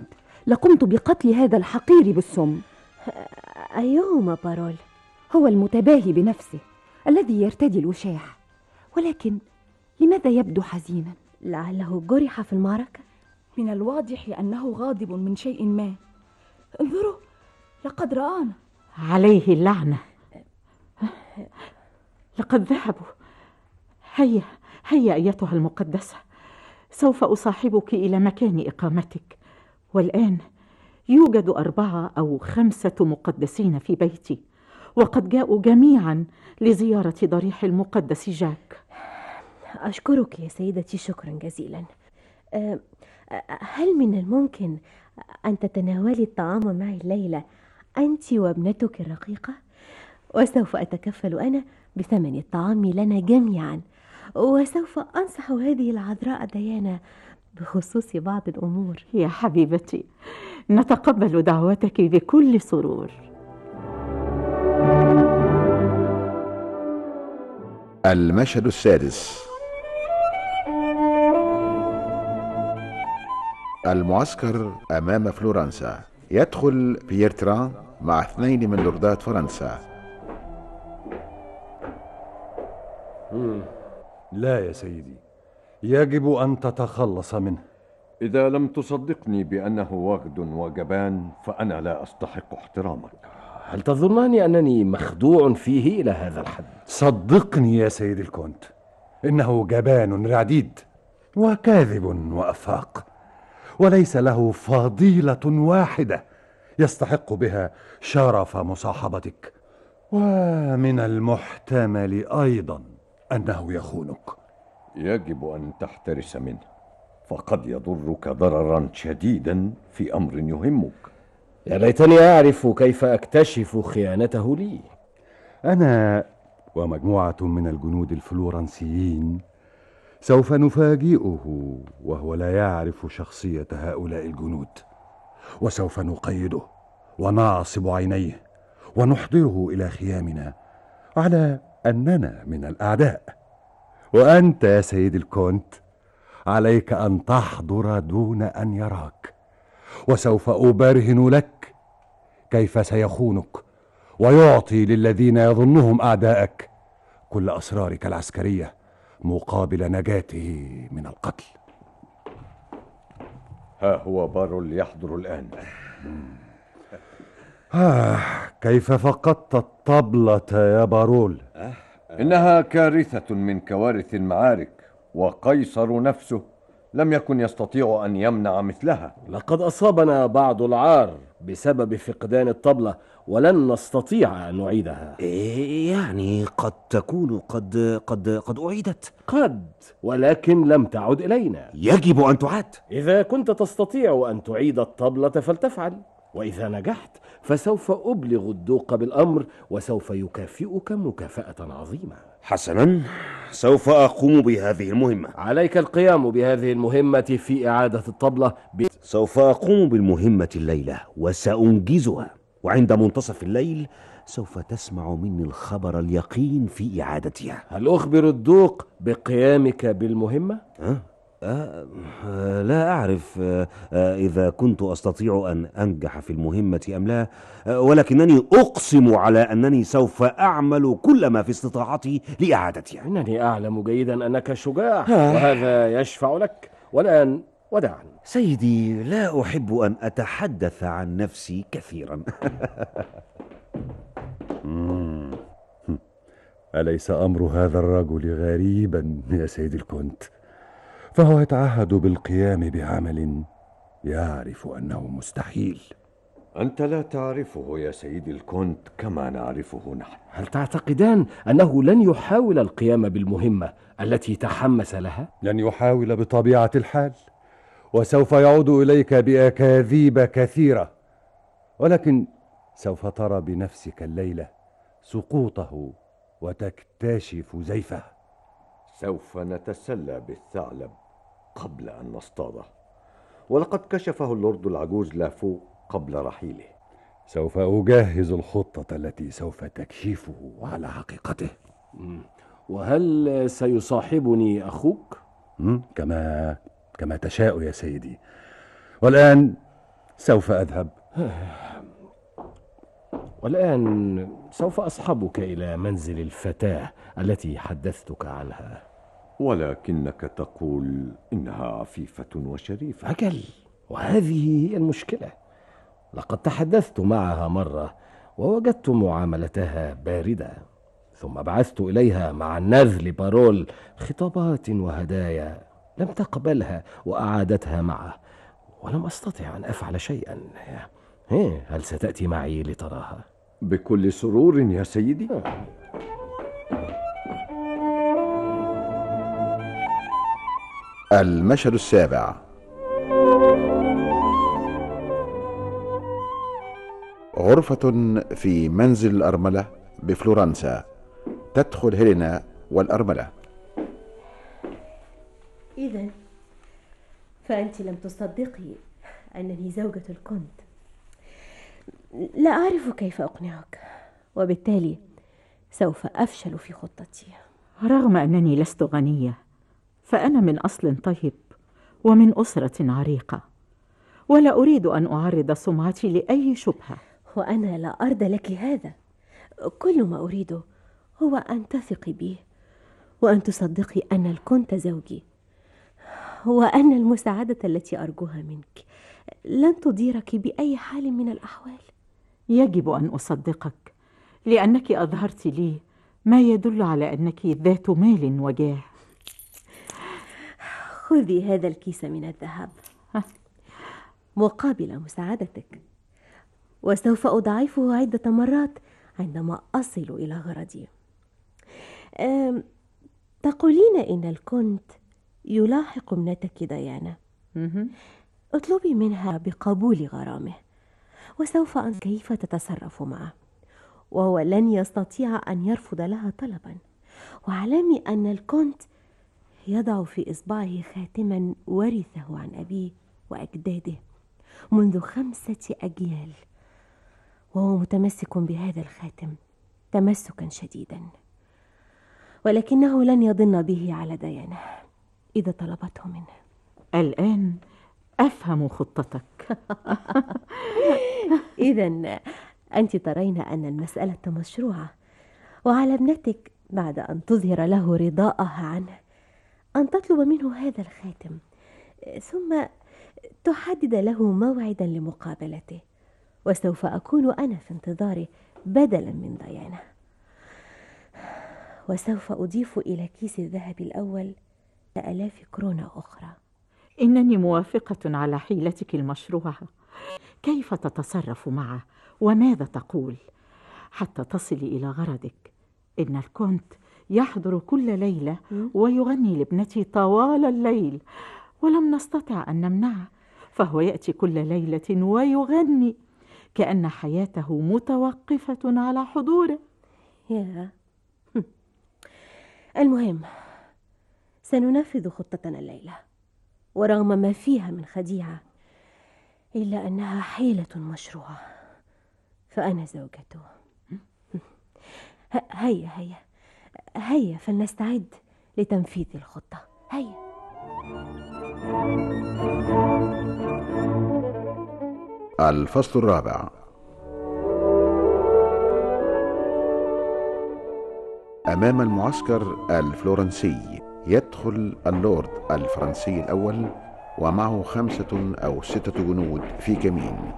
لقمت بقتل هذا الحقير بالسم. أيهما بارول؟ هو المتباهي بنفسه الذي يرتدي الوشاح، ولكن لماذا يبدو حزينا؟ لعله جرح في المعركة. من الواضح أنه غاضب من شيء ما. انظروا، لقد رآنا. عليه اللعنة، لقد ذهبوا. هيا هيا أيتها المقدسة، سوف أصاحبك إلى مكان إقامتك. والآن يوجد أربعة أو خمسة مقدسين في بيتي، وقد جاءوا جميعا لزيارة ضريح المقدس جاك. أشكرك يا سيدتي شكرا جزيلا. هل من الممكن أن تتناولي الطعام معي الليلة أنت وابنتك الرقيقة؟ وسوف أتكفل أنا بثمن الطعام لنا جميعا، وسوف أنصح هذه العذراء ديانا بخصوص بعض الأمور. يا حبيبتي، نتقبل دعوتك بكل سرور. المشهد السادس. المعسكر أمام فلورنسا. يدخل بيرتران مع اثنين من لوردات فرنسا. لا يا سيدي، يجب أن تتخلص منه. إذا لم تصدقني بأنه وغد وجبان فأنا لا أستحق احترامك. هل تظنني أنني مخدوع فيه إلى هذا الحد؟ صدقني يا سيد الكونت، إنه جبان رعديد وكاذب وأفاق، وليس له فضيلة واحدة يستحق بها شرف مصاحبتك، ومن المحتمل أيضا أنه يخونك. يجب أن تحترس منه، فقد يضرك ضررا شديدا في أمر يهمك. يا ليتني أعرف كيف أكتشف خيانته لي. أنا ومجموعة من الجنود الفلورنسيين سوف نفاجئه وهو لا يعرف شخصية هؤلاء الجنود، وسوف نقيده ونعصب عينيه ونحضره إلى خيامنا على أننا من الأعداء. وأنت يا سيد الكونت عليك أن تحضر دون أن يراك، وسوف أبرهن لك كيف سيخونك ويعطي للذين يظنهم أعداءك كل أسرارك العسكرية مقابل نجاته من القتل. ها هو بارول يحضر الآن. آه كيف فقدت الطبلة يا بارول؟ إنها كارثة من كوارث المعارك، وقيصر نفسه لم يكن يستطيع أن يمنع مثلها. لقد أصابنا بعض العار بسبب فقدان الطبلة، ولن نستطيع أن نعيدها. إيه يعني قد تكون قد قد قد أعيدت. قد، ولكن لم تعد إلينا. يجب أن تعاد. إذا كنت تستطيع أن تعيد الطبلة فلتفعل، وإذا نجحت فسوف أبلغ الدوق بالأمر، وسوف يكافئك مكافأة عظيمة. حسنا، سوف أقوم بهذه المهمة. عليك القيام بهذه المهمة في إعادة الطبلة ب... سوف أقوم بالمهمة الليلة وسأنجزها، وعند منتصف الليل سوف تسمع مني الخبر اليقين في إعادتها. هل أخبر الدوق بقيامك بالمهمة؟ أه؟ أه أه لا أعرف أه إذا كنت أستطيع أن أنجح في المهمة أم لا، أه ولكنني أقسم على أنني سوف أعمل كل ما في استطاعتي لإعادتها. إنني أعلم جيدا أنك شجاع، وهذا يشفع لك. والآن وداعا. سيدي، لا أحب أن أتحدث عن نفسي كثيرا. أليس أمر هذا الرجل غريبا يا سيد الكونت؟ فهو يتعهد بالقيام بعمل يعرف أنه مستحيل. أنت لا تعرفه يا سيدي الكونت كما نعرفه نحن. هل تعتقدان أنه لن يحاول القيام بالمهمة التي تحمس لها؟ لن يحاول بطبيعة الحال، وسوف يعود إليك بأكاذيب كثيرة، ولكن سوف ترى بنفسك الليلة سقوطه وتكتشف زيفه. سوف نتسلى بالثعلب قبل أن نصطاده، ولقد كشفه اللورد العجوز لافو قبل رحيله. سوف أجهز الخطة التي سوف تكشفه على حقيقته. وهل سيصاحبني أخوك؟ كما كما تشاء يا سيدي. والآن سوف أذهب. والآن سوف أصحبك إلى منزل الفتاة التي حدثتك عنها. ولكنك تقول إنها عفيفة وشريفة. أجل، وهذه هي المشكلة. لقد تحدثت معها مرة ووجدت معاملتها باردة، ثم بعثت إليها مع النذل بارول خطابات وهدايا، لم تقبلها وأعادتها معه، ولم أستطع أن أفعل شيئا. هل ستأتي معي لتراها؟ بكل سرور يا سيدي. المشهد السابع. غرفة في منزل الأرملة بفلورنسا. تدخل هيلينا والأرملة. إذا فأنت لم تصدقي أنني زوجة الكونت. لا أعرف كيف أقنعك، وبالتالي سوف أفشل في خطتي. رغم أنني لست غنية، فأنا من أصل طيب ومن أسرة عريقة، ولا أريد أن أعرض سمعتي لأي شبهة. وأنا لا أرضى لك هذا. كل ما أريده هو أن تثقي بي، وأن تصدقي أن الكونت زوجي، وأن المساعدة التي أرجوها منك لن تضيرك بأي حال من الأحوال. يجب أن أصدقك، لأنك أظهرت لي ما يدل على أنك ذات مال وجاه. خذي هذا الكيس من الذهب مقابل مساعدتك، وسوف أضاعفه عدة مرات عندما أصل إلى غرضي. تقولين إن الكونت يلاحق ابنتك ديانا. اطلبي منها بقبول غرامه، وسوف أن كيف تتصرف معه، وهو لن يستطيع أن يرفض لها طلبا. واعلمي أن الكونت يضع في إصبعه خاتما ورثه عن أبيه وأجداده منذ خمسة أجيال، وهو متمسك بهذا الخاتم تمسكا شديدا، ولكنه لن يضن به على ديانة إذا طلبته منه. الآن أفهم خطتك. إذن أنت ترين أن المسألة مشروعة، وعلى ابنتك بعد أن تظهر له رضاءها عنه أن تطلب منه هذا الخاتم، ثم تحدد له موعدا لمقابلته، وسوف أكون أنا في انتظاره بدلا من ديانة، وسوف أضيف إلى كيس الذهب الأول آلاف كرونة أخرى. إنني موافقة على حيلتك المشروعة. كيف تتصرف معه وماذا تقول حتى تصلي إلى غرضك؟ إن الكونت يحضر كل ليلة ويغني لابنتي طوال الليل، ولم نستطع أن نمنعه، فهو يأتي كل ليلة ويغني كأن حياته متوقفة على حضوره. يا المهم سننفذ خطتنا الليلة، ورغم ما فيها من خديعة إلا أنها حيلة مشروعة، فأنا زوجته. هيا هيا هيا فلنستعد لتنفيذ الخطة. هيا. الفصل الرابع. أمام المعسكر الفلورنسي يدخل اللورد الفرنسي الأول ومعه خمسة أو ستة جنود في كمين.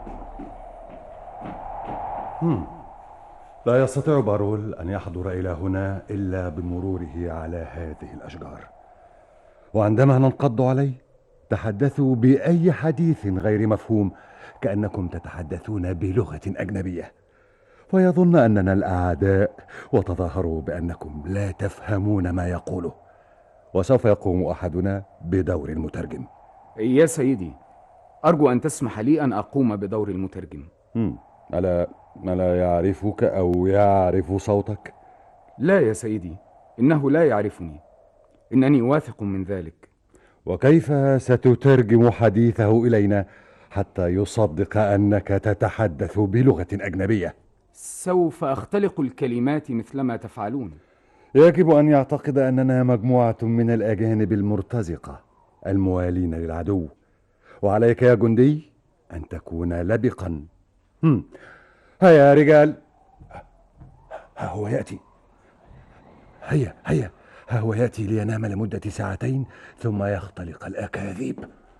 هم. لا يستطيع بارول أن يحضر إلى هنا إلا بمروره على هذه الأشجار، وعندما ننقض عليه تحدثوا بأي حديث غير مفهوم كأنكم تتحدثون بلغة أجنبية، ويظن أننا الأعداء وتظاهروا بأنكم لا تفهمون ما يقوله، وسوف يقوم أحدنا بدور المترجم. يا سيدي، أرجو أن تسمح لي أن أقوم بدور المترجم. هم. ألا ألا يعرفك أو يعرف صوتك؟ لا يا سيدي، إنه لا يعرفني، إنني واثق من ذلك. وكيف ستترجم حديثه إلينا حتى يصدق أنك تتحدث بلغة أجنبية؟ سوف أختلق الكلمات مثلما تفعلون. يجب أن يعتقد أننا مجموعة من الأجانب المرتزقة الموالين للعدو، وعليك يا جندي أن تكون لبقا. هم. هيا يا رجال، ها هو يأتي. هيا هيا، ها هو يأتي لينام لمدة ساعتين ثم يختلق الأكاذيب.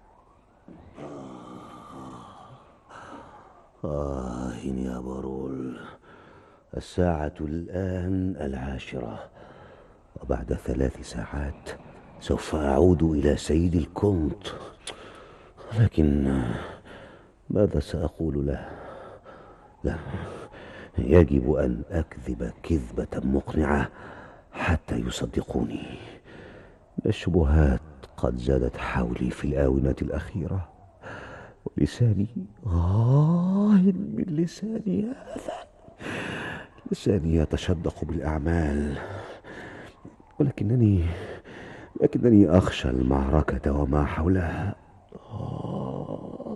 آه يا بارول، الساعة الآن العاشرة، وبعد ثلاث ساعات سوف أعود إلى سيد الكونت، لكن ماذا سأقول له؟ لا، يجب أن أكذب كذبة مقنعة حتى يصدقوني. الشبهات قد زادت حولي في الآونة الأخيرة، ولساني غاه من لساني هذا. لساني يتشدق بالأعمال، ولكنني لكنني أخشى المعركة وما حولها. آه.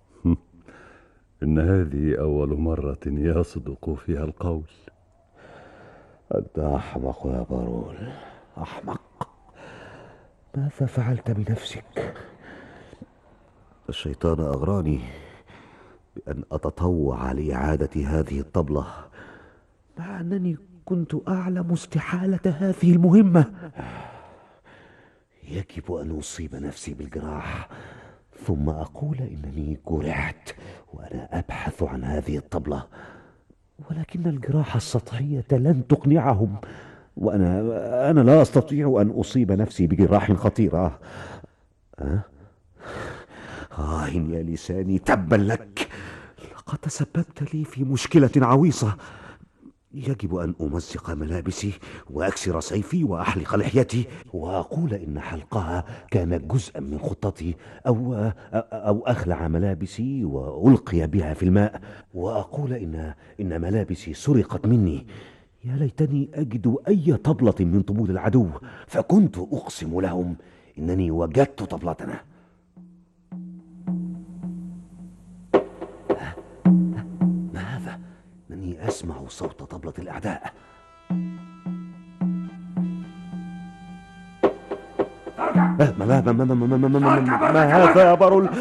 إن هذه أول مرة يصدق فيها القول. أنت أحمق يا بارول، أحمق. ماذا فعلت بنفسك؟ الشيطان أغراني بأن أتطوع لإعادة هذه الطبلة، مع أنني كنت أعلم استحالة هذه المهمة. يجب أن أصيب نفسي بالجراح ثم أقول إنني جرحت وأنا أبحث عن هذه الطبلة، ولكن الجراح السطحية لن تقنعهم، وأنا أنا لا أستطيع أن أصيب نفسي بجراح خطيرة. أه؟ آه يا لساني، تبا لك، لقد تسببت لي في مشكلة عويصة. يجب أن أمزق ملابسي وأكسر سيفي وأحلق لحيتي وأقول إن حلقها كان جزءا من خطتي، أو أو أخلع ملابسي وألقي بها في الماء، وأقول إن إن ملابسي سرقت مني. يا ليتني أجد أي طبلة من طبول العدو، فكنت أقسم لهم إنني وجدت طبلتنا. ما هذا؟ إنني أسمع صوت طبلة الأعداء. ما ما ما ما ما ما ما ما ما هذا يا بارول؟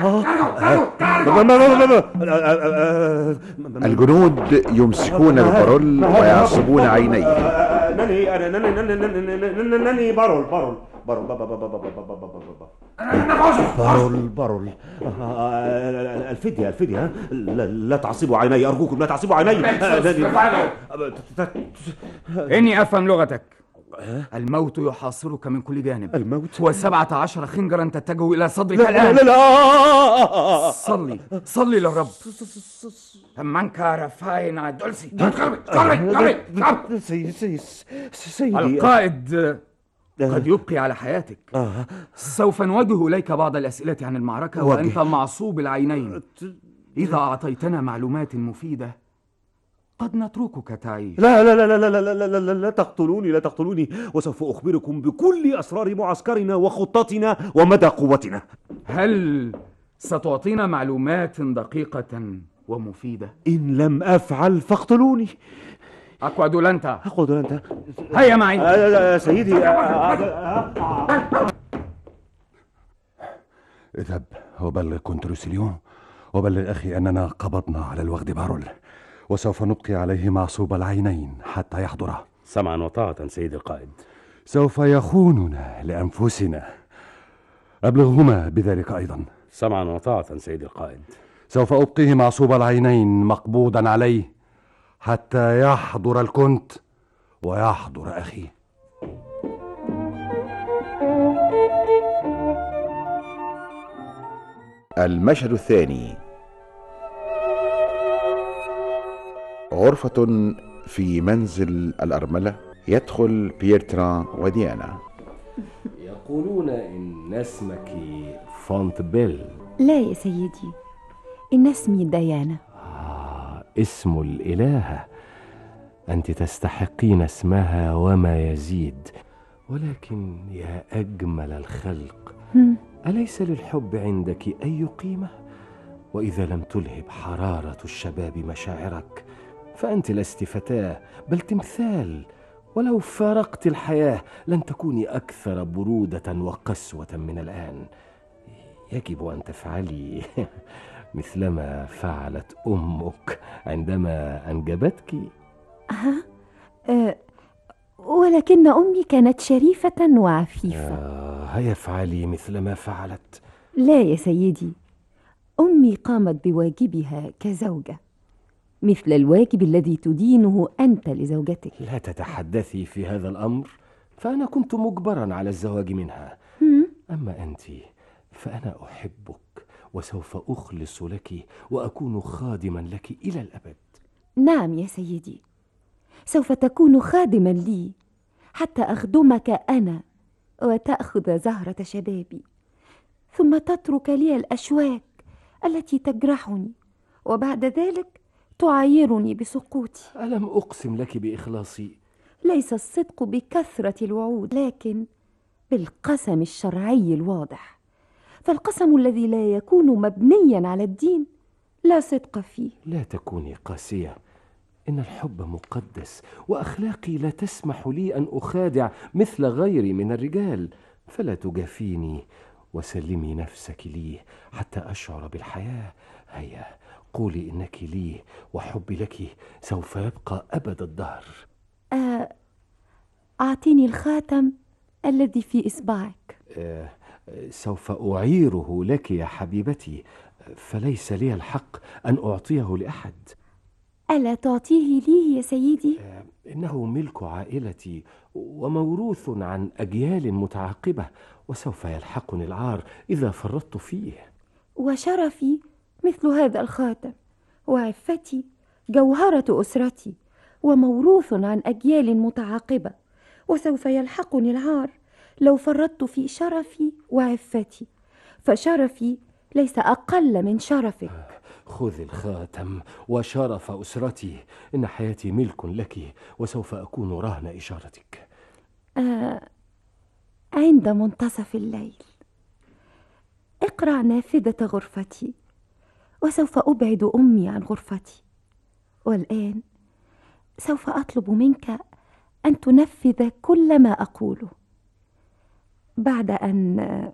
الجنود يمسكون ببارول ويعصبون عينيه. نني أنا نني نني بارول بارول بارول بارول بارول الفدية الفدية، لا, لا تعصبوا عيني أرجوكم، لا تعصبوا عيني. إني أفهم لغتك. الموت يحاصرك من كل جانب. الموت؟ وسبعة عشر خنجرا تتجه إلى صدرك لا الآن. لا لا صلي صلي للرب. منك رفاينا دولسي. قرب قرب سيدي سيدي القائد قد يبقي على حياتك. سوف نوجه إليك بعض الأسئلة عن المعركة وأنت معصوب العينين. إذا أعطيتنا معلومات مفيدة قد نتركك تعيش. لا لا لا لا لا لا لا لا لا تقتلوني لا تقتلوني، وسوف أخبركم بكل أسرار معسكرنا وخطتنا ومدى قوتنا. هل ستعطينا معلومات دقيقة ومفيدة؟ إن لم أفعل فاقتلوني. أقعد لنت أقعد لنت هيا معي. آه سيدي. اذهب وبلغ كونتروسيليون وبلغ أخي أننا قبضنا على الوغد بارول، وسوف نبقي عليه معصوب العينين حتى يحضر. سمعا وطاعة سيد القائد. سوف يخوننا لأنفسنا، أبلغهما بذلك أيضا. سمعا وطاعة سيد القائد. سوف أبقيه معصوب العينين مقبوضا عليه حتى يحضر الكونت ويحضر أخي. المشهد الثاني. غرفة في منزل الأرملة، يدخل بيرتران وديانا. يقولون إن اسمك فونتبيل. لا يا سيدي، إن اسمي ديانا. آه، اسم الإلهة. أنت تستحقين اسمها وما يزيد، ولكن يا أجمل الخلق، أليس للحب عندك أي قيمة؟ وإذا لم تلهب حرارة الشباب مشاعرك فأنت لست فتاة بل تمثال، ولو فارقت الحياة لن تكوني أكثر برودة وقسوة من الآن. يجب أن تفعلي مثلما فعلت أمك عندما أنجبتك. ها؟ أه ولكن أمي كانت شريفة وعفيفة. آه هيا افعلي مثلما فعلت. لا يا سيدي، أمي قامت بواجبها كزوجة، مثل الواجب الذي تدينه أنت لزوجتك. لا تتحدثي في هذا الأمر، فأنا كنت مجبرا على الزواج منها. أما أنت فأنا أحبك وسوف أخلص لك وأكون خادما لك إلى الأبد. نعم يا سيدي، سوف تكون خادما لي حتى أخدمك أنا وتأخذ زهرة شبابي، ثم تترك لي الأشواك التي تجرحني، وبعد ذلك تعايرني بسقوطي. ألم أقسم لك بإخلاصي؟ ليس الصدق بكثرة الوعود، لكن بالقسم الشرعي الواضح، فالقسم الذي لا يكون مبنيا على الدين لا صدق فيه. لا تكوني قاسية، إن الحب مقدس، وأخلاقي لا تسمح لي أن أخادع مثل غيري من الرجال، فلا تجافيني وسلمي نفسك لي حتى أشعر بالحياة. هيا قولي إنك لي وحبي لك سوف يبقى أبد الدهر. آه أعطيني الخاتم الذي في إصبعك. آه سوف أعيره لك يا حبيبتي، فليس لي الحق أن أعطيه لأحد. ألا تعطيه لي يا سيدي؟ آه إنه ملك عائلتي وموروث عن أجيال متعاقبة، وسوف يلحقني العار إذا فرطت فيه. وشرفي مثل هذا الخاتم، وعفتي جوهرة أسرتي، وموروث عن أجيال متعاقبة، وسوف يلحقني العار لو فرطت في شرفي وعفتي، فشرفي ليس أقل من شرفك. خذ الخاتم وشرف أسرتي، إن حياتي ملك لك وسوف أكون رهن إشارتك. آه عند منتصف الليل اقرع نافذة غرفتي، وسوف أبعد أمي عن غرفتي. والآن سوف أطلب منك أن تنفذ كل ما أقوله. بعد أن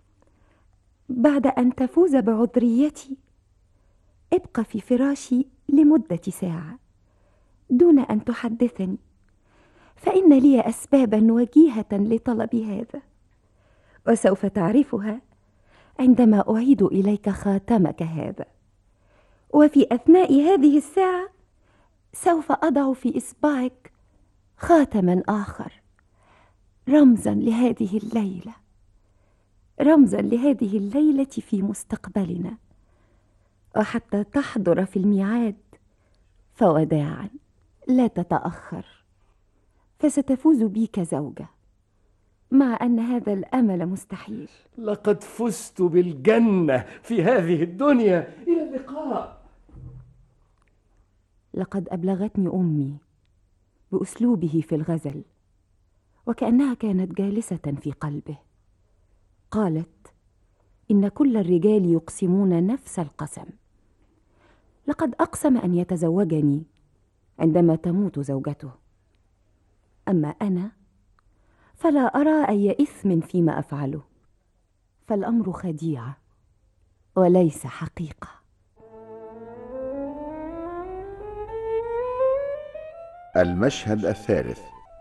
بعد أن تفوز بعذريتي ابقى في فراشي لمدة ساعة دون أن تحدثني، فإن لي أسبابا وجيهة لطلب هذا، وسوف تعرفها عندما أعيد إليك خاتمك هذا. وفي أثناء هذه الساعة سوف أضع في إصبعك خاتما آخر، رمزا لهذه الليلة، رمزا لهذه الليلة في مستقبلنا، وحتى تحضر في الميعاد فوداعا لا تتأخر، فستفوز بي كزوجة، مع أن هذا الأمل مستحيل. لقد فزت بالجنة في هذه الدنيا. إلى اللقاء. لقد أبلغتني أمي بأسلوبه في الغزل، وكأنها كانت جالسة في قلبه. قالت إن كل الرجال يقسمون نفس القسم. لقد أقسم أن يتزوجني عندما تموت زوجته، أما أنا فلا أرى أي إثم فيما أفعله، فالأمر خديعة وليس حقيقة. المشهد الثالث.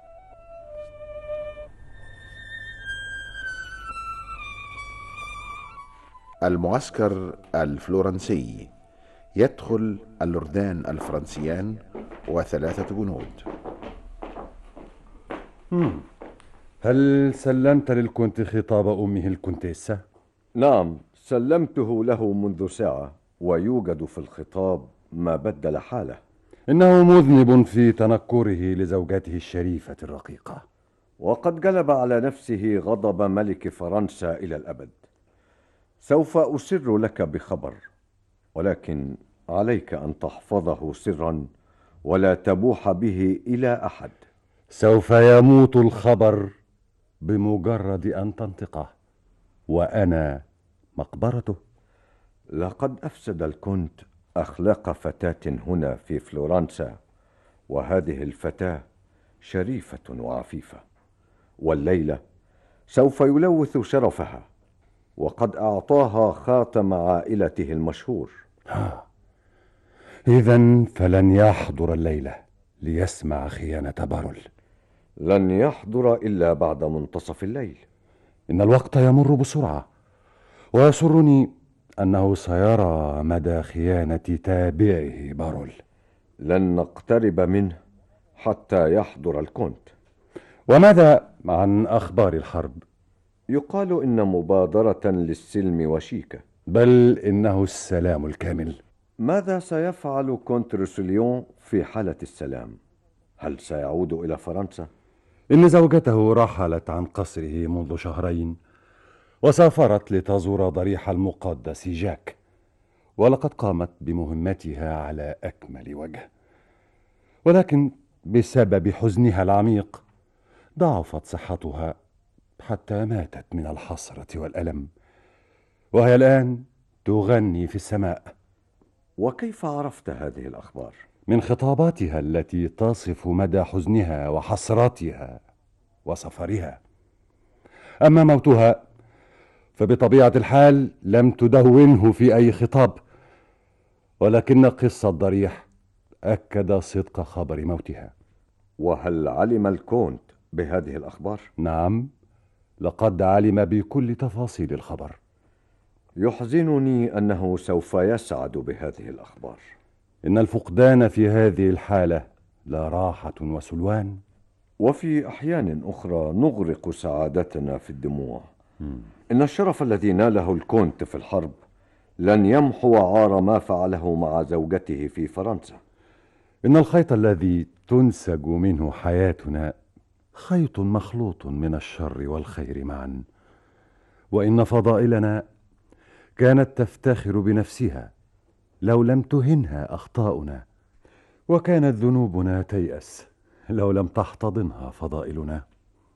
المعسكر الفلورنسي. يدخل اللوردان الفرنسيان وثلاثة جنود. مم. هل سلمت للكونت خطاب أمه الكونتيسة؟ نعم، سلمته له منذ ساعة، ويوجد في الخطاب ما بدل حاله. إنه مذنب في تنكره لزوجته الشريفة الرقيقة، وقد جلب على نفسه غضب ملك فرنسا إلى الأبد. سوف أسر لك بخبر، ولكن عليك أن تحفظه سرا ولا تبوح به إلى أحد. سوف يموت الخبر بمجرد أن تنطقه، وأنا مقبرته. لقد أفسد الكونت أخلاق فتاة هنا في فلورنسا، وهذه الفتاة شريفة وعفيفة، والليلة سوف يلوث شرفها، وقد أعطاها خاتم عائلته المشهور. إذن فلن يحضر الليلة ليسمع خيانة بارول. لن يحضر إلا بعد منتصف الليل. إن الوقت يمر بسرعة، ويسرني أنه سيرى مدى خيانة تابعه بارول. لن نقترب منه حتى يحضر الكونت. وماذا عن أخبار الحرب؟ يقال إن مبادرة للسلم وشيكة، بل إنه السلام الكامل. ماذا سيفعل كونت روسليون في حالة السلام؟ هل سيعود إلى فرنسا؟ إن زوجته رحلت عن قصره منذ شهرين، وسافرت لتزور ضريح المقدس جاك، ولقد قامت بمهمتها على أكمل وجه، ولكن بسبب حزنها العميق ضعفت صحتها حتى ماتت من الحسرة والألم، وهي الآن تغني في السماء. وكيف عرفت هذه الأخبار؟ من خطاباتها التي تصف مدى حزنها وحسرتها وسفرها. أما موتها فبطبيعة الحال لم تدونه في أي خطاب، ولكن قصة ضريح أكد صدق خبر موتها. وهل علم الكونت بهذه الأخبار؟ نعم، لقد علم بكل تفاصيل الخبر. يحزنني أنه سوف يسعد بهذه الأخبار. إن الفقدان في هذه الحالة لا راحة وسلوان، وفي أحيان أخرى نغرق سعادتنا في الدموع. إن الشرف الذي ناله الكونت في الحرب لن يمحو عار ما فعله مع زوجته في فرنسا. إن الخيط الذي تنسج منه حياتنا خيط مخلوط من الشر والخير معا، وإن فضائلنا كانت تفتخر بنفسها لو لم تهنها أخطاؤنا، وكانت ذنوبنا تيأس لو لم تحتضنها فضائلنا.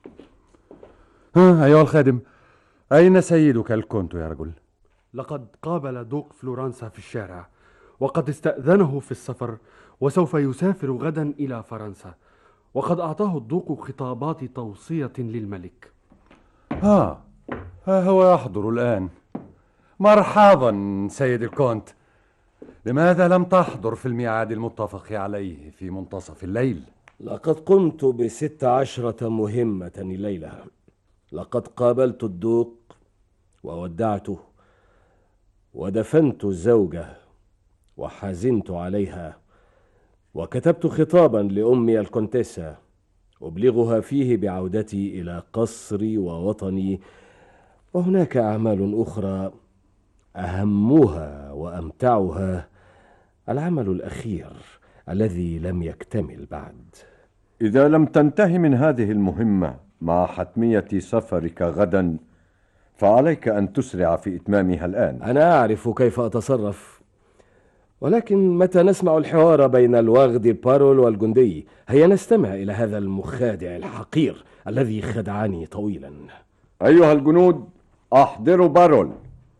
ها أيها الخادم، أين سيدك الكونت يا رجل؟ لقد قابل دوق فلورنسا في الشارع، وقد استأذنه في السفر، وسوف يسافر غدا إلى فرنسا، وقد أعطاه الدوق خطابات توصية للملك. ها ها هو يحضر الآن. مرحبا سيد الكونت. لماذا لم تحضر في الميعاد المتفق عليه في منتصف الليل؟ لقد قمت بست عشرة مهمة الليلة. لقد قابلت الدوق وودعته، ودفنت الزوجة وحزنت عليها، وكتبت خطابا لأمي الكونتيسا أبلغها فيه بعودتي إلى قصري ووطني، وهناك أعمال أخرى أهمها وأمتعها العمل الأخير الذي لم يكتمل بعد. إذا لم تنتهي من هذه المهمة مع حتمية سفرك غدا، فعليك أن تسرع في إتمامها الآن. أنا أعرف كيف أتصرف، ولكن متى نسمع الحوار بين الوغد بارول والجندي؟ هيا نستمع إلى هذا المخادع الحقير الذي خدعني طويلا. أيها الجنود، أحضروا بارول.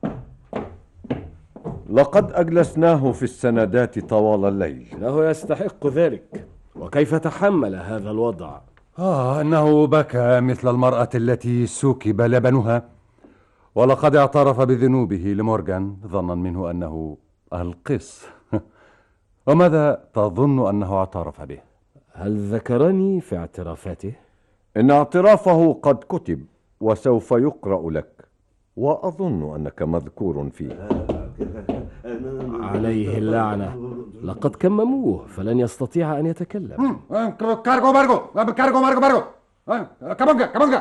لقد أجلسناه في السندات طوال الليل. إنه يستحق ذلك، وكيف تحمل هذا الوضع؟ آه أنه بكى مثل المرأة التي سكب لبنها، ولقد اعترف بذنوبه لمورغان ظنا منه أنه القس. وماذا تظن أنه اعترف به؟ هل ذكرني في اعترافاته؟ إن اعترافه قد كتب وسوف يقرأ لك، وأظن أنك مذكور فيه. عليه اللعنة، لقد كمموه فلن يستطيع أن يتكلم. كارغو مارغو كارغو مارغو مارغو كابونجا كابونجا.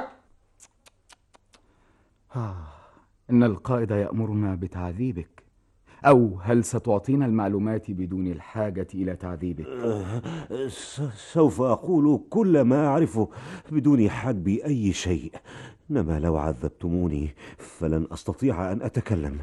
إن القائد يأمرنا بتعذيبك، أو هل ستعطينا المعلومات بدون الحاجة إلى تعذيبك؟ سوف أقول كل ما أعرفه بدون حجب أي شيء، إنما لو عذبتموني فلن أستطيع أن أتكلم.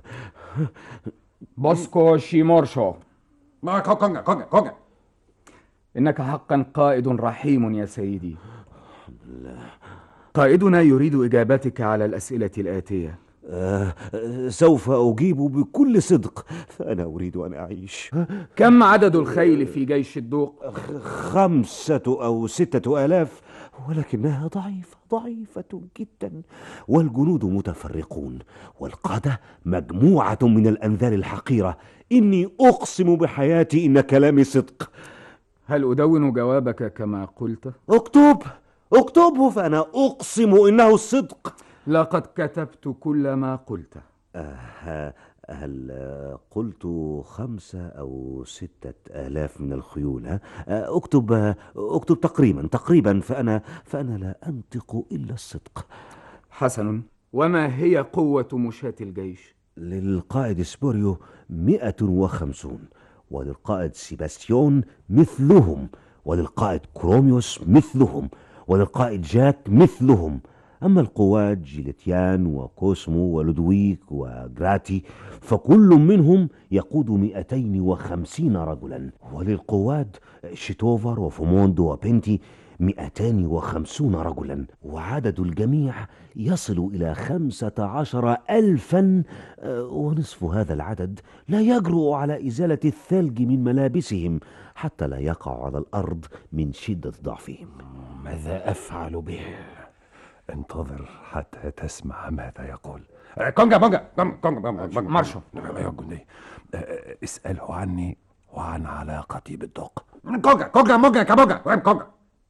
بوسكو شيمورشو. ما كونجا كونجا كونجا. إنك حقا قائد رحيم يا سيدي. لا. قائدنا يريد إجابتك على الأسئلة الآتية. آه، سوف أجيب بكل صدق، فأنا أريد أن أعيش. كم عدد الخيل في جيش الدوق؟ خمسة أو ستة آلاف، ولكنها ضعيفة ضعيفة جدا، والجنود متفرقون، والقادة مجموعة من الأنذال الحقيرة. إني أقسم بحياتي إن كلامي صدق. هل أدون جوابك كما قلت؟ اكتب اكتبه، فأنا أقسم إنه الصدق. لقد كتبت كل ما قلت. آه هل قلت خمسة أو ستة آلاف من الخيول؟ ها؟ اكتب اكتب تقريبا تقريبا فأنا فأنا لا أنطق إلا الصدق. حسن، وما هي قوة مشاة الجيش؟ للقائد سبوريو مئة وخمسون، وللقائد سيباستيون مثلهم، وللقائد كروميوس مثلهم، وللقائد جاك مثلهم. أما القوات جيليتيان وكوسمو ولودويك وغراتي فكل منهم يقود مئتين وخمسين رجلا، وللقوات شيتوفر وفوموند وبنتي مئتان وخمسون رجلا، وعدد الجميع يصل إلى خمسة عشر ألفا، ونصف هذا العدد لا يجرؤ على إزالة الثلج من ملابسهم حتى لا يقع على الأرض من شدة ضعفهم. ماذا أفعل به؟ انتظر حتى تسمع ماذا يقول. كونجا بونجا كونجا بونجا مارشو يا جندي، اسأله عني وعن علاقتي بالدق. كونجا كونجا بونجا كابونجا وين كونجا؟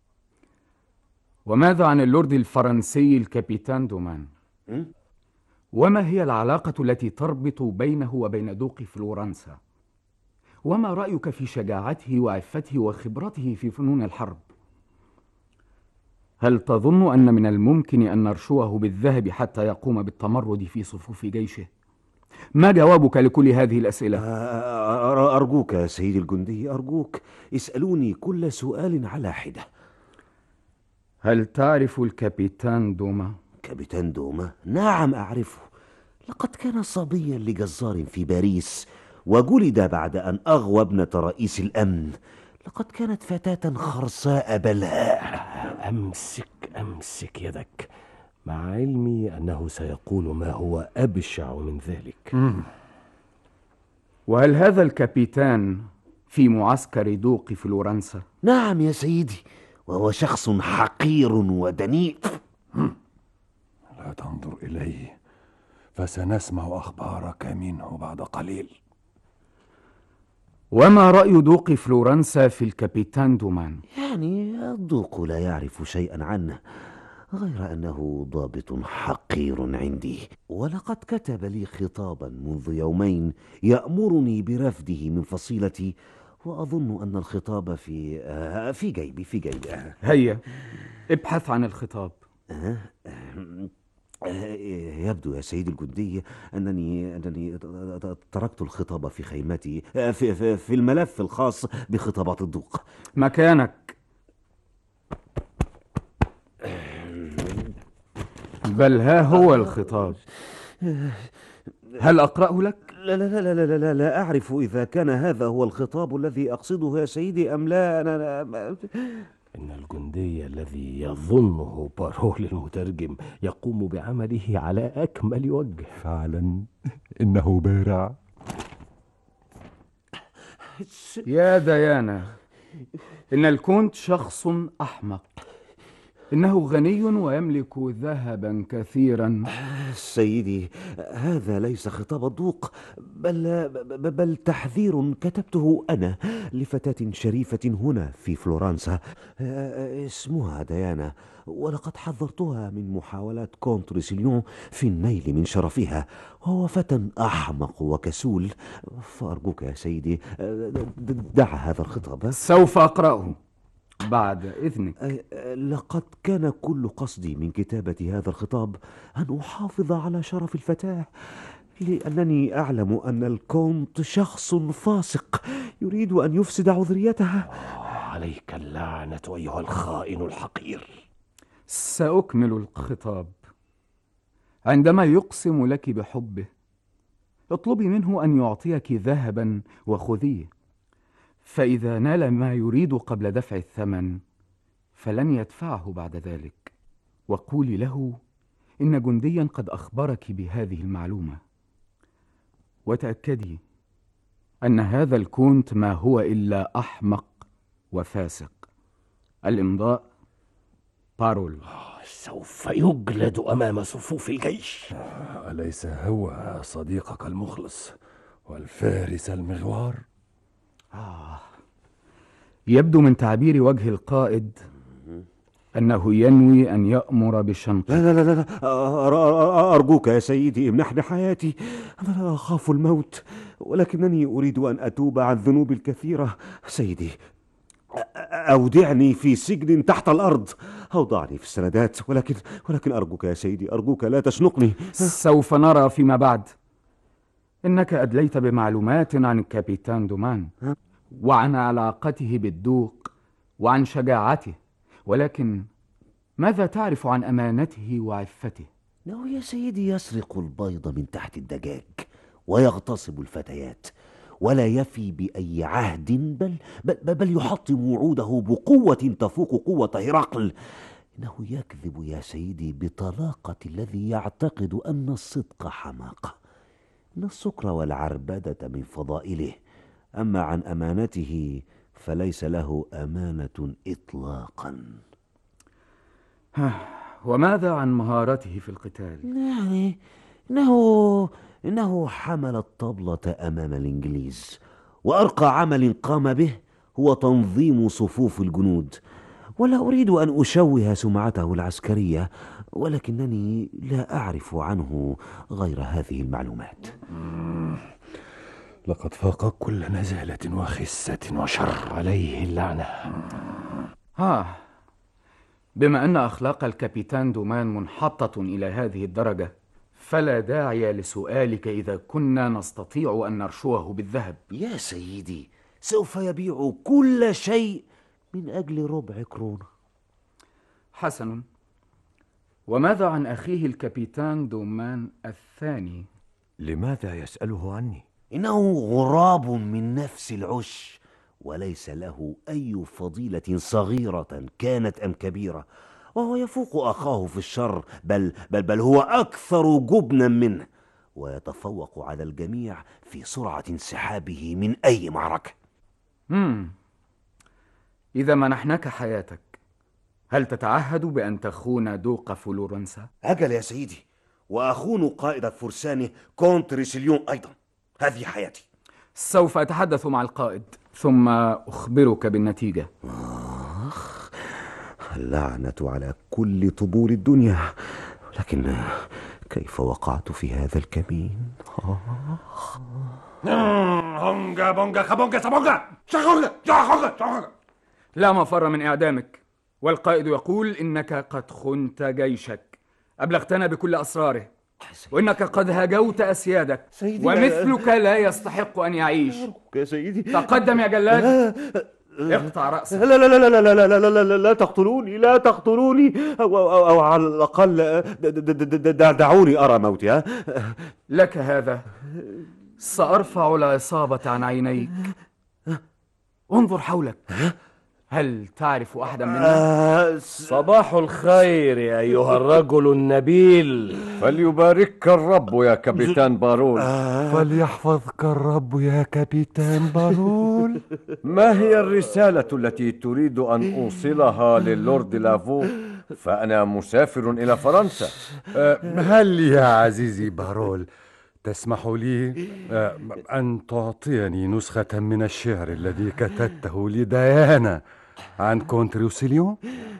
وماذا عن اللورد الفرنسي الكابيتان دومان؟ وما هي العلاقة التي تربط بينه وبين دوق فلورنسا؟ وما رأيك في شجاعته وعفته وخبرته في فنون الحرب؟ هل تظن أن من الممكن أن نرشوه بالذهب حتى يقوم بالتمرد في صفوف جيشه؟ ما جوابك لكل هذه الأسئلة؟ أرجوك يا سيدي الجندي، أرجوك اسألوني كل سؤال على حدة. هل تعرف الكابيتان دوما؟ كابيتان دوما؟ نعم أعرفه. لقد كان صبيا لجزار في باريس، وجلد بعد أن أغوى ابنة رئيس الأمن. لقد كانت فتاة خرصاء بلهاء. أمسك أمسك يدك، مع علمي أنه سيقول ما هو أبشع من ذلك. مم. وهل هذا الكابيتان في معسكر دوق فلورنسا؟ نعم يا سيدي، وهو شخص حقير ودنيء. لا تنظر إليه، فسنسمع أخبارك منه بعد قليل. وما رأي دوق فلورنسا في الكابيتان دومان؟ يعني الدوق لا يعرف شيئا عنه، غير أنه ضابط حقير عندي، ولقد كتب لي خطابا منذ يومين يأمرني برفده من فصيلتي، وأظن أن الخطاب في آه في جيبي في جيبي هيا ابحث عن الخطاب. آه يبدو يا سيدي الجندي أنني أنني تركت الخطاب في خيمتي، في, في, في الملف الخاص بخطابات الدوق. مكانك. بل ها هو الخطاب. هل أقرأه لك؟ لا لا لا لا لا لا أعرف إذا كان هذا هو الخطاب الذي أقصده يا سيدي أم لا. أنا, أنا إن الجندي الذي يظنه بارول المترجم يقوم بعمله على أكمل وجه. فعلا إنه بارع. يا ديانا، إن الكونت شخص أحمق. إنه غني ويملك ذهبا كثيرا. سيدي، هذا ليس خطاب الدوق، بل, بل تحذير كتبته أنا لفتاة شريفة هنا في فلورنسا اسمها ديانا، ولقد حذرتها من محاولات كونت ريسيليون في النيل من شرفها، وهو فتى أحمق وكسول. فأرجوك يا سيدي دع هذا الخطاب. سوف أقرأه بعد إذنك. لقد كان كل قصدي من كتابة هذا الخطاب أن أحافظ على شرف الفتاة، لأنني أعلم أن الكونت شخص فاسق يريد أن يفسد عذريتها. عليك اللعنة أيها الخائن الحقير. سأكمل الخطاب. عندما يقسم لك بحبه، اطلبي منه أن يعطيك ذهبا وخذيه، فإذا نال ما يريد قبل دفع الثمن فلن يدفعه بعد ذلك. وقولي له إن جنديا قد أخبرك بهذه المعلومة، وتأكدي أن هذا الكونت ما هو إلا أحمق وفاسق. الإمضاء بارول سوف يجلد أمام صفوف الجيش. أليس هو صديقك المخلص والفارس المغوار؟ آه. يبدو من تعبير وجه القائد أنه ينوي أن يأمر بشنق. لا لا لا لا أرجوك يا سيدي امنحني حياتي. أنا لا أخاف الموت، ولكنني أريد أن أتوب عن ذنوب الكثيرة. سيدي أودعني في سجن تحت الأرض أو ضعني في السندات، ولكن ولكن أرجوك يا سيدي، أرجوك لا تشنقني. سوف نرى فيما بعد. إنك أدليت بمعلومات عن الكابيتان دومان وعن علاقته بالدوق وعن شجاعته، ولكن ماذا تعرف عن أمانته وعفته؟ إنه يا سيدي يسرق البيض من تحت الدجاج ويغتصب الفتيات، ولا يفي بأي عهد، بل, بل, بل يحطم وعوده بقوة تفوق قوة هرقل. إنه يكذب يا سيدي بطلاقة الذي يعتقد أن الصدق حماقة. إن السكر والعربدة من فضائله، أما عن أمانته فليس له أمانة إطلاقا. وماذا عن مهارته في القتال؟ يعني إنه إنه حمل الطبلة أمام الإنجليز، وأرقى عمل قام به هو تنظيم صفوف الجنود. ولا أريد أن أشوه سمعته العسكرية، ولكنني لا أعرف عنه غير هذه المعلومات. لقد فاق كل نزالة وخسة وشر، عليه اللعنة. ها، بما أن أخلاق الكابيتان دومان منحطة إلى هذه الدرجة، فلا داعي لسؤالك إذا كنا نستطيع أن نرشوه بالذهب. يا سيدي، سوف يبيع كل شيء من أجل ربع كرونة. حسن، وماذا عن أخيه الكابيتان دومان الثاني؟ لماذا يسأله عني؟ إنه غراب من نفس العش، وليس له أي فضيلة صغيرة كانت أم كبيرة، وهو يفوق أخاه في الشر، بل, بل, بل هو أكثر جبنا منه، ويتفوق على الجميع في سرعة انسحابه من أي معركة. مم. إذا منحناك حياتك، هل تتعهد بأن تخون دوق فلورنسا؟ أجل يا سيدي، وأخون قائد الفرسان كونت ريسيليون أيضا. هذه حياتي. سوف أتحدث مع القائد ثم أخبرك بالنتيجة. آخ، اللعنة على كل طبول الدنيا، لكن كيف وقعت في هذا الكمين؟ آخ. هونجا بونجا خبونجا سبونجا شخونجا شخونجا شخونجا. لا مفر من إعدامك، والقائد يقول إنك قد خنت جيشك، أبلغتنا بكل أسراره، وإنك قد هجوت أسيادك، ومثلك لا يستحق أن يعيش. يا سيدي تقدم يا جلاد، اقطع رأسك. لا لا لا لا لا لا لا لا لا لا تقتلوني، لا تقتلوني، أو, أو, أو على الأقل دعوني أرى موتي. ها؟ لك هذا، سأرفع العصابة عن عينيك. انظر حولك، هل تعرف أحدا منا؟ صباح الخير يا أيها الرجل النبيل. فليباركك الرب يا كابيتان بارول. فليحفظك الرب يا كابيتان بارول. ما هي الرسالة التي تريد أن أوصلها للورد لافو؟ فأنا مسافر إلى فرنسا. هل يا عزيزي بارول تسمح لي أن تعطيني نسخة من الشعر الذي كتبته لديانا عن كونت ريسيليون؟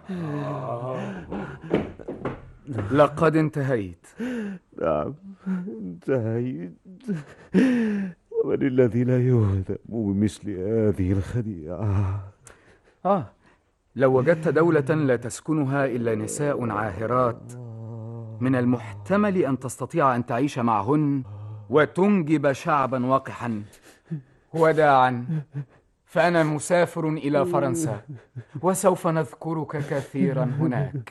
لقد انتهيت. نعم انتهيت. ومن الذي لا يهزم بمثل هذه الخديعة؟ آه لو وجدت دولة لا تسكنها إلا نساء عاهرات، من المحتمل أن تستطيع أن تعيش معهن وتنجب شعبا وقحا. وداعا، فأنا مسافر إلى فرنسا، وسوف نذكرك كثيرا هناك.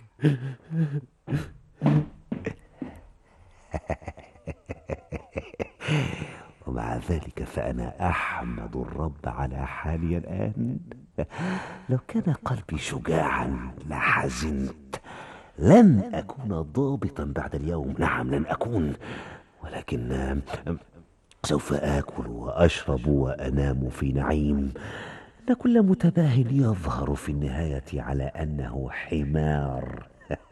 ومع ذلك فأنا أحمد الرب على حالي الآن. لو كان قلبي شجاعا لحزنت. لن أكون ضابطا بعد اليوم، نعم لن أكون، ولكن سوف آكل وأشرب وأنام في نعيم. أن كل متباه يظهر في النهاية على أنه حمار.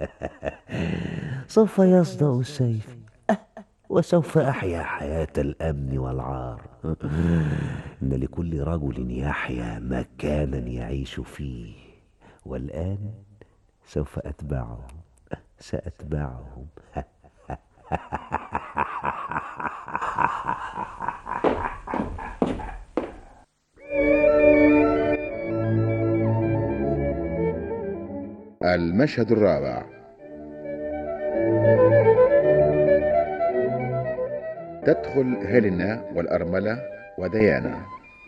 سوف يصدأ السيف وسوف أحيا حياة الأمن والعار. إن لكل رجل يحيا مكانا يعيش فيه، والآن سوف أتبعهم، سأتبعهم. المشهد الرابع. تدخل هيلينا والأرملة وديانا.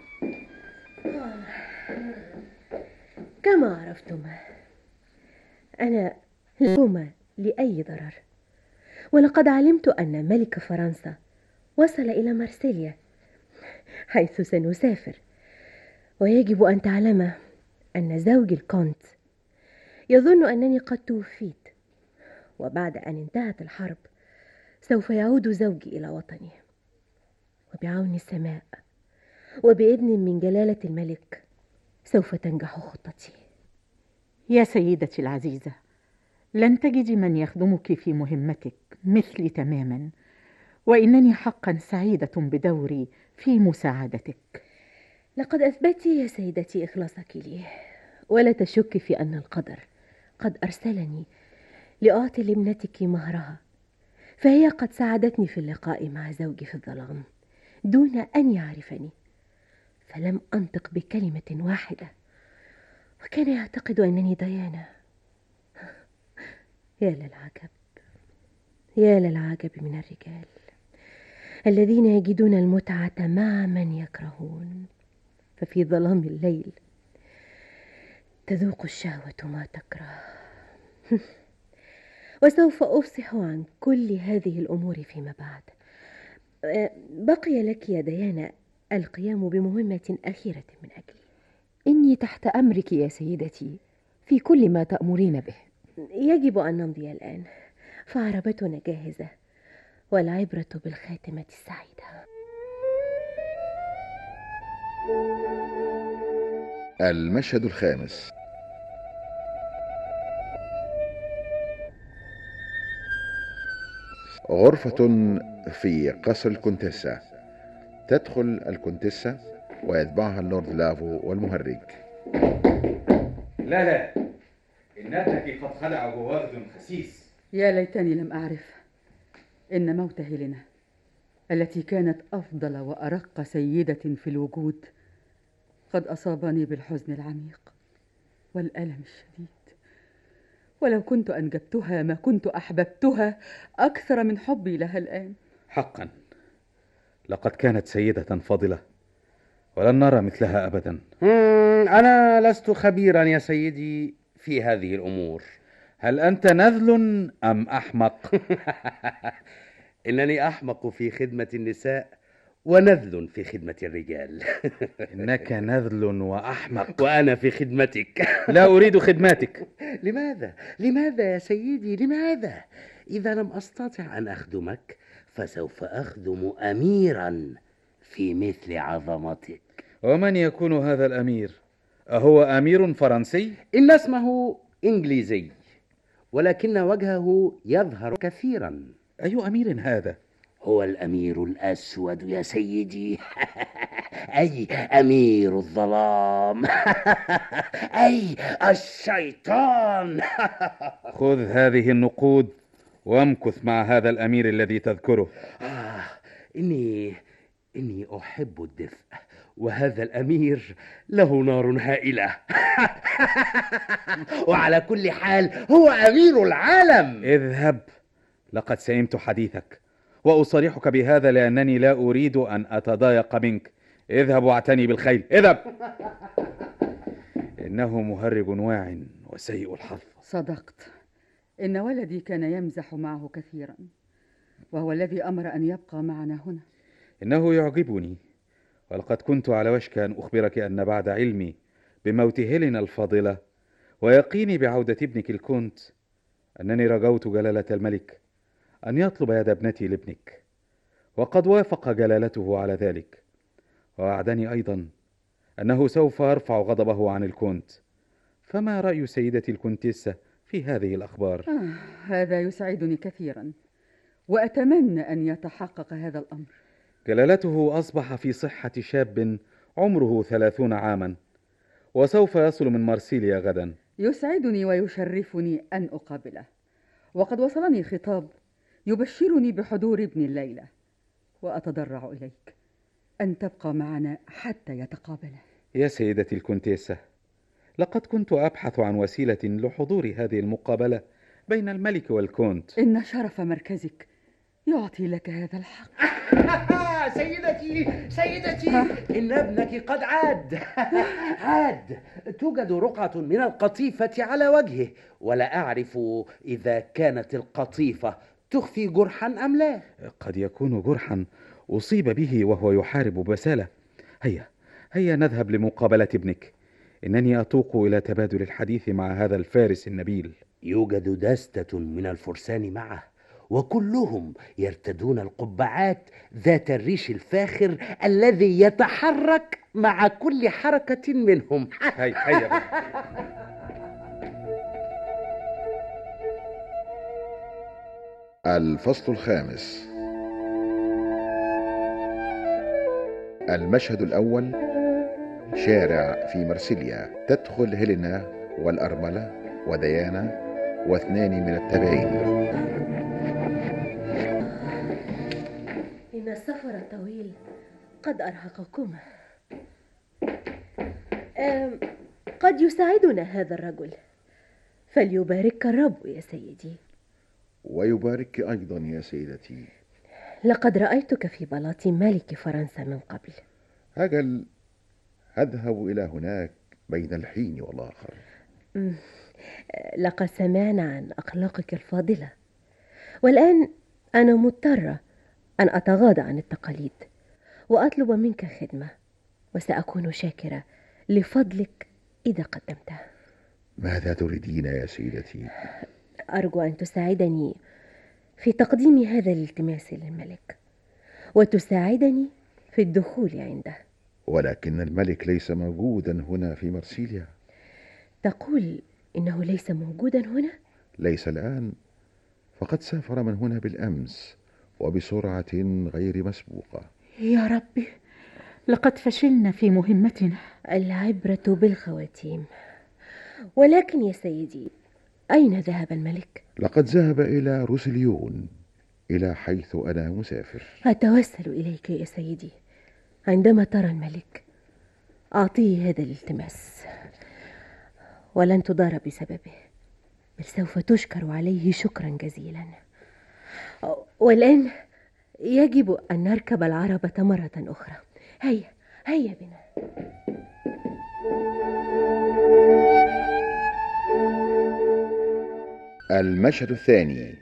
كما عرفتم أنا لومة لأي ضرر، ولقد علمت أن ملك فرنسا وصل إلى مارسيليا حيث سنسافر، ويجب أن تعلم أن زوجي الكونت يظن أنني قد توفيت، وبعد أن انتهت الحرب سوف يعود زوجي إلى وطنه، وبعون السماء وبإذن من جلالة الملك سوف تنجح خطتي. يا سيدتي العزيزة، لن تجدي من يخدمك في مهمتك مثلي تماما، وإنني حقا سعيدة بدوري في مساعدتك. لقد أثبتي يا سيدتي إخلاصك لي، ولا تشك في أن القدر قد أرسلني لأعطي لابنتك مهرها، فهي قد ساعدتني في اللقاء مع زوجي في الظلام دون أن يعرفني، فلم أنطق بكلمة واحدة، وكان يعتقد أنني ديانا. يا للعجب، يا للعجب من الرجال الذين يجدون المتعة مع من يكرهون، ففي ظلام الليل تذوق الشهوة ما تكره. وسوف أفصح عن كل هذه الأمور فيما بعد. بقي لك يا ديانا القيام بمهمة أخيرة من أجلي. إني تحت أمرك يا سيدتي في كل ما تأمرين به. يجب أن نمضي الآن، فعربتنا جاهزة، والعبرة بالخاتمة السعيدة. المشهد الخامس. غرفة في قصر الكونتيسا. تدخل الكونتيسا ويتبعها اللورد لافو والمهرج. لا لا، إن ابنك قد خلع بوغد خسيس. يا ليتني لم أعرف إن موت هيلينا التي كانت أفضل وأرق سيدة في الوجود قد أصابني بالحزن العميق والألم الشديد، ولو كنت أنجبتها ما كنت أحببتها أكثر من حبي لها الآن. حقا لقد كانت سيدة فاضلة، ولن نرى مثلها أبدا. أنا لست خبيرا يا سيدي في هذه الأمور. هل أنت نذل أم أحمق؟ إنني أحمق في خدمة النساء ونذل في خدمة الرجال. إنك نذل وأحمق وأنا في خدمتك. لا أريد خدمتك. لماذا؟ لماذا يا سيدي؟ لماذا؟ إذا لم أستطع أن أخدمك فسوف أخدم أميرا في مثل عظمتك. ومن يكون هذا الأمير؟ أهو أمير فرنسي؟ إن اسمه إنجليزي، ولكن وجهه يظهر كثيرا. أي أمير هذا؟ هو الأمير الأسود يا سيدي. أي أمير الظلام. أي الشيطان. خذ هذه النقود وامكث مع هذا الأمير الذي تذكره. آه إني إني أحب الدفء، وهذا الأمير له نار هائلة. وعلى كل حال هو أمير العالم. اذهب، لقد سئمت حديثك، وأصارحك بهذا لأنني لا أريد أن أتضايق منك. اذهب واعتني بالخيل، اذهب. إنه مهرج واع وسيء الحظ. صدقت، إن ولدي كان يمزح معه كثيرا، وهو الذي أمر أن يبقى معنا هنا. إنه يعجبني، ولقد كنت على وشك أن أخبرك أن بعد علمي بموت هيلينا الفاضلة ويقيني بعودة ابنك الكونت أنني رجوت جلالة الملك أن يطلب يد ابنتي لابنك، وقد وافق جلالته على ذلك، ووعدني أيضا أنه سوف يرفع غضبه عن الكونت. فما رأي سيدتي الكونتيسة في هذه الأخبار؟ آه هذا يسعدني كثيرا، وأتمنى أن يتحقق هذا الأمر. جلالته أصبح في صحة شاب عمره ثلاثون عاما، وسوف يصل من مارسيليا غدا. يسعدني ويشرفني أن أقابله، وقد وصلني خطاب يبشرني بحضور ابن الليلة، وأتضرع إليك أن تبقى معنا حتى يتقابله. يا سيدتي الكونتيسة، لقد كنت أبحث عن وسيلة لحضور هذه المقابلة بين الملك والكونت. إن شرف مركزك يعطي لك هذا الحق. سيدتي سيدتي إن ابنك قد عاد. عاد. توجد رقعة من القطيفة على وجهه، ولا أعرف إذا كانت القطيفة تخفي جرحا أم لا. قد يكون جرحا أصيب به وهو يحارب بسالة. هيا هيا نذهب لمقابلة ابنك. إنني أتوق إلى تبادل الحديث مع هذا الفارس النبيل. يوجد دستة من الفرسان معه، وكلهم يرتدون القبعات ذات الريش الفاخر الذي يتحرك مع كل حركة منهم. هيا هيا. الفصل الخامس. المشهد الأول: شارع في مرسيليا. تدخل هيلينا والأرملة وديانا واثنان من التابعين. إن السفر الطويل قد أرهقكما. قد يساعدنا هذا الرجل، فليبارك الرب يا سيدي. ويبارك أيضا يا سيدتي. لقد رأيتك في بلاط ملك فرنسا من قبل. أجل، أذهب إلى هناك بين الحين والآخر. لقد سمعنا عن أخلاقك الفاضلة، والآن أنا مضطرة أن أتغاضى عن التقاليد وأطلب منك خدمة، وسأكون شاكرة لفضلك إذا قدمتها. ماذا تريدين يا سيدتي؟ أرجو أن تساعدني في تقديم هذا الالتماس للملك، وتساعدني في الدخول عنده. ولكن الملك ليس موجودا هنا في مرسيليا. تقول إنه ليس موجودا هنا؟ ليس الآن، فقد سافر من هنا بالأمس وبسرعة غير مسبوقة. يا ربي، لقد فشلنا في مهمتنا. العبرة بالخواتيم. ولكن يا سيدي، أين ذهب الملك؟ لقد ذهب إلى روسليون، إلى حيث أنا مسافر. أتوسل إليك يا سيدي، عندما ترى الملك أعطيه هذا الالتماس، ولن تضار بسببه، بل سوف تشكر عليه شكرا جزيلا. والآن يجب أن نركب العربة مرة أخرى. هيا هيا بنا. المشهد الثاني.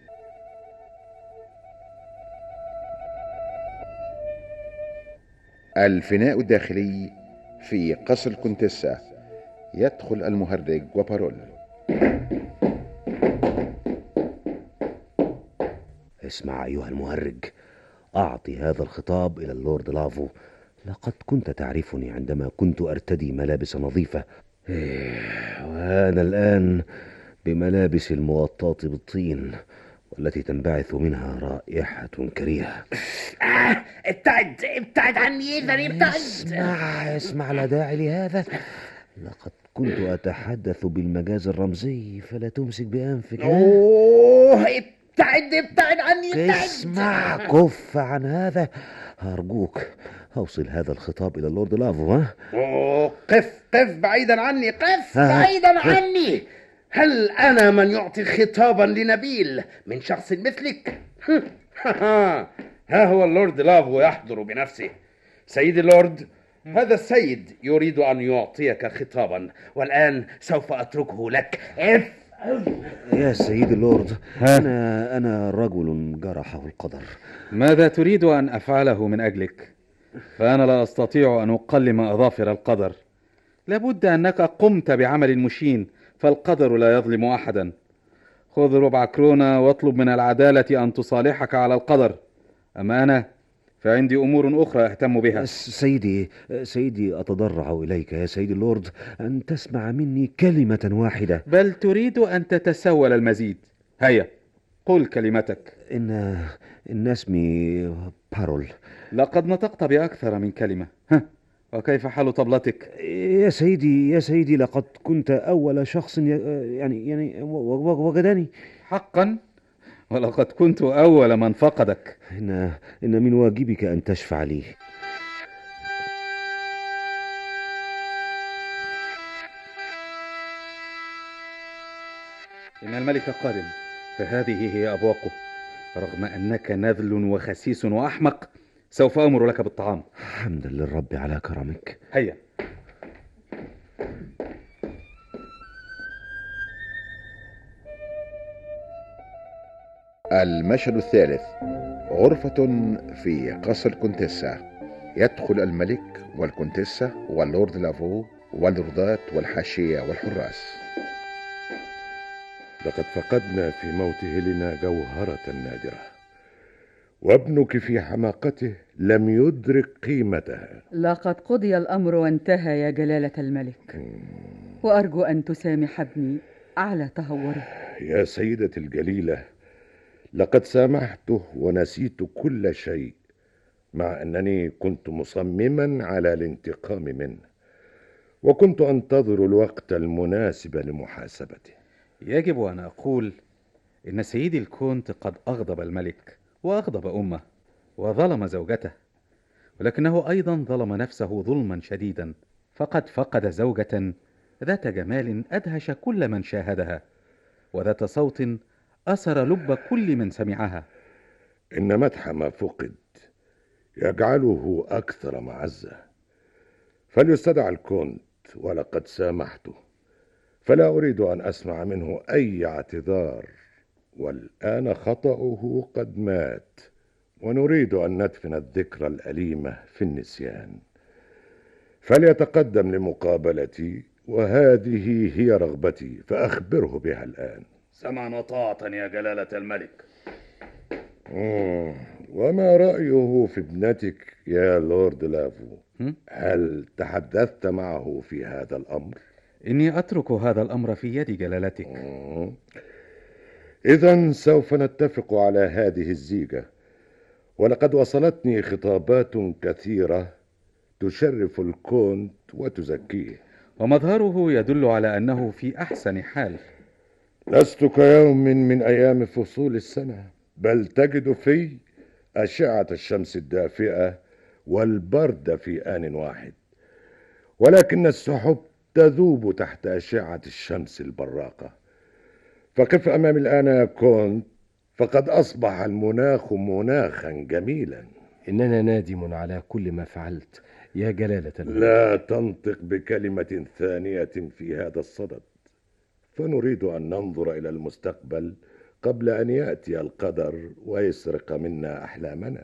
الفناء الداخلي في قصر الكونتيسة. يدخل المهرج وبارول. اسمع أيها المهرج، أعطي هذا الخطاب إلى اللورد لافو. لقد كنت تعرفني عندما كنت أرتدي ملابس نظيفة، وأنا الآن بملابس المغطاة بالطين والتي تنبعث منها رائحة كريهة. آه، ابتعد ابتعد عني إذن ابتعد. اسمع اسمع، لا داعي لهذا. لقد كنت أتحدث بالمجاز الرمزي، فلا تمسك بأنفك. أوه، ابتعد ابتعد عني ابتعد. اسمع، كف عن هذا أرجوك. أوصل هذا الخطاب إلى اللورد لافو. ها؟ أوه، قف قف بعيدا عني، قف بعيدا عني. هل أنا من يعطي خطابا لنبيل من شخص مثلك؟ ها هو اللورد لافو يحضر بنفسه. سيدي اللورد، هذا السيد يريد أن يعطيك خطابا، والآن سوف أتركه لك. اف يا سيدي اللورد، أنا أنا رجل جرحه القدر. ماذا تريد أن أفعله من أجلك؟ فأنا لا أستطيع أن أقلم أظافر القدر. لابد أنك قمت بعمل مشين، فالقدر لا يظلم أحدا. خذ ربع كرونة واطلب من العدالة أن تصالحك على القدر. أما أنا فعندي أمور أخرى أهتم بها. سيدي سيدي أتضرع إليك يا سيدي اللورد أن تسمع مني كلمة واحدة. بل تريد أن تتسول المزيد. هيا قل كلمتك. إن إن اسمي بارول. لقد نطقت بأكثر من كلمة. ها، وكيف حال طبلتك؟ يا سيدي يا سيدي لقد كنت أول شخص يعني يعني وجدني. حقا؟ ولقد كنت أول من فقدك. إن إن من واجبك أن تشفع لي. إن الملك قادم، فهذه هي أبواقه. رغم أنك نذل وخسيس وأحمق، سوف أمر لك بالطعام. حمدا للرب على كرمك. هيا. المشهد الثالث، غرفة في قصر الكونتيسا. يدخل الملك والكونتيسا واللورد لافو واللوردات والحاشية والحراس. لقد فقدنا في موت هيلينا جوهرة نادرة، وابنك في حماقته لم يدرك قيمتها. لقد قضي الأمر وانتهى يا جلالة الملك، وأرجو أن تسامح ابني على تهوره. يا سيدتي الجليلة، لقد سامحته ونسيت كل شيء، مع أنني كنت مصمما على الانتقام منه، وكنت أنتظر الوقت المناسب لمحاسبته. يجب أن أقول إن سيدي الكونت قد أغضب الملك وأغضب أمه وظلم زوجته، ولكنه أيضا ظلم نفسه ظلما شديدا، فقد فقد زوجة ذات جمال أدهش كل من شاهدها، وذات صوت أسر لب كل من سمعها. إن مدح ما فقد يجعله أكثر معزة، فليستدع الكونت ولقد سامحته، فلا أريد أن أسمع منه أي اعتذار، والآن خطأه قد مات، ونريد أن ندفن الذكرى الأليمة في النسيان. فليتقدم لمقابلتي، وهذه هي رغبتي، فأخبره بها الآن. سمعا وطاعة يا جلالة الملك. مم. وما رأيه في ابنتك يا لورد لافو؟ هل تحدثت معه في هذا الأمر؟ إني أترك هذا الأمر في يد جلالتك. إذن سوف نتفق على هذه الزيجة، ولقد وصلتني خطابات كثيرة تشرف الكونت وتزكيه، ومظهره يدل على أنه في أحسن حال. لست كيوم من أيام فصول السنة، بل تجد في أشعة الشمس الدافئة والبرد في آن واحد، ولكن السحب تذوب تحت أشعة الشمس البراقة. فقف أمامي الآن يا كونت، فقد أصبح المناخ مناخا جميلا. إننا نادم على كل ما فعلت يا جلالة الملك. لا تنطق بكلمة ثانية في هذا الصدد، فنريد أن ننظر إلى المستقبل قبل أن يأتي القدر ويسرق منا أحلامنا.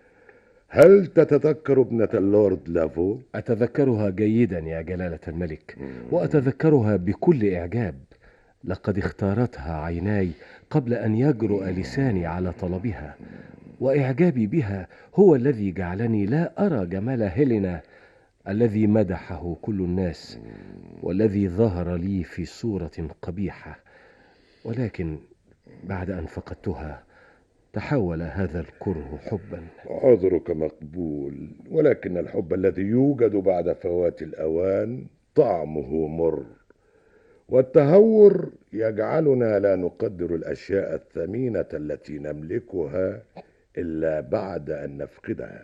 هل تتذكر ابنة اللورد لافو؟ أتذكرها جيدا يا جلالة الملك، وأتذكرها بكل إعجاب. لقد اختارتها عيناي قبل أن يجرؤ لساني على طلبها، وإعجابي بها هو الذي جعلني لا أرى جمال هيلينا الذي مدحه كل الناس، والذي ظهر لي في صورة قبيحة. ولكن بعد أن فقدتها تحول هذا الكره حبا. عذرك مقبول، ولكن الحب الذي يوجد بعد فوات الأوان طعمه مر، والتهور يجعلنا لا نقدر الأشياء الثمينة التي نملكها إلا بعد أن نفقدها.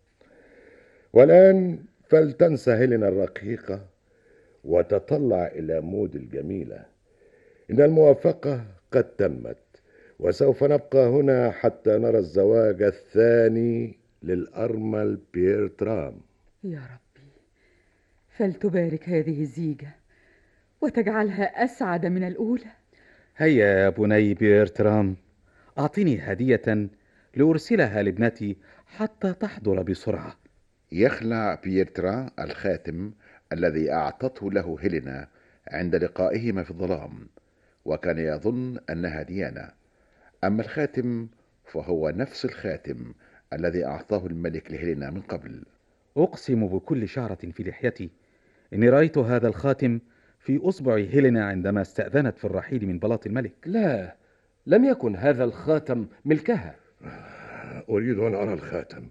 والآن فلتنسى هيلينا الرقيقة وتطلع إلى مود الجميلة. إن الموافقة قد تمت، وسوف نبقى هنا حتى نرى الزواج الثاني للأرمل بيرترام. يا ربي، فلتبارك هذه الزيجة وتجعلها أسعد من الأولى. هيا يا بني بيرترام، أعطني هدية لأرسلها لابنتي حتى تحضر بسرعة. يخلع بيرترا الخاتم الذي أعطته له هيلينا عند لقائهما في الظلام، وكان يظن أنها ديانا، أما الخاتم فهو نفس الخاتم الذي أعطاه الملك لهيلينا من قبل. أقسم بكل شعرة في لحيتي إني رأيت هذا الخاتم في أصبع هيلينا عندما استأذنت في الرحيل من بلاط الملك. لا، لم يكن هذا الخاتم ملكها. أريد أن أرى الخاتم.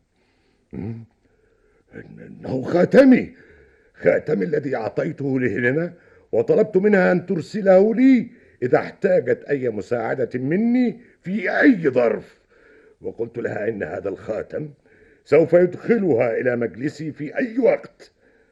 إنه خاتمي، خاتمي الذي أعطيته لهيلينا وطلبت منها أن ترسله لي إذا احتاجت أي مساعدة مني في أي ظرف، وقلت لها إن هذا الخاتم سوف يدخلها إلى مجلسي في أي وقت.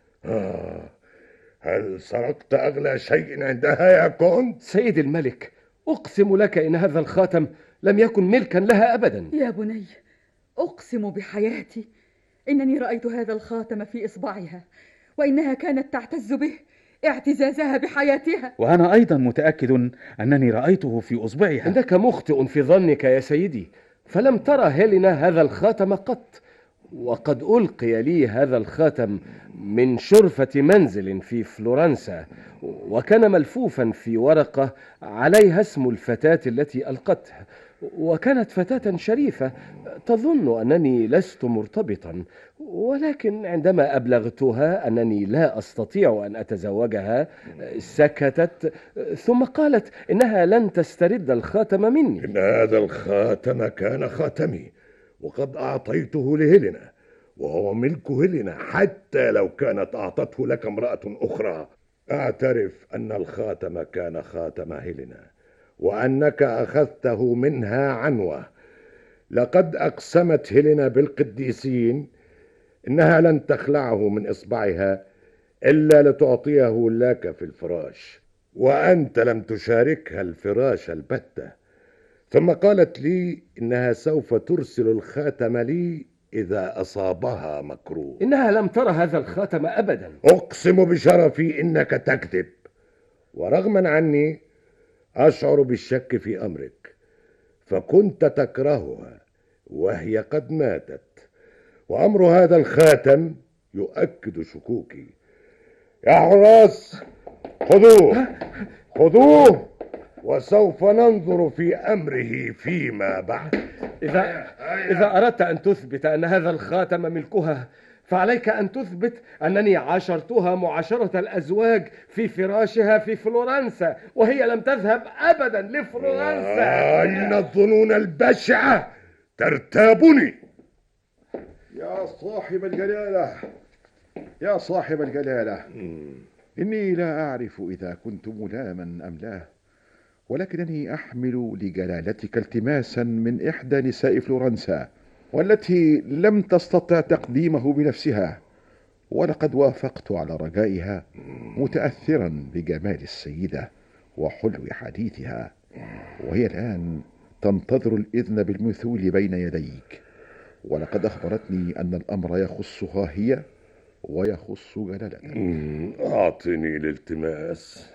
آه. هل سرقت أغلى شيء عندها يا كونت؟ سيد الملك، أقسم لك إن هذا الخاتم لم يكن ملكا لها أبدا. يا بني، أقسم بحياتي إنني رأيت هذا الخاتم في إصبعها، وإنها كانت تعتز به اعتزازها بحياتها. وأنا أيضا متأكد أنني رأيته في أصبعها. إنك مخطئ في ظنك يا سيدي، فلم ترى هيلينا هذا الخاتم قط، وقد ألقي لي هذا الخاتم من شرفة منزل في فلورنسا، وكان ملفوفا في ورقة عليها اسم الفتاة التي ألقته، وكانت فتاة شريفة تظن أنني لست مرتبطا، ولكن عندما أبلغتها أنني لا أستطيع أن أتزوجها سكتت، ثم قالت إنها لن تسترد الخاتم مني. إن هذا الخاتم كان خاتمي، وقد أعطيته لهيلينا، وهو ملك هيلينا حتى لو كانت أعطته لك امرأة أخرى. أعترف أن الخاتم كان خاتم هيلينا، وأنك أخذته منها عنوة. لقد أقسمت هيلينا بالقديسين إنها لن تخلعه من إصبعها إلا لتعطيه لك في الفراش، وأنت لم تشاركها الفراش البتة. ثم قالت لي إنها سوف ترسل الخاتم لي إذا أصابها مكروه. إنها لم ترى هذا الخاتم أبدا. أقسم بشرفي إنك تكذب، ورغما عني أشعر بالشك في أمرك، فكنت تكرهها وهي قد ماتت، وأمر هذا الخاتم يؤكد شكوكي. يا حراس، خذوه خذوه وسوف ننظر في أمره فيما بعد. إذا, إذا أردت أن تثبت أن هذا الخاتم ملكها، فعليك أن تثبت أنني عاشرتها معاشرة الأزواج في فراشها في فلورنسا، وهي لم تذهب أبدا لفلورنسا. أين الظنون البشعة ترتابني؟ يا صاحب الجلالة، يا صاحب الجلالة، إني لا أعرف إذا كنت ملاما أم لا، ولكنني أحمل لجلالتك التماسا من إحدى نساء فلورنسا، والتي لم تستطع تقديمه بنفسها، ولقد وافقت على رجائها متأثرا بجمال السيدة وحلو حديثها، وهي الآن تنتظر الإذن بالمثول بين يديك، ولقد أخبرتني أن الأمر يخصها هي ويخص جلالتك. أعطني الالتماس.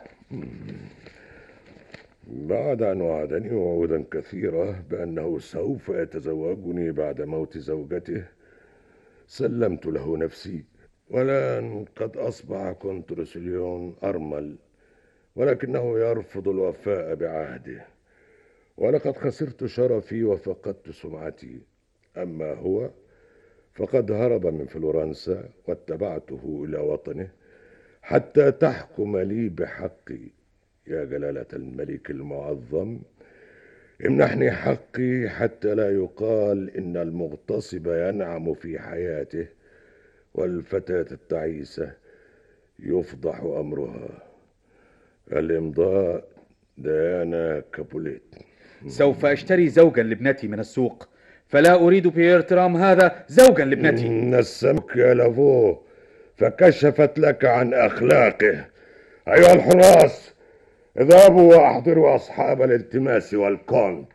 بعد أن وعدني وعودا كثيرة بأنه سوف يتزوجني بعد موت زوجته، سلمت له نفسي، والآن قد أصبح كونترسليون أرمل، ولكنه يرفض الوفاء بعهده، ولقد خسرت شرفي وفقدت سمعتي. أما هو فقد هرب من فلورنسا واتبعته إلى وطنه حتى تحكم لي بحقي. يا جلالة الملك المعظم، امنحني حقي حتى لا يقال إن المغتصب ينعم في حياته والفتاة التعيسة يفضح أمرها. الإمضاء ديانا كابوليت. سوف أشتري زوجا لابنتي من السوق، فلا أريد بيير ترام هذا زوجا لابنتي. نسمك يا لافو فكشفت لك عن أخلاقه. أيها الحراس، اذهبوا واحضروا أصحاب الالتماس والكونت.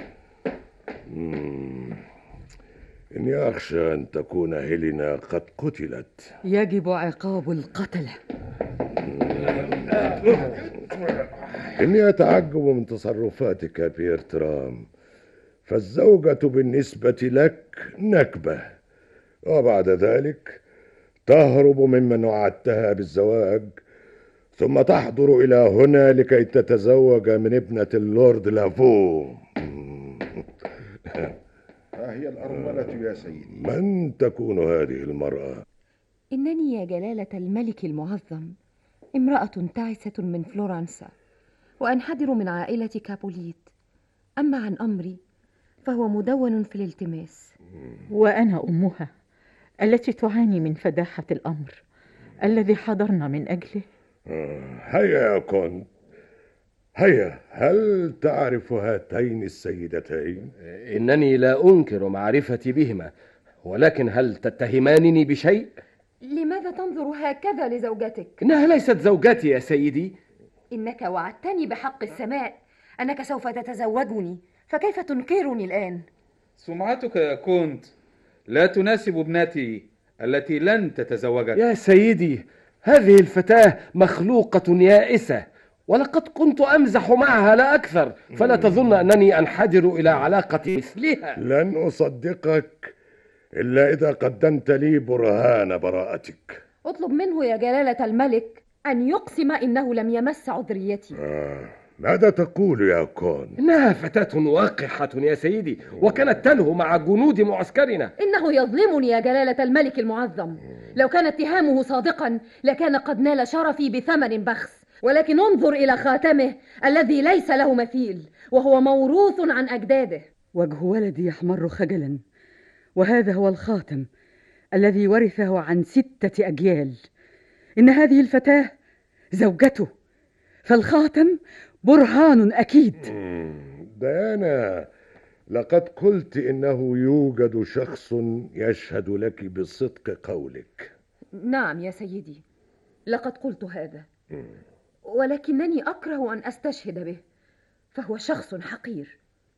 إني أخشى أن تكون هيلينا قد قتلت. يجب عقاب القتلة. إني أتعجب من تصرفاتك يا بيير ترام، فالزوجة بالنسبة لك نكبة، وبعد ذلك تهرب ممن وعدتها بالزواج، ثم تحضر إلى هنا لكي تتزوج من ابنة اللورد لافو. ها هي الأرملة يا سيدي؟ من تكون هذه المرأة؟ إنني يا جلالة الملك المعظم امرأة تعسة من فلورنسا، وأنحدر من عائلة كابوليت. أما عن أمري فهو مدون في الالتماس. وأنا أمها التي تعاني من فداحة الأمر الذي حضرنا من أجله. هيا يا كونت، هيا، هل تعرف هاتين السيدتين؟ إنني لا أنكر معرفتي بهما، ولكن هل تتهمانني بشيء؟ لماذا تنظر هكذا لزوجتك؟ إنها ليست زوجتي يا سيدي. إنك وعدتني بحق السماء أنك سوف تتزوجني، فكيف تنكرني الآن؟ سمعتك يا كونت لا تناسب ابنتي التي لن تتزوجك. يا سيدي، هذه الفتاة مخلوقة يائسة، ولقد كنت أمزح معها لا أكثر، فلا تظن أنني أنحدر إلى علاقة مثلها. لن أصدقك إلا إذا قدمت لي برهان براءتك. اطلب منه يا جلالة الملك أن يقسم إنه لم يمس عذريتي. آه. ماذا تقول يا كون؟ إنها فتاة واقحة يا سيدي، وكانت تلهو مع جنود معسكرنا. إنه يظلمني يا جلالة الملك المعظم. لو كان اتهامه صادقا لكان قد نال شرفي بثمن بخس، ولكن انظر إلى خاتمه الذي ليس له مثيل، وهو موروث عن أجداده. وجه ولدي يحمر خجلا، وهذا هو الخاتم الذي ورثه عن ستة أجيال. إن هذه الفتاة زوجته، فالخاتم برهان أكيد. ديانا، لقد قلت إنه يوجد شخص يشهد لك بصدق قولك. نعم يا سيدي، لقد قلت هذا، ولكنني أكره أن أستشهد به، فهو شخص حقير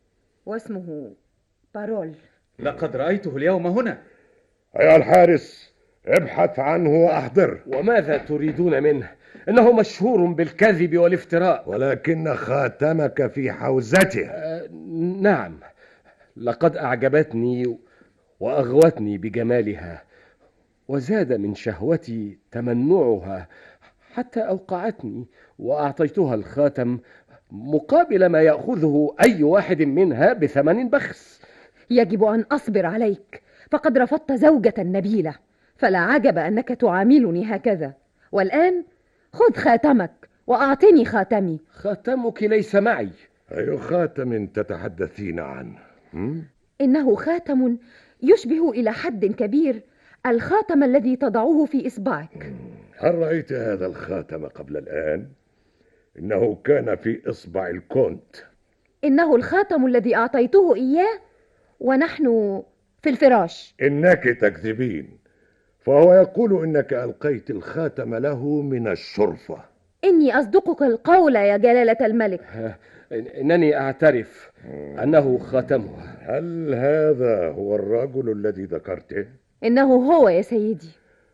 واسمه بارول. لقد رأيته اليوم هنا. أيها الحارس، ابحث عنه وأحضر. وماذا تريدون منه؟ إنه مشهور بالكذب والافتراء. ولكن خاتمك في حوزته. آه نعم، لقد أعجبتني وأغوتني بجمالها، وزاد من شهوتي تمنعها حتى أوقعتني، وأعطيتها الخاتم مقابل ما يأخذه أي واحد منها بثمن بخس. يجب أن أصبر عليك، فقد رفضت زوجة نبيلة، فلا عجب أنك تعاملني هكذا. والآن خذ خاتمك وأعطني خاتمي. خاتمك ليس معي. أي خاتم تتحدثين عنه؟ إنه خاتم يشبه إلى حد كبير الخاتم الذي تضعه في إصبعك. هل رأيت هذا الخاتم قبل الآن؟ إنه كان في إصبع الكونت. إنه الخاتم الذي أعطيته إياه ونحن في الفراش. إنك تكذبين، فهو يقول إنك ألقيت الخاتم له من الشرفة. إني أصدقك القول يا جلالة الملك. إنني أعترف أنه خاتمه. هل هذا هو الرجل الذي ذكرته؟ إنه هو يا سيدي.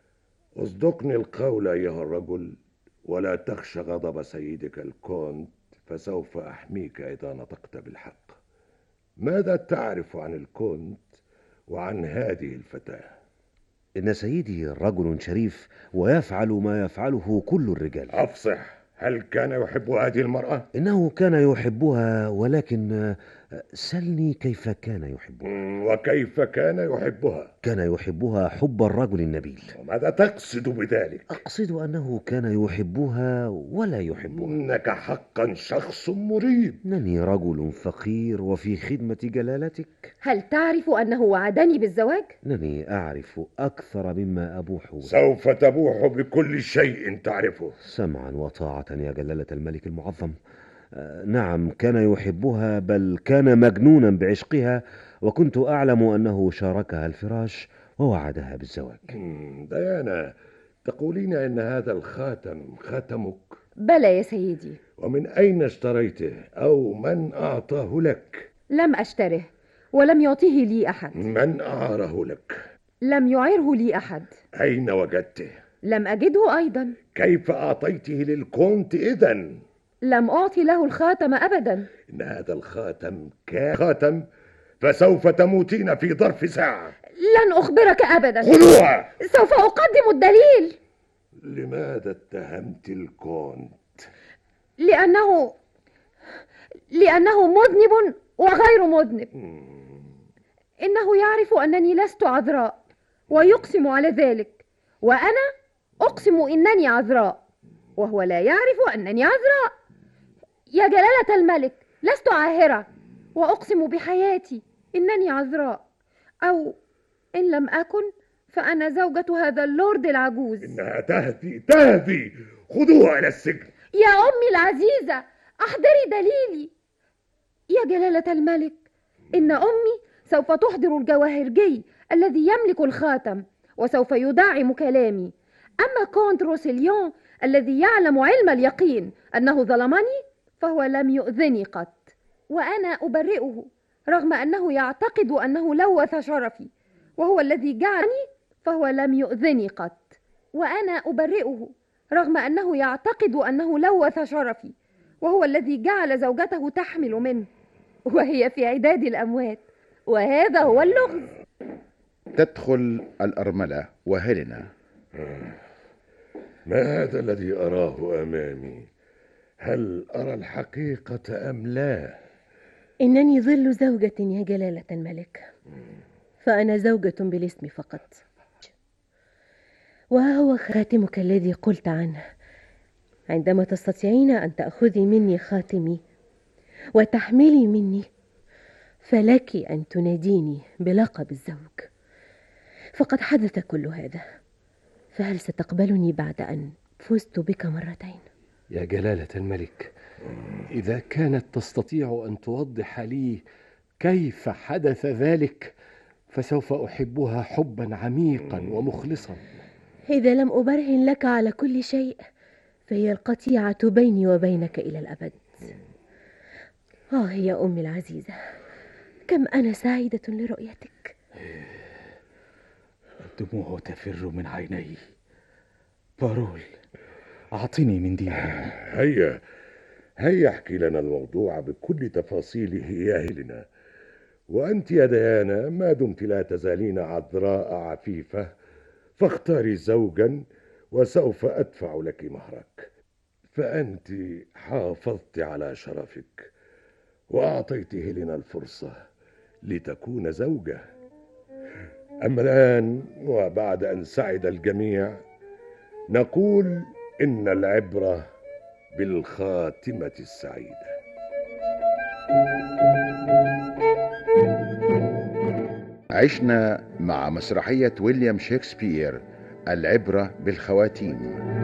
اصدقني القول أيها الرجل، ولا تخشى غضب سيدك الكونت، فسوف أحميك إذا نطقت بالحق. ماذا تعرف عن الكونت وعن هذه الفتاة؟ إن سيدي رجل شريف ويفعل ما يفعله كل الرجال. أفصح، هل كان يحب هذه المرأة؟ إنه كان يحبها، ولكن سلني كيف كان يحبها. وكيف كان يحبها؟ كان يحبها حب الرجل النبيل. وماذا تقصد بذلك؟ أقصد أنه كان يحبها ولا يحبها. إنك حقا شخص مريب. إنني رجل فقير وفي خدمة جلالتك. هل تعرف أنه وعدني بالزواج؟ إنني أعرف أكثر مما أبوح. سوف تبوح بكل شيء تعرفه. سمعا وطاعة يا جلالة الملك المعظم. آه نعم، كان يحبها، بل كان مجنونا بعشقها، وكنت أعلم أنه شاركها الفراش ووعدها بالزواج. ديانا، تقولين أن هذا الخاتم خاتمك؟ بلى يا سيدي. ومن أين اشتريته أو من أعطاه لك؟ لم أشتره، ولم يعطيه لي أحد. من أعاره لك؟ لم يعره لي أحد. أين وجدته؟ لم أجده أيضا. كيف أعطيته للكونت إذن؟ لم أعطي له الخاتم أبدا. إن هذا الخاتم كان خاتم، فسوف تموتين في ظرف ساعة. لن أخبرك أبدا. خذوها. سوف أقدم الدليل. لماذا اتهمت الكونت؟ لأنه لأنه مذنب وغير مذنب. إنه يعرف أنني لست عذراء ويقسم على ذلك، وأنا أقسم إنني عذراء وهو لا يعرف أنني عذراء. يا جلالة الملك، لست عاهرة وأقسم بحياتي إنني عذراء، أو إن لم أكن فأنا زوجة هذا اللورد العجوز. إنها تهدي تهدي، خذوها إلى السجن. يا أمي العزيزة، أحضري دليلي. يا جلالة الملك، إن أمي سوف تحضر الجواهرجي الذي يملك الخاتم وسوف يدعم كلامي. أما كونت روسيليون الذي يعلم علم اليقين أنه ظلمني فهو لم يؤذني قط، وأنا أبرئه رغم أنه يعتقد أنه لوث شرفي، وهو الذي جعلني فهو لم يؤذني قط، وأنا أبرئه رغم أنه يعتقد أنه لوث شرفي، وهو الذي جعل زوجته تحمل منه وهي في عداد الأموات، وهذا هو اللغز. تدخل الأرملة وهيلينا. ما هذا الذي أراه أمامي؟ هل أرى الحقيقة أم لا؟ إنني ظل زوجة يا جلالة الملك، فأنا زوجة بالاسم فقط. وها هو خاتمك الذي قلت عنه. عندما تستطيعين أن تأخذي مني خاتمي وتحملي مني، فلك أن تناديني بلقب الزوج. فقد حدث كل هذا، فهل ستقبلني بعد أن فزت بك مرتين؟ يا جلالة الملك، إذا كانت تستطيع أن توضح لي كيف حدث ذلك فسوف أحبها حبا عميقا ومخلصا. إذا لم أبرهن لك على كل شيء فهي القطيعة بيني وبينك إلى الأبد. آه يا أمي العزيزة، كم أنا سعيدة لرؤيتك. الدموع تفر من عيني. بارول، أعطني منديل. هيا هيا احكي لنا الموضوع بكل تفاصيله يا هيلينا. وأنت يا ديانا، ما دمت لا تزالين عذراء عفيفة، فاختاري زوجا وسوف أدفع لك مهرك. فأنت حافظت على شرفك وأعطيت هيلينا الفرصة لتكون زوجة. أما الآن وبعد أن سعد الجميع نقول إن العبرة بالخاتمة السعيدة. عشنا مع مسرحية ويليام شكسبير العبرة بالخواتيم.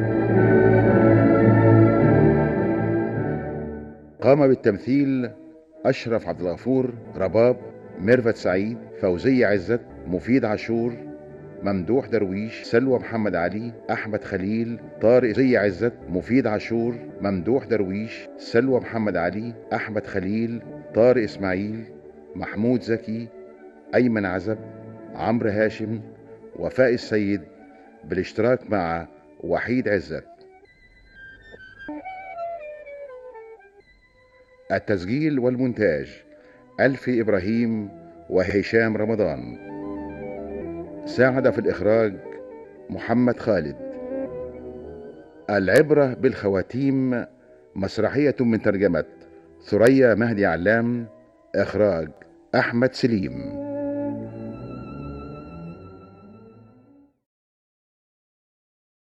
قام بالتمثيل أشرف عبد الغفور، رباب، ميرفت سعيد، فوزية عزت، مفيد عاشور، ممدوح درويش، سلوى محمد علي، أحمد خليل، طارق زي عزت، مفيد عاشور، ممدوح درويش، سلوى محمد علي، أحمد خليل، طارق إسماعيل، محمود زكي، أيمن عزب، عمرو هاشم، وفاء السيد، بالاشتراك مع وحيد عزت. التسجيل والمونتاج ألفي إبراهيم وهشام رمضان. ساعد في الإخراج محمد خالد. العبرة بالخواتيم مسرحية من ترجمة ثريا مهدي علام، إخراج أحمد سليم.